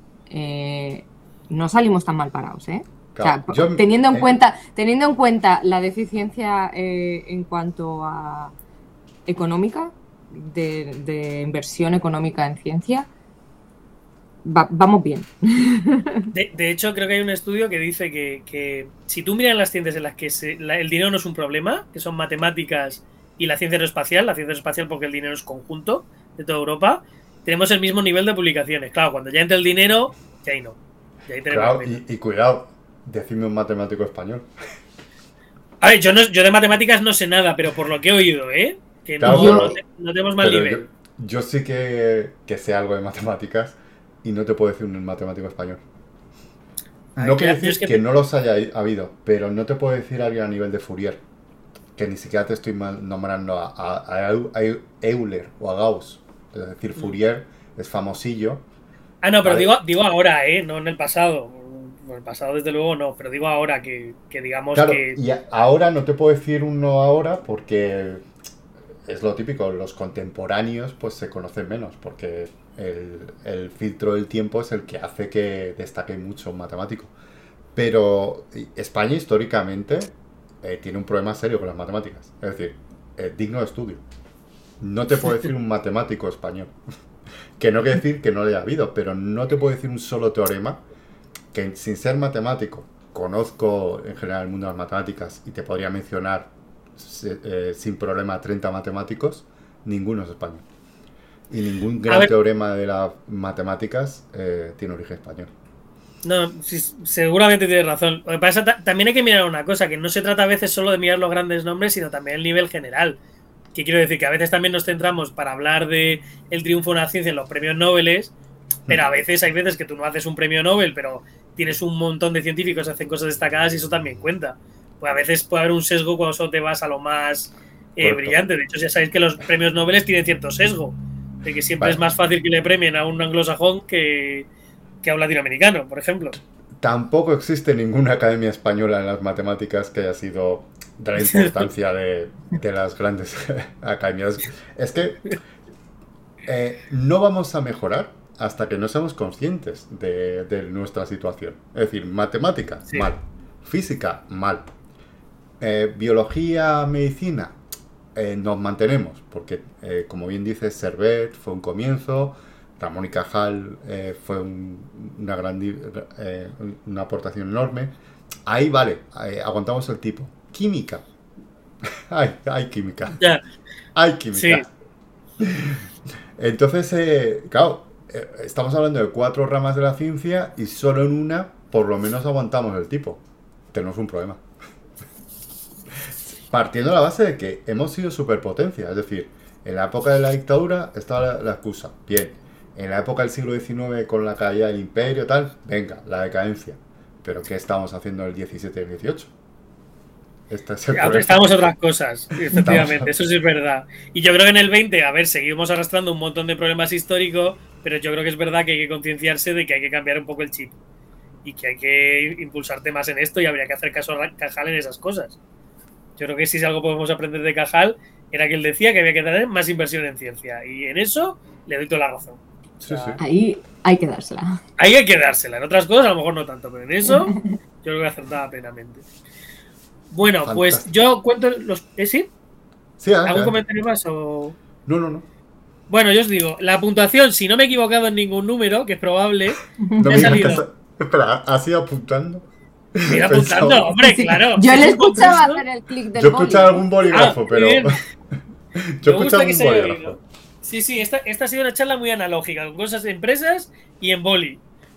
no salimos tan mal parados, ¿eh? Claro, o sea, teniendo en cuenta la deficiencia en cuanto a económica, de inversión económica en ciencia, vamos bien. De hecho, creo que hay un estudio que dice que si tú miras las ciencias en las que el dinero no es un problema, que son matemáticas y la ciencia aeroespacial porque el dinero es conjunto de toda Europa, tenemos el mismo nivel de publicaciones. Claro, cuando ya entra el dinero, ya ahí no. Ya ahí claro, y cuidado, decidme un matemático español. A ver, yo de matemáticas no sé nada, pero por lo que he oído, que claro, no tenemos mal nivel. Yo sí que sé algo de matemáticas. Y no te puedo decir un matemático español. No quiere decir que no los haya habido, pero no te puedo decir alguien a nivel de Fourier. Que ni siquiera te estoy nombrando a Euler o a Gauss. Es decir, Fourier es famosillo. No, pero digo ahora, no en el pasado. En el pasado, desde luego, no. Pero digo ahora que digamos claro, que... Y ahora no te puedo decir uno ahora porque es lo típico. Los contemporáneos pues se conocen menos porque... El filtro del tiempo es el que hace que destaque mucho un matemático. Pero España históricamente tiene un problema serio con las matemáticas. Es decir, digno de estudio. No te puedo decir un matemático español. Que no quiere decir que no le haya habido, pero no te puedo decir un solo teorema que sin ser matemático, conozco en general el mundo de las matemáticas y te podría mencionar sin problema 30 matemáticos, ninguno es español. Y ningún gran teorema de las matemáticas tiene origen español. No, sí, seguramente tienes razón. Lo que pasa, también hay que mirar una cosa, que no se trata a veces solo de mirar los grandes nombres, sino también el nivel general. Que quiero decir que a veces también nos centramos para hablar de el triunfo de una ciencia en los premios Nobel, pero a veces hay veces que tú no haces un premio Nobel, pero tienes un montón de científicos que hacen cosas destacadas y eso también cuenta. Pues a veces puede haber un sesgo cuando solo te vas a lo más brillante. De hecho, ya sabéis que los premios Nobel tienen cierto sesgo. De que siempre es más fácil que le premien a un anglosajón que a un latinoamericano, por ejemplo. Tampoco existe ninguna academia española en las matemáticas que haya sido de la importancia de las grandes academias. Es que no vamos a mejorar hasta que no seamos conscientes de nuestra situación. Es decir, matemática, mal. Física, mal. Biología, medicina, nos mantenemos, porque como bien dices, Servet fue un comienzo, Ramón y Cajal fue una aportación enorme. Ahí vale, aguantamos el tipo. Química. hay química. Yeah. Hay química. Sí. Entonces, claro, estamos hablando de 4 ramas de la ciencia y solo en una, por lo menos aguantamos el tipo. Tenemos un problema. Partiendo de la base de que hemos sido superpotencia, es decir, en la época de la dictadura estaba la excusa, bien, en la época del siglo XIX con la caída del imperio, tal, venga, la decadencia, pero ¿qué estamos haciendo en el 17 y el 18? Estamos otras cosas, efectivamente, eso sí es verdad. Y yo creo que en el 20, a ver, seguimos arrastrando un montón de problemas históricos, pero yo creo que es verdad que hay que concienciarse de que hay que cambiar un poco el chip y que hay que impulsar temas en esto y habría que hacer caso a Cajal en esas cosas. Yo creo que si algo podemos aprender de Cajal era que él decía que había que tener más inversión en ciencia y en eso le doy toda la razón. O sea, sí. Ahí hay que dársela. Ahí hay que dársela. En otras cosas a lo mejor no tanto, pero en eso yo creo que acertaba plenamente. Bueno, fantástico. Pues yo cuento los... ¿Sí? Sí, ¿algún comentario más o...? No. Bueno, yo os digo, la puntuación, si no me he equivocado en ningún número, que es probable, no me ha salido... Espera, ¿has ido apuntando? Mira apuntando, hombre, claro. Yo le escuchaba hacer el clic del Yo escuchaba algún bolígrafo, pero... Yo he Me escuchado gusta que un se haya bolígrafo. oído. Sí, esta ha sido una charla muy analógica, con cosas de empresas y en boli.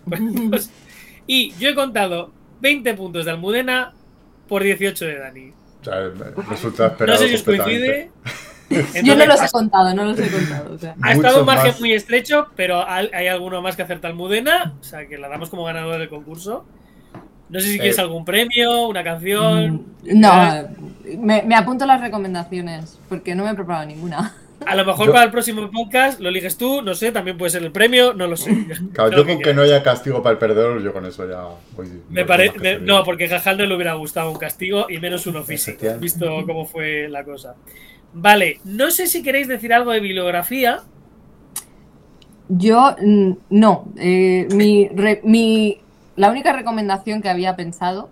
Y yo he contado 20 puntos de Almudena por 18 de Dani. O sea, resulta No sé esperado si os completamente. coincide. Yo no Entonces, los he contado, no los he contado. O sea. ha estado un Muchos margen más. muy estrecho, pero hay alguno más que acerta Almudena, o sea que la damos como ganador del concurso. No sé si quieres algún premio, una canción. No, me apunto las recomendaciones, porque no me he preparado ninguna. A lo mejor Yo- para el próximo podcast lo eliges tú, no sé, también puede ser el premio, no lo sé. Claro, Lo yo que con que no quieras. haya castigo para el perdedor, yo con eso ya voy Me más que parece. servido. No, porque a Jajal no le hubiera gustado un castigo y menos uno físico, Efectivamente. visto cómo fue la cosa. Vale, no sé si queréis decir algo de bibliografía. Yo no. La única recomendación que había pensado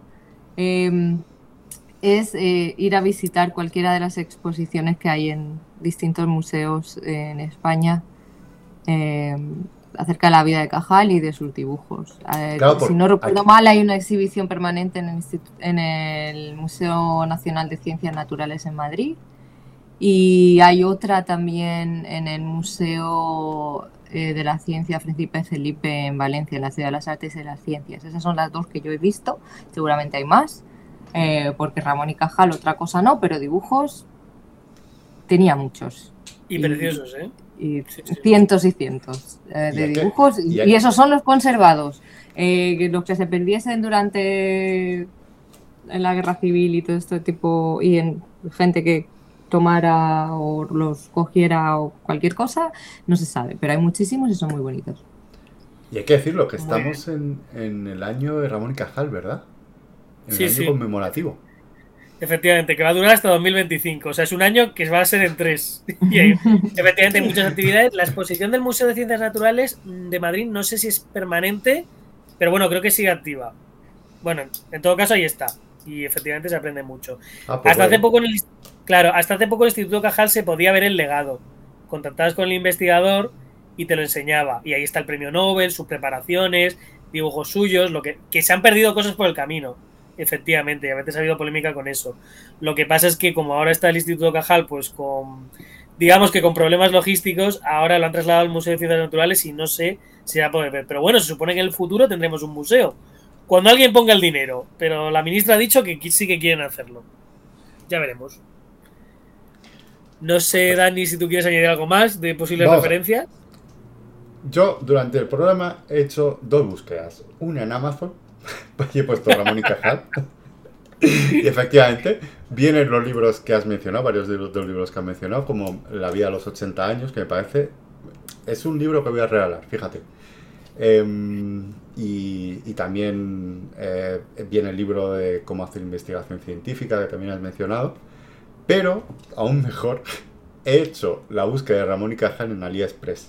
es ir a visitar cualquiera de las exposiciones que hay en distintos museos en España acerca de la vida de Cajal y de sus dibujos. Claro, si no recuerdo mal, hay una exhibición permanente en el Museo Nacional de Ciencias Naturales en Madrid. Y hay otra también en el Museo de la Ciencia Príncipe Felipe en Valencia, en la Ciudad de las Artes y de las Ciencias. Esas son las dos que yo he visto. Seguramente hay más, porque Ramón y Cajal otra cosa no, pero dibujos tenía muchos. Y preciosos, ¿eh? Y Sí, sí. cientos y cientos de dibujos. Y esos son los conservados. Los que se perdiesen durante en la guerra civil y todo este tipo, y en gente que tomara o los cogiera o cualquier cosa, no se sabe, pero hay muchísimos y son muy bonitos. Y hay que decirlo, que Muy estamos en el año de Ramón y Cajal, ¿verdad? En Sí, el año sí. conmemorativo. Efectivamente, que va a durar hasta 2025. O sea, es un año que va a ser en 3. Y hay, efectivamente, hay muchas actividades. La exposición del Museo de Ciencias Naturales de Madrid no sé si es permanente, pero bueno, creo que sigue activa. Bueno, en todo caso ahí está. Y efectivamente se aprende mucho. Pues Hasta hace poco hasta hace poco en el Instituto Cajal se podía ver el legado. Contactabas con el investigador y te lo enseñaba. Y ahí está el premio Nobel, sus preparaciones, dibujos suyos, que se han perdido cosas por el camino. Efectivamente, y a veces ha habido polémica con eso. Lo que pasa es que como ahora está el Instituto Cajal, pues digamos que con problemas logísticos, ahora lo han trasladado al Museo de Ciencias Naturales y no sé si va a poder ver. Pero bueno, se supone que en el futuro tendremos un museo. Cuando alguien ponga el dinero, pero la ministra ha dicho que sí que quieren hacerlo. Ya veremos. No sé, Dani, si tú quieres añadir algo más de posibles referencias. Yo durante el programa he hecho dos búsquedas. Una en Amazon, y he puesto Ramón y Cajal. Y efectivamente, vienen los libros que has mencionado, varios de los libros que has mencionado, como La vida a los 80 años, que me parece... Es un libro que voy a regalar, fíjate. Y también viene el libro de cómo hacer investigación científica, que también has mencionado. Pero, aún mejor, he hecho la búsqueda de Ramón y Cajal en AliExpress.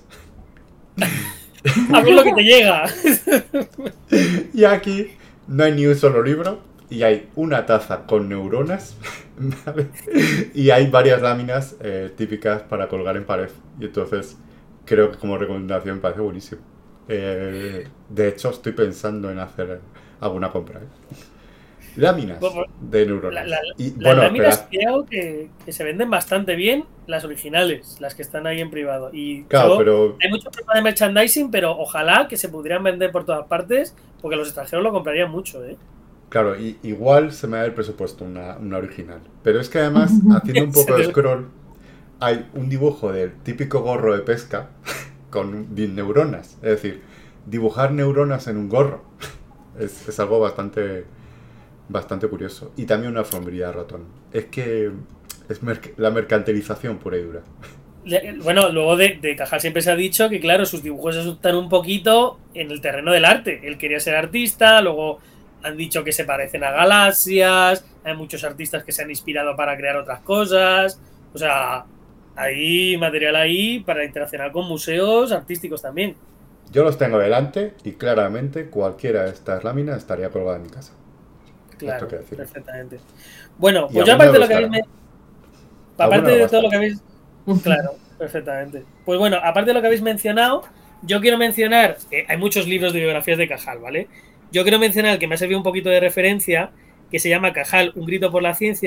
A ver lo que te llega. Y aquí no hay ni un solo libro. Y hay una taza con neuronas, ¿vale? Y hay varias láminas típicas para colgar en pared. Y entonces creo que como recomendación me parece buenísimo. De hecho, estoy pensando en hacer alguna compra. Láminas de neuronas. Las láminas creo que se venden bastante bien, las originales, las que están ahí en privado. Y claro, pero hay mucho problema de merchandising, pero ojalá que se pudieran vender por todas partes, porque los extranjeros lo comprarían mucho, ¿eh? Claro, igual se me da el presupuesto una original. Pero es que además, haciendo un poco de scroll, hay un dibujo del típico gorro de pesca con neuronas. Es decir, dibujar neuronas en un gorro es algo bastante curioso. Y también una alfombrilla de ratón. Es que es la mercantilización pura y dura. Bueno, luego de Cajal siempre se ha dicho que, claro, sus dibujos están un poquito en el terreno del arte. Él quería ser artista, luego han dicho que se parecen a galaxias, hay muchos artistas que se han inspirado para crear otras cosas. O sea, hay material ahí para interaccionar con museos artísticos también. Yo los tengo delante y claramente cualquiera de estas láminas estaría colgada en mi casa. Claro, perfectamente. Bueno, pues yo aparte de lo que habéis todo lo que habéis... Claro, perfectamente. Pues bueno, aparte de lo que habéis mencionado, yo quiero mencionar que hay muchos libros de biografías de Cajal, ¿vale? Yo quiero mencionar el que me ha servido un poquito de referencia, que se llama Cajal, un grito por la ciencia,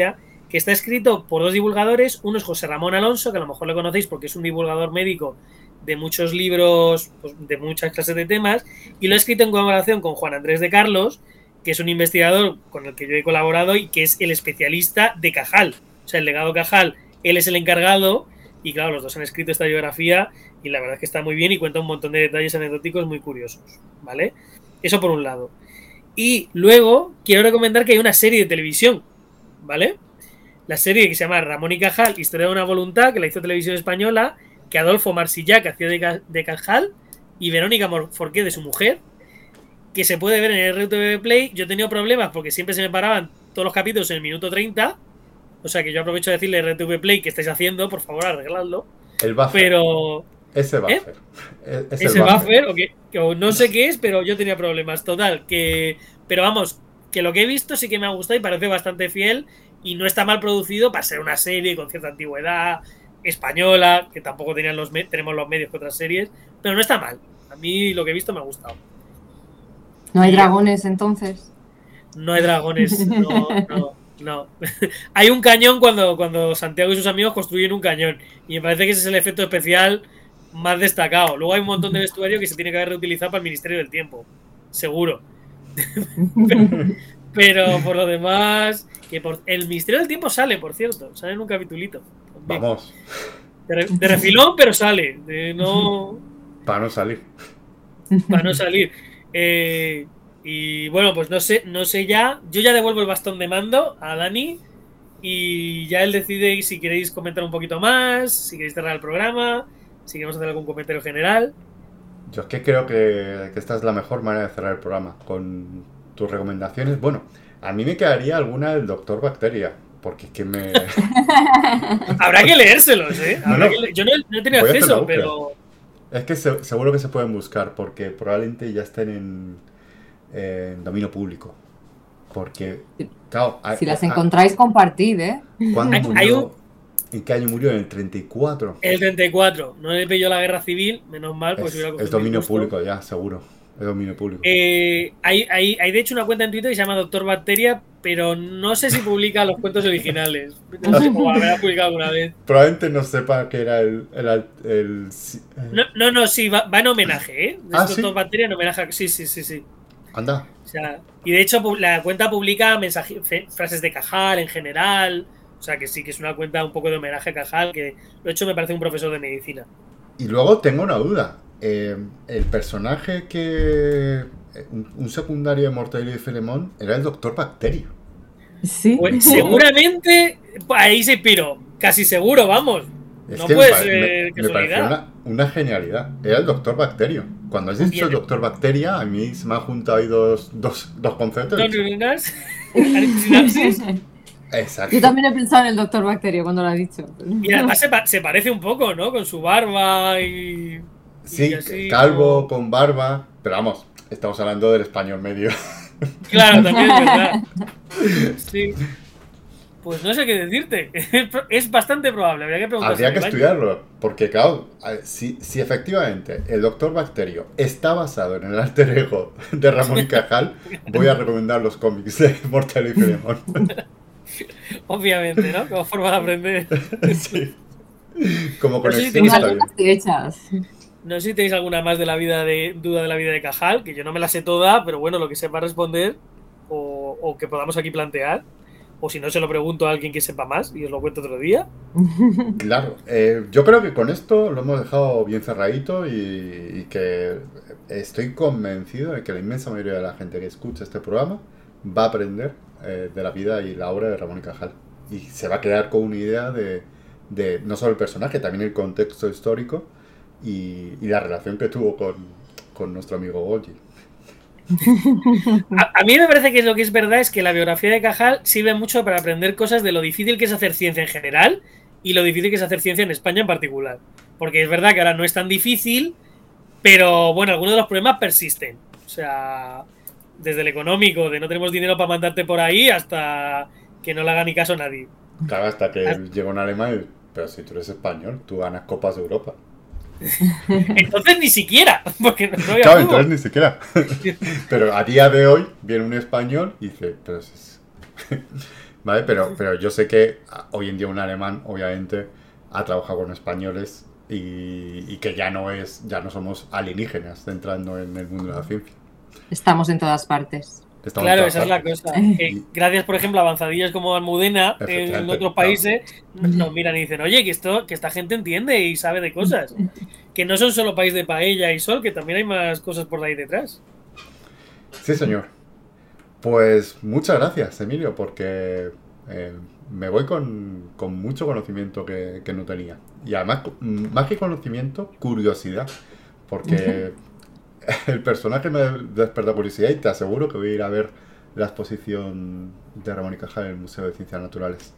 que está escrito por 2 divulgadores. Uno es José Ramón Alonso, que a lo mejor lo conocéis porque es un divulgador médico de muchos libros, pues, de muchas clases de temas, y lo ha escrito en colaboración con Juan Andrés de Carlos, que es un investigador con el que yo he colaborado y que es el especialista de Cajal. O sea, el legado Cajal, él es el encargado, y claro, los dos han escrito esta biografía y la verdad es que está muy bien y cuenta un montón de detalles anecdóticos muy curiosos, ¿vale? Eso por un lado. Y luego quiero recomendar que hay una serie de televisión, ¿vale? La serie que se llama Ramón y Cajal, Historia de una voluntad, que la hizo Televisión Española, que Adolfo Marsillac hacía de Cajal y Verónica Forqué de su mujer, que se puede ver en RTV Play. Yo he tenido problemas porque siempre se me paraban todos los capítulos en el minuto 30. O sea que yo aprovecho de decirle RTV Play que estáis haciendo, por favor, arregladlo. El buffer. Pero... Ese buffer. Ese buffer, o no sé qué es, pero yo tenía problemas. Total, que... Pero vamos, que lo que he visto sí que me ha gustado y parece bastante fiel y no está mal producido para ser una serie con cierta antigüedad española, que tampoco tenemos los medios que otras series, pero no está mal. A mí lo que he visto me ha gustado. ¿No hay dragones entonces? No hay dragones, no. Hay un cañón cuando Santiago y sus amigos construyen un cañón y me parece que ese es el efecto especial más destacado. Luego hay un montón de vestuario que se tiene que haber reutilizado para el Ministerio del Tiempo, seguro. pero por lo demás, el Ministerio del Tiempo sale, por cierto, sale en un capitulito. Vamos. De refilón, pero sale. Para no salir. Para no salir. Y bueno, pues no sé ya. Yo ya devuelvo el bastón de mando a Dani y ya él decide si queréis comentar un poquito más, si queréis cerrar el programa, si queremos hacer algún comentario general. Yo es que creo que esta es la mejor manera de cerrar el programa, con tus recomendaciones. Bueno, a mí me quedaría alguna del Doctor Bacteria, porque es que me... Habrá que leérselos, ¿eh? Yo no he tenido acceso, pero... Es que seguro que se pueden buscar, porque probablemente ya estén en dominio público. Porque, claro... Si las encontráis, compartid, ¿eh? ¿Cuándo murió? ¿En qué año murió? ¿En el 34? El 34. No le pilló la guerra civil, menos mal, pues hubiera cogido. Es dominio público ya, seguro. Es dominio público. Hay de hecho una cuenta en Twitter que se llama Doctor Bacteria, pero no sé si publica los cuentos originales. No sé cómo habrá publicado alguna vez. Probablemente no sepa que era el No, sí, va en homenaje, ¿eh? ¿Sí? Doctor Bacteria en homenaje. Sí. Anda. O sea, y de hecho la cuenta publica frases de Cajal en general. O sea, que sí, que es una cuenta un poco de homenaje a Cajal, que de hecho me parece un profesor de medicina. Y luego tengo una duda. El personaje que... Un secundario de Mortadelo y Filemón era el Doctor Bacterio. Sí. Pues, seguramente ahí se inspiró. Casi seguro, vamos. Es no que puede ser me pareció una genialidad. Era el Doctor Bacterio. Cuando has dicho el Doctor Bacteria, a mí se me han juntado ahí dos conceptos. ¿Dos neuronas? ¿Sinapsis? Exacto. Yo también he pensado en el Doctor Bacterio cuando lo has dicho. Y además se parece un poco, ¿no? Con su barba y... Sí, así, calvo, ¿no? Con barba. Pero vamos, estamos hablando del español medio. Claro, también es verdad. Sí. Pues no sé qué decirte. Es bastante probable, habría que estudiarlo. Porque claro, si efectivamente el Doctor Bacterio está basado en el alter ego de Ramón y Cajal, voy a recomendar los cómics de Mortadelo y Filemón. Obviamente, ¿no? Como forma de aprender. Sí. Como conexión. No sé si tenéis alguna más duda de la vida de Cajal, que yo no me la sé toda, pero bueno, lo que sepa responder o que podamos aquí plantear. O si no, se lo pregunto a alguien que sepa más y os lo cuento otro día. Claro, yo creo que con esto lo hemos dejado bien cerradito y que estoy convencido de que la inmensa mayoría de la gente que escucha este programa va a aprender de la vida y la obra de Ramón y Cajal. Y se va a quedar con una idea de no solo el personaje, también el contexto histórico y la relación que tuvo con nuestro amigo Golgi. A mí me parece que lo que es verdad es que la biografía de Cajal sirve mucho para aprender cosas de lo difícil que es hacer ciencia en general y lo difícil que es hacer ciencia en España en particular. Porque es verdad que ahora no es tan difícil, pero bueno, algunos de los problemas persisten. O sea, desde el económico, de no tenemos dinero para mandarte por ahí, hasta que no le haga ni caso a nadie. Claro, hasta que llegó un alemán y, pero si tú eres español, tú ganas Copas de Europa. Entonces ni siquiera, porque no había claro, entonces ni siquiera. Pero a día de hoy viene un español y dice, pero ¿vale? Pero yo sé que hoy en día un alemán, obviamente, ha trabajado con españoles y que ya no somos alienígenas entrando en el mundo de la ciencia. Estamos en todas partes. Claro, esa es la cosa. Gracias, por ejemplo, a avanzadillas como Almudena en otros países nos miran y dicen, oye, que esta gente entiende y sabe de cosas. Que no son solo país de paella y sol, que también hay más cosas por ahí detrás. Sí, señor. Pues muchas gracias, Emilio, porque me voy con mucho conocimiento que no tenía. Y además, más que conocimiento, curiosidad. Porque el personaje me despertó curiosidad y te aseguro que voy a ir a ver la exposición de Ramón y Cajal en el Museo de Ciencias Naturales.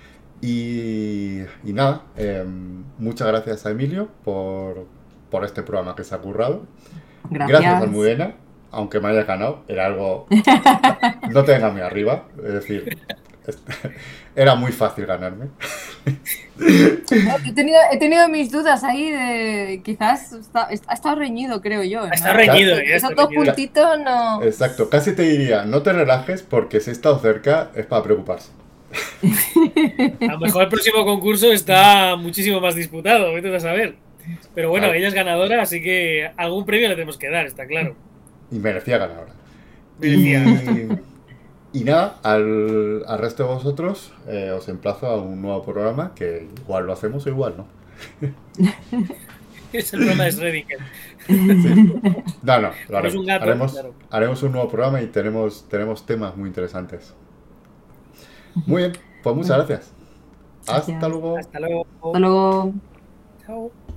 Y nada, muchas gracias a Emilio por este programa que se ha currado. Gracias, Almudena, aunque me hayas ganado, era algo... No te vengas muy arriba, es decir, era muy fácil ganarme. He tenido mis dudas ahí de... Quizás ha estado reñido, creo yo, ¿no? Está reñido. Esos dos puntitos no... Exacto, casi te diría, no te relajes porque si he estado cerca es para preocuparse. A lo mejor el próximo concurso está muchísimo más disputado, vete a saber. Pero bueno, ella es ganadora, así que algún premio le tenemos que dar, está claro. Y merecía ganadora. Merecía. Y nada, al resto de vosotros os emplazo a un nuevo programa que igual lo hacemos o igual no. Es el programa de Schrödinger. Sí. No, lo haremos. Un gato, haremos un nuevo programa y tenemos temas muy interesantes. Muy bien, pues muchas gracias. Hasta luego. Hasta luego. Hasta luego. Chao.